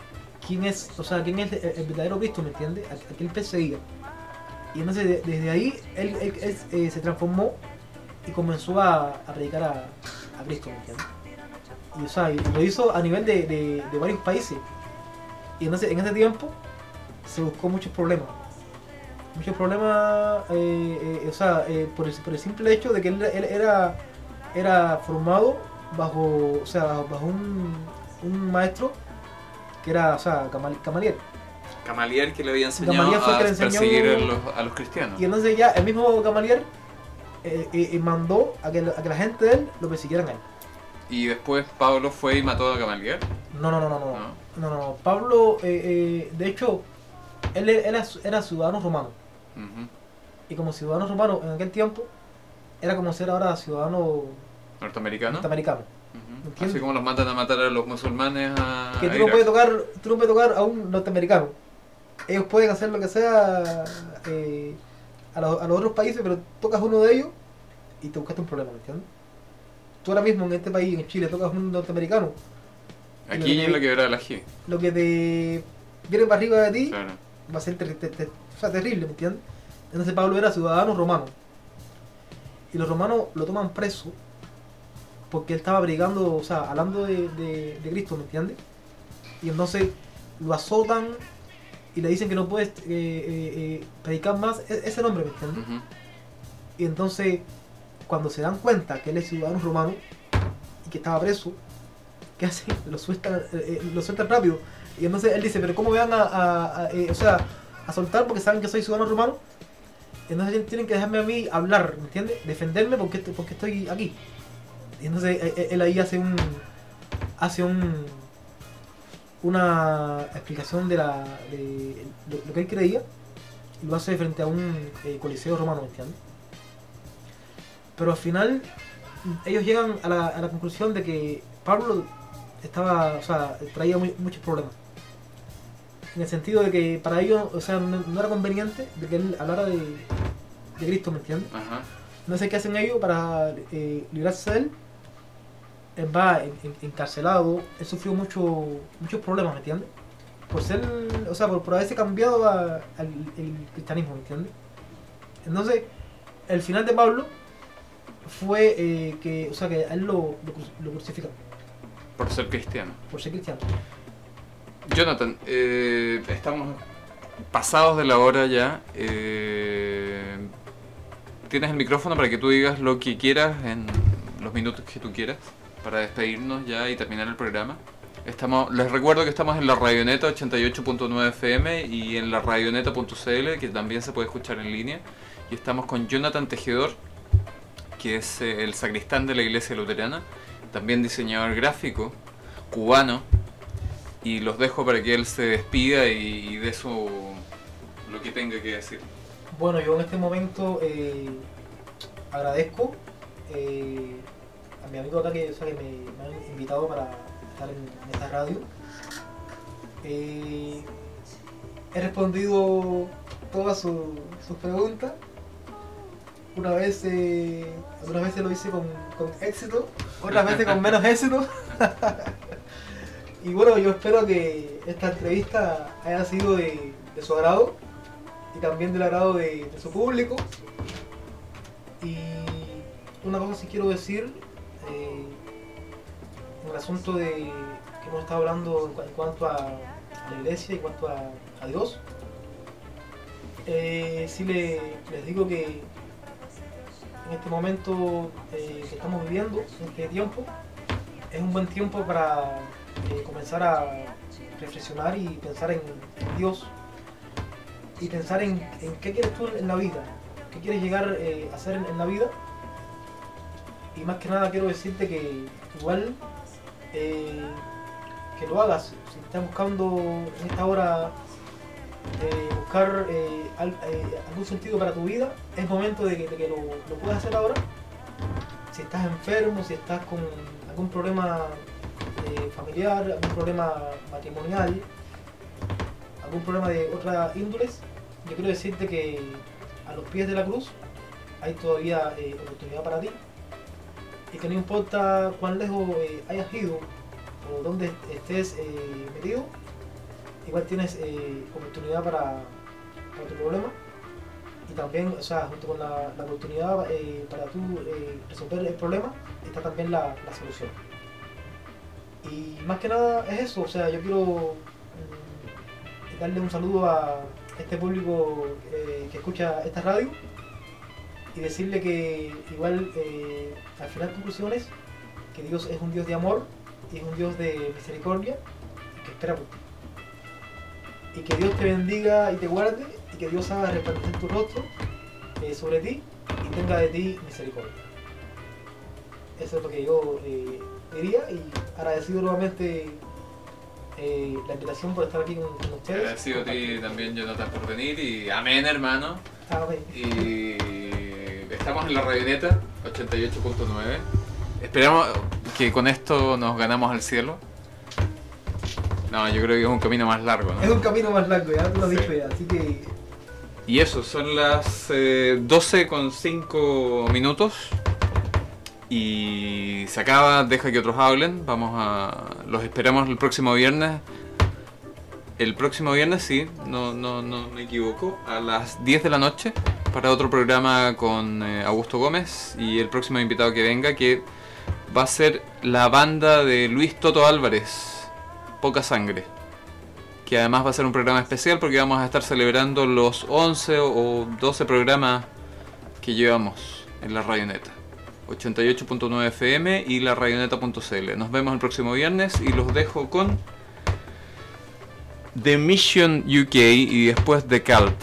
quién es, o sea, quién es el, el verdadero Cristo, ¿me entiendes? A, a quién perseguía. Y entonces de, desde ahí él, él, él eh, se transformó y comenzó a, a predicar a, a Cristo, ¿me entiendes? Y, o sea, y lo hizo a nivel de, de, de varios países. Y entonces en ese tiempo se buscó muchos problemas. Muchos problemas, eh, eh, o sea, eh, por, el, por el simple hecho de que él, él era, era formado bajo, o sea, bajo, bajo un, un maestro que era, o sea, Gamal, Gamaliel. Gamaliel, que le había enseñado Gamaliel fue el a que le enseñó- perseguir a los, a los cristianos. Y entonces ya el mismo Gamaliel eh, eh, mandó a que, a que la gente de él lo persiguieran a él. Y después Pablo fue y mató a Gamaliel. No, no, no, no, no. No. No, no, no. Pablo, eh, eh, de hecho, él era, era ciudadano romano. Ujú. Y como ciudadano romano en aquel tiempo, era como ser ahora ciudadano Norteamericano. norteamericano. Ujú. ¿Entiendes? Así como los mandan a matar a los musulmanes a, Que a tú no, Irak. puedes tocar, tú no puedes tocar a un norteamericano. Ellos pueden hacer lo que sea eh, a, los, a los otros países, pero tocas uno de ellos y te buscaste un problema, ¿me entiendes? Tú ahora mismo en este país, en Chile, tocas un norteamericano, Aquí y en la quebrada de la G. lo que te viene para arriba de ti Claro. va a ser ter- ter- ter- o sea, terrible, ¿me entiendes? Entonces Pablo era ciudadano romano. Y los romanos lo toman preso porque él estaba predicando, o sea, hablando de, de, de Cristo, ¿me entiendes? Y entonces lo azotan y le dicen que no puede eh, eh, eh, predicar más e- ese nombre, ¿me entiendes? Ujú. Y entonces, cuando se dan cuenta que él es ciudadano romano y que estaba preso, ¿qué hacen? Lo sueltan, eh, eh, lo sueltan rápido. Y entonces él dice, pero ¿cómo me van a, a- a, eh, o sea, a soltar porque saben que soy ciudadano romano? Entonces tienen que dejarme a mí hablar, ¿me entiendes? Defenderme porque, est- porque estoy aquí. Y entonces eh, eh, él ahí hace un hace un una explicación de la de lo, lo que él creía y lo hace frente a un eh, coliseo romano, ¿me entiendes? Pero al final ellos llegan a la, a la conclusión de que Pablo estaba, o sea, traía muy- muchos problemas. En el sentido de que para ellos, o sea, no, no era conveniente de que él hablara de, de Cristo, ¿me entiendes? Ajá. No sé qué hacen ellos para eh, librarse de él. Él va en- en- encarcelado, él sufrió mucho, muchos problemas, ¿me entiendes? Por ser, o sea, por, por haberse cambiado a- al el cristianismo, ¿me entiendes? Entonces, el final de Pablo fue eh, que, o sea, que a él lo, lo, cru- lo crucifican Por ser cristiano. por ser cristiano. Jonathan, eh, estamos pasados de la hora ya. Eh, tienes el micrófono para que tú digas lo que quieras en los minutos que tú quieras para despedirnos ya y terminar el programa. Estamos, les recuerdo que estamos en la Radioneta ochenta y ocho punto nueve F M y en la radioneta punto c l, que también se puede escuchar en línea. Y estamos con Jonathan Tejedor, que es eh, el sacristán de la iglesia luterana, también diseñador gráfico, cubano. Y los dejo para que él se despida y, y dé su, lo que tenga que decir. Bueno, yo en este momento eh, agradezco eh, a mi amigo acá que, o sea, que me, me han invitado para estar en, en esta radio. Eh, he respondido todas su- sus preguntas. Una vez, eh, algunas veces lo hice con, con éxito, otras veces con menos éxito. Y bueno, yo espero que esta entrevista haya sido de, de su agrado y también del agrado de, de su público. Y una cosa sí quiero decir, eh, en el asunto de que hemos estado hablando en, cua- en cuanto a, a la iglesia, en cuanto a, a Dios, eh, sí le, les digo que en este momento eh, que estamos viviendo, en este tiempo, es un buen tiempo para eh, comenzar a reflexionar y pensar en, en Dios y pensar en, en qué quieres tú en la vida, qué quieres llegar eh, a hacer en, en la vida. Y más que nada quiero decirte que igual eh, que lo hagas, si estás buscando en esta hora eh, buscar eh, al- eh, algún sentido para tu vida, es momento de que, de que lo, lo puedas hacer ahora. Si estás enfermo, si estás con algún problema eh, familiar, algún problema matrimonial, algún problema de otras índoles, yo quiero decirte que a los pies de la cruz hay todavía eh, oportunidad para ti y que no importa cuán lejos eh, hayas ido o dónde estés eh, metido, igual tienes eh, oportunidad para, para tu problema. Y también, o sea, junto con la, la oportunidad eh, para tú eh, resolver el problema, está también la, la solución. Y más que nada es eso, o sea, yo quiero mm, darle un saludo a este público eh, que escucha esta radio y decirle que igual eh, al final conclusiones que Dios es un Dios de amor y es un Dios de misericordia y que espera por ti. Y que Dios te bendiga y te guarde y que Dios haga resplandecer tu rostro eh, sobre ti y tenga de ti misericordia. Eso es lo que yo eh, diría y agradecido nuevamente eh, la invitación por estar aquí con, con ustedes. Agradecido a ti también, Jonathan, por venir y amén, hermano. Amén. Y estamos en la Radioneta ochenta y ocho punto nueve. Esperamos que con esto nos ganamos al cielo. No, yo creo que es un camino más largo, ¿no? Es un camino más largo, ya tú lo has Sí. dicho ya, así que... Y eso, son las eh, doce con cinco minutos. Y se acaba, deja que otros hablen. Vamos a... Los esperamos el próximo viernes. El próximo viernes, sí, no, no, no me equivoco, a las diez de la noche para otro programa con eh, Augusto Gómez y el próximo invitado que venga, que va a ser la banda de Luis Toto Álvarez, Poca Sangre, que además va a ser un programa especial porque vamos a estar celebrando los once o doce programas que llevamos en la Radioneta ochenta y ocho punto nueve F M y la radioneta punto c l. Nos vemos el próximo viernes y los dejo con The Mission U K y después The Cult.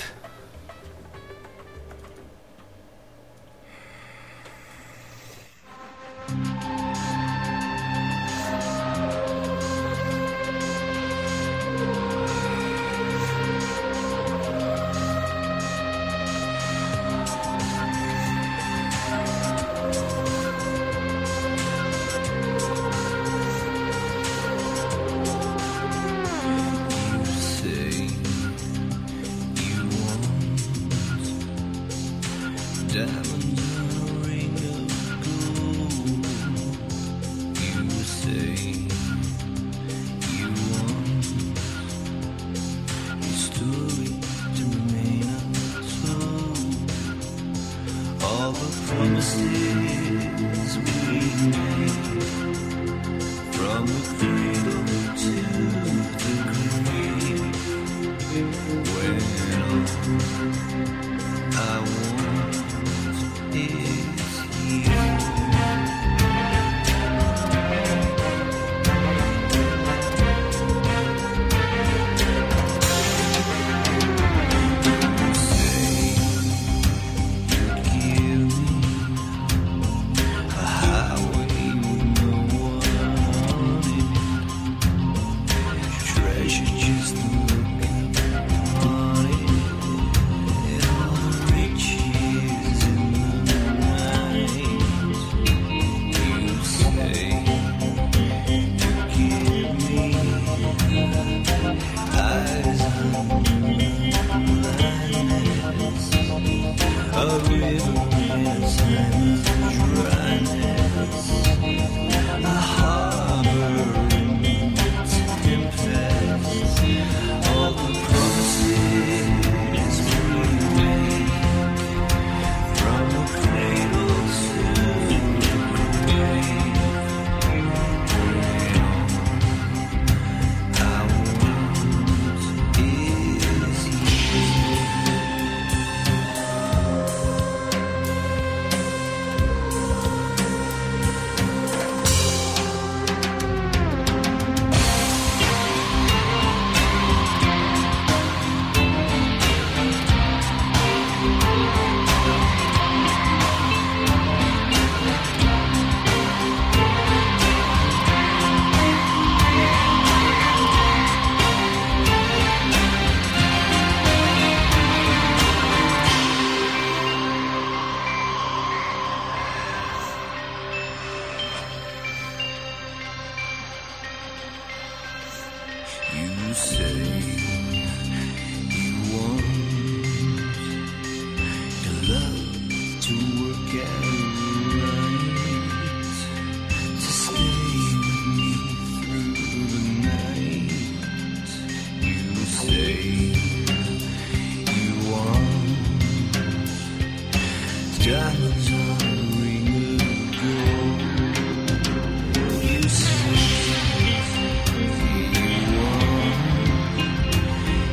You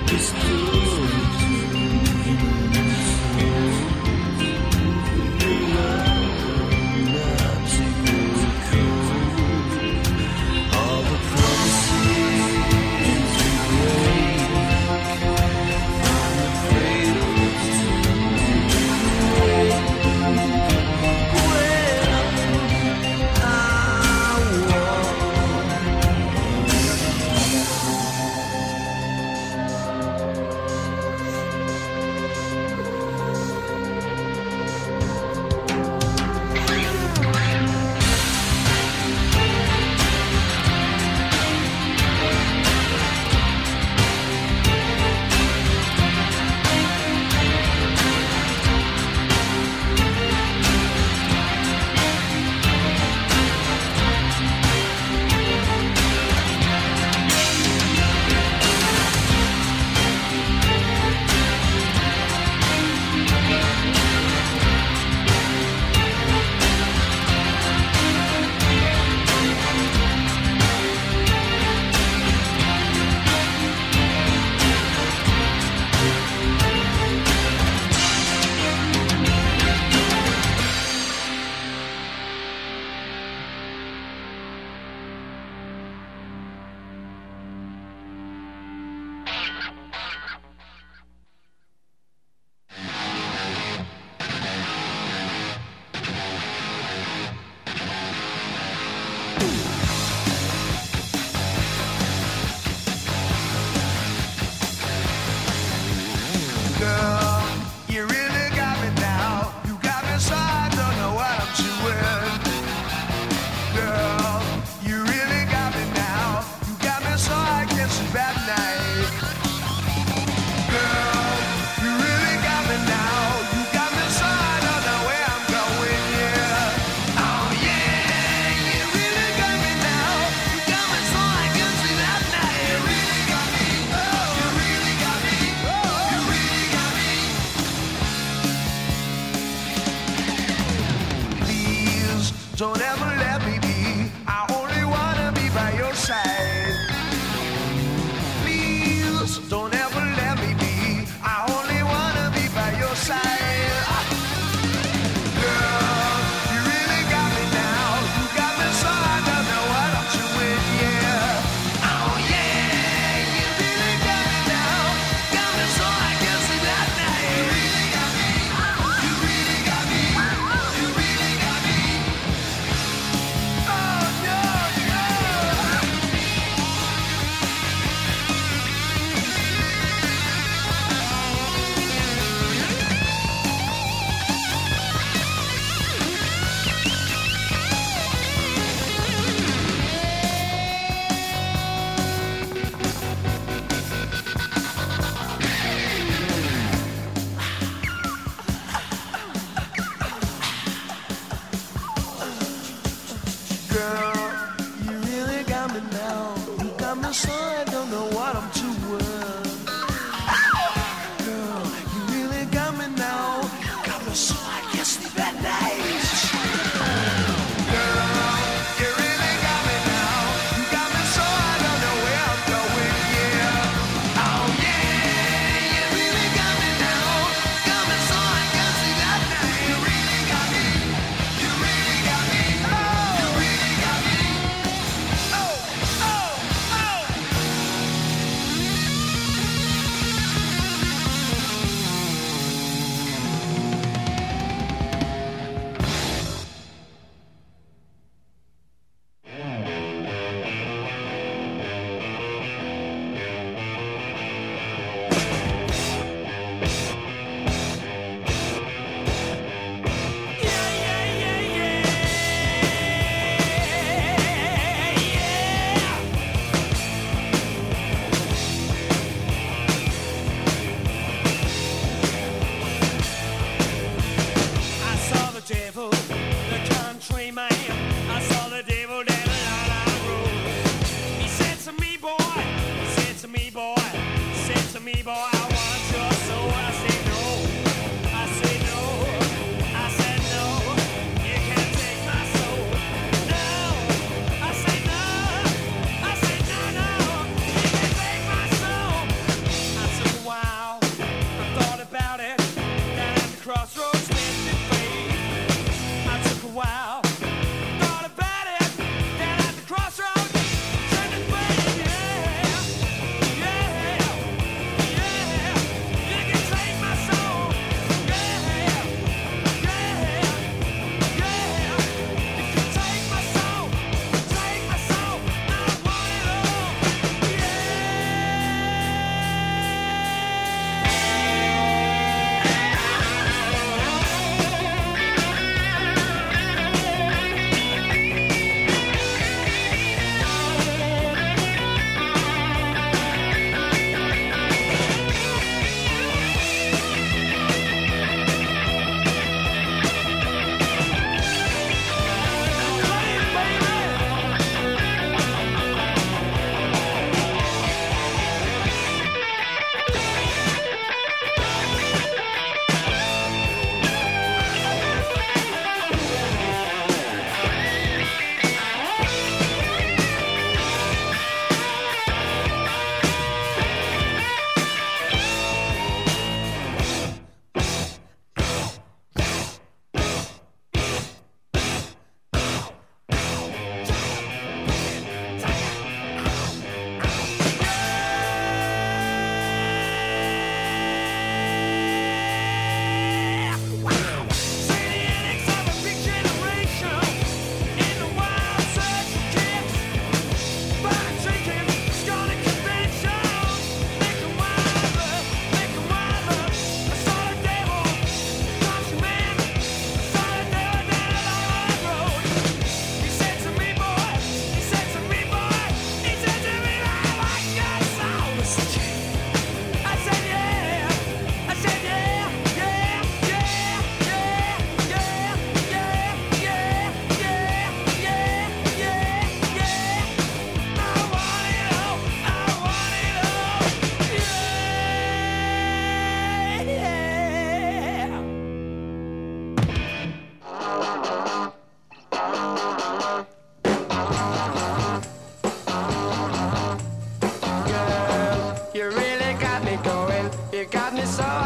I so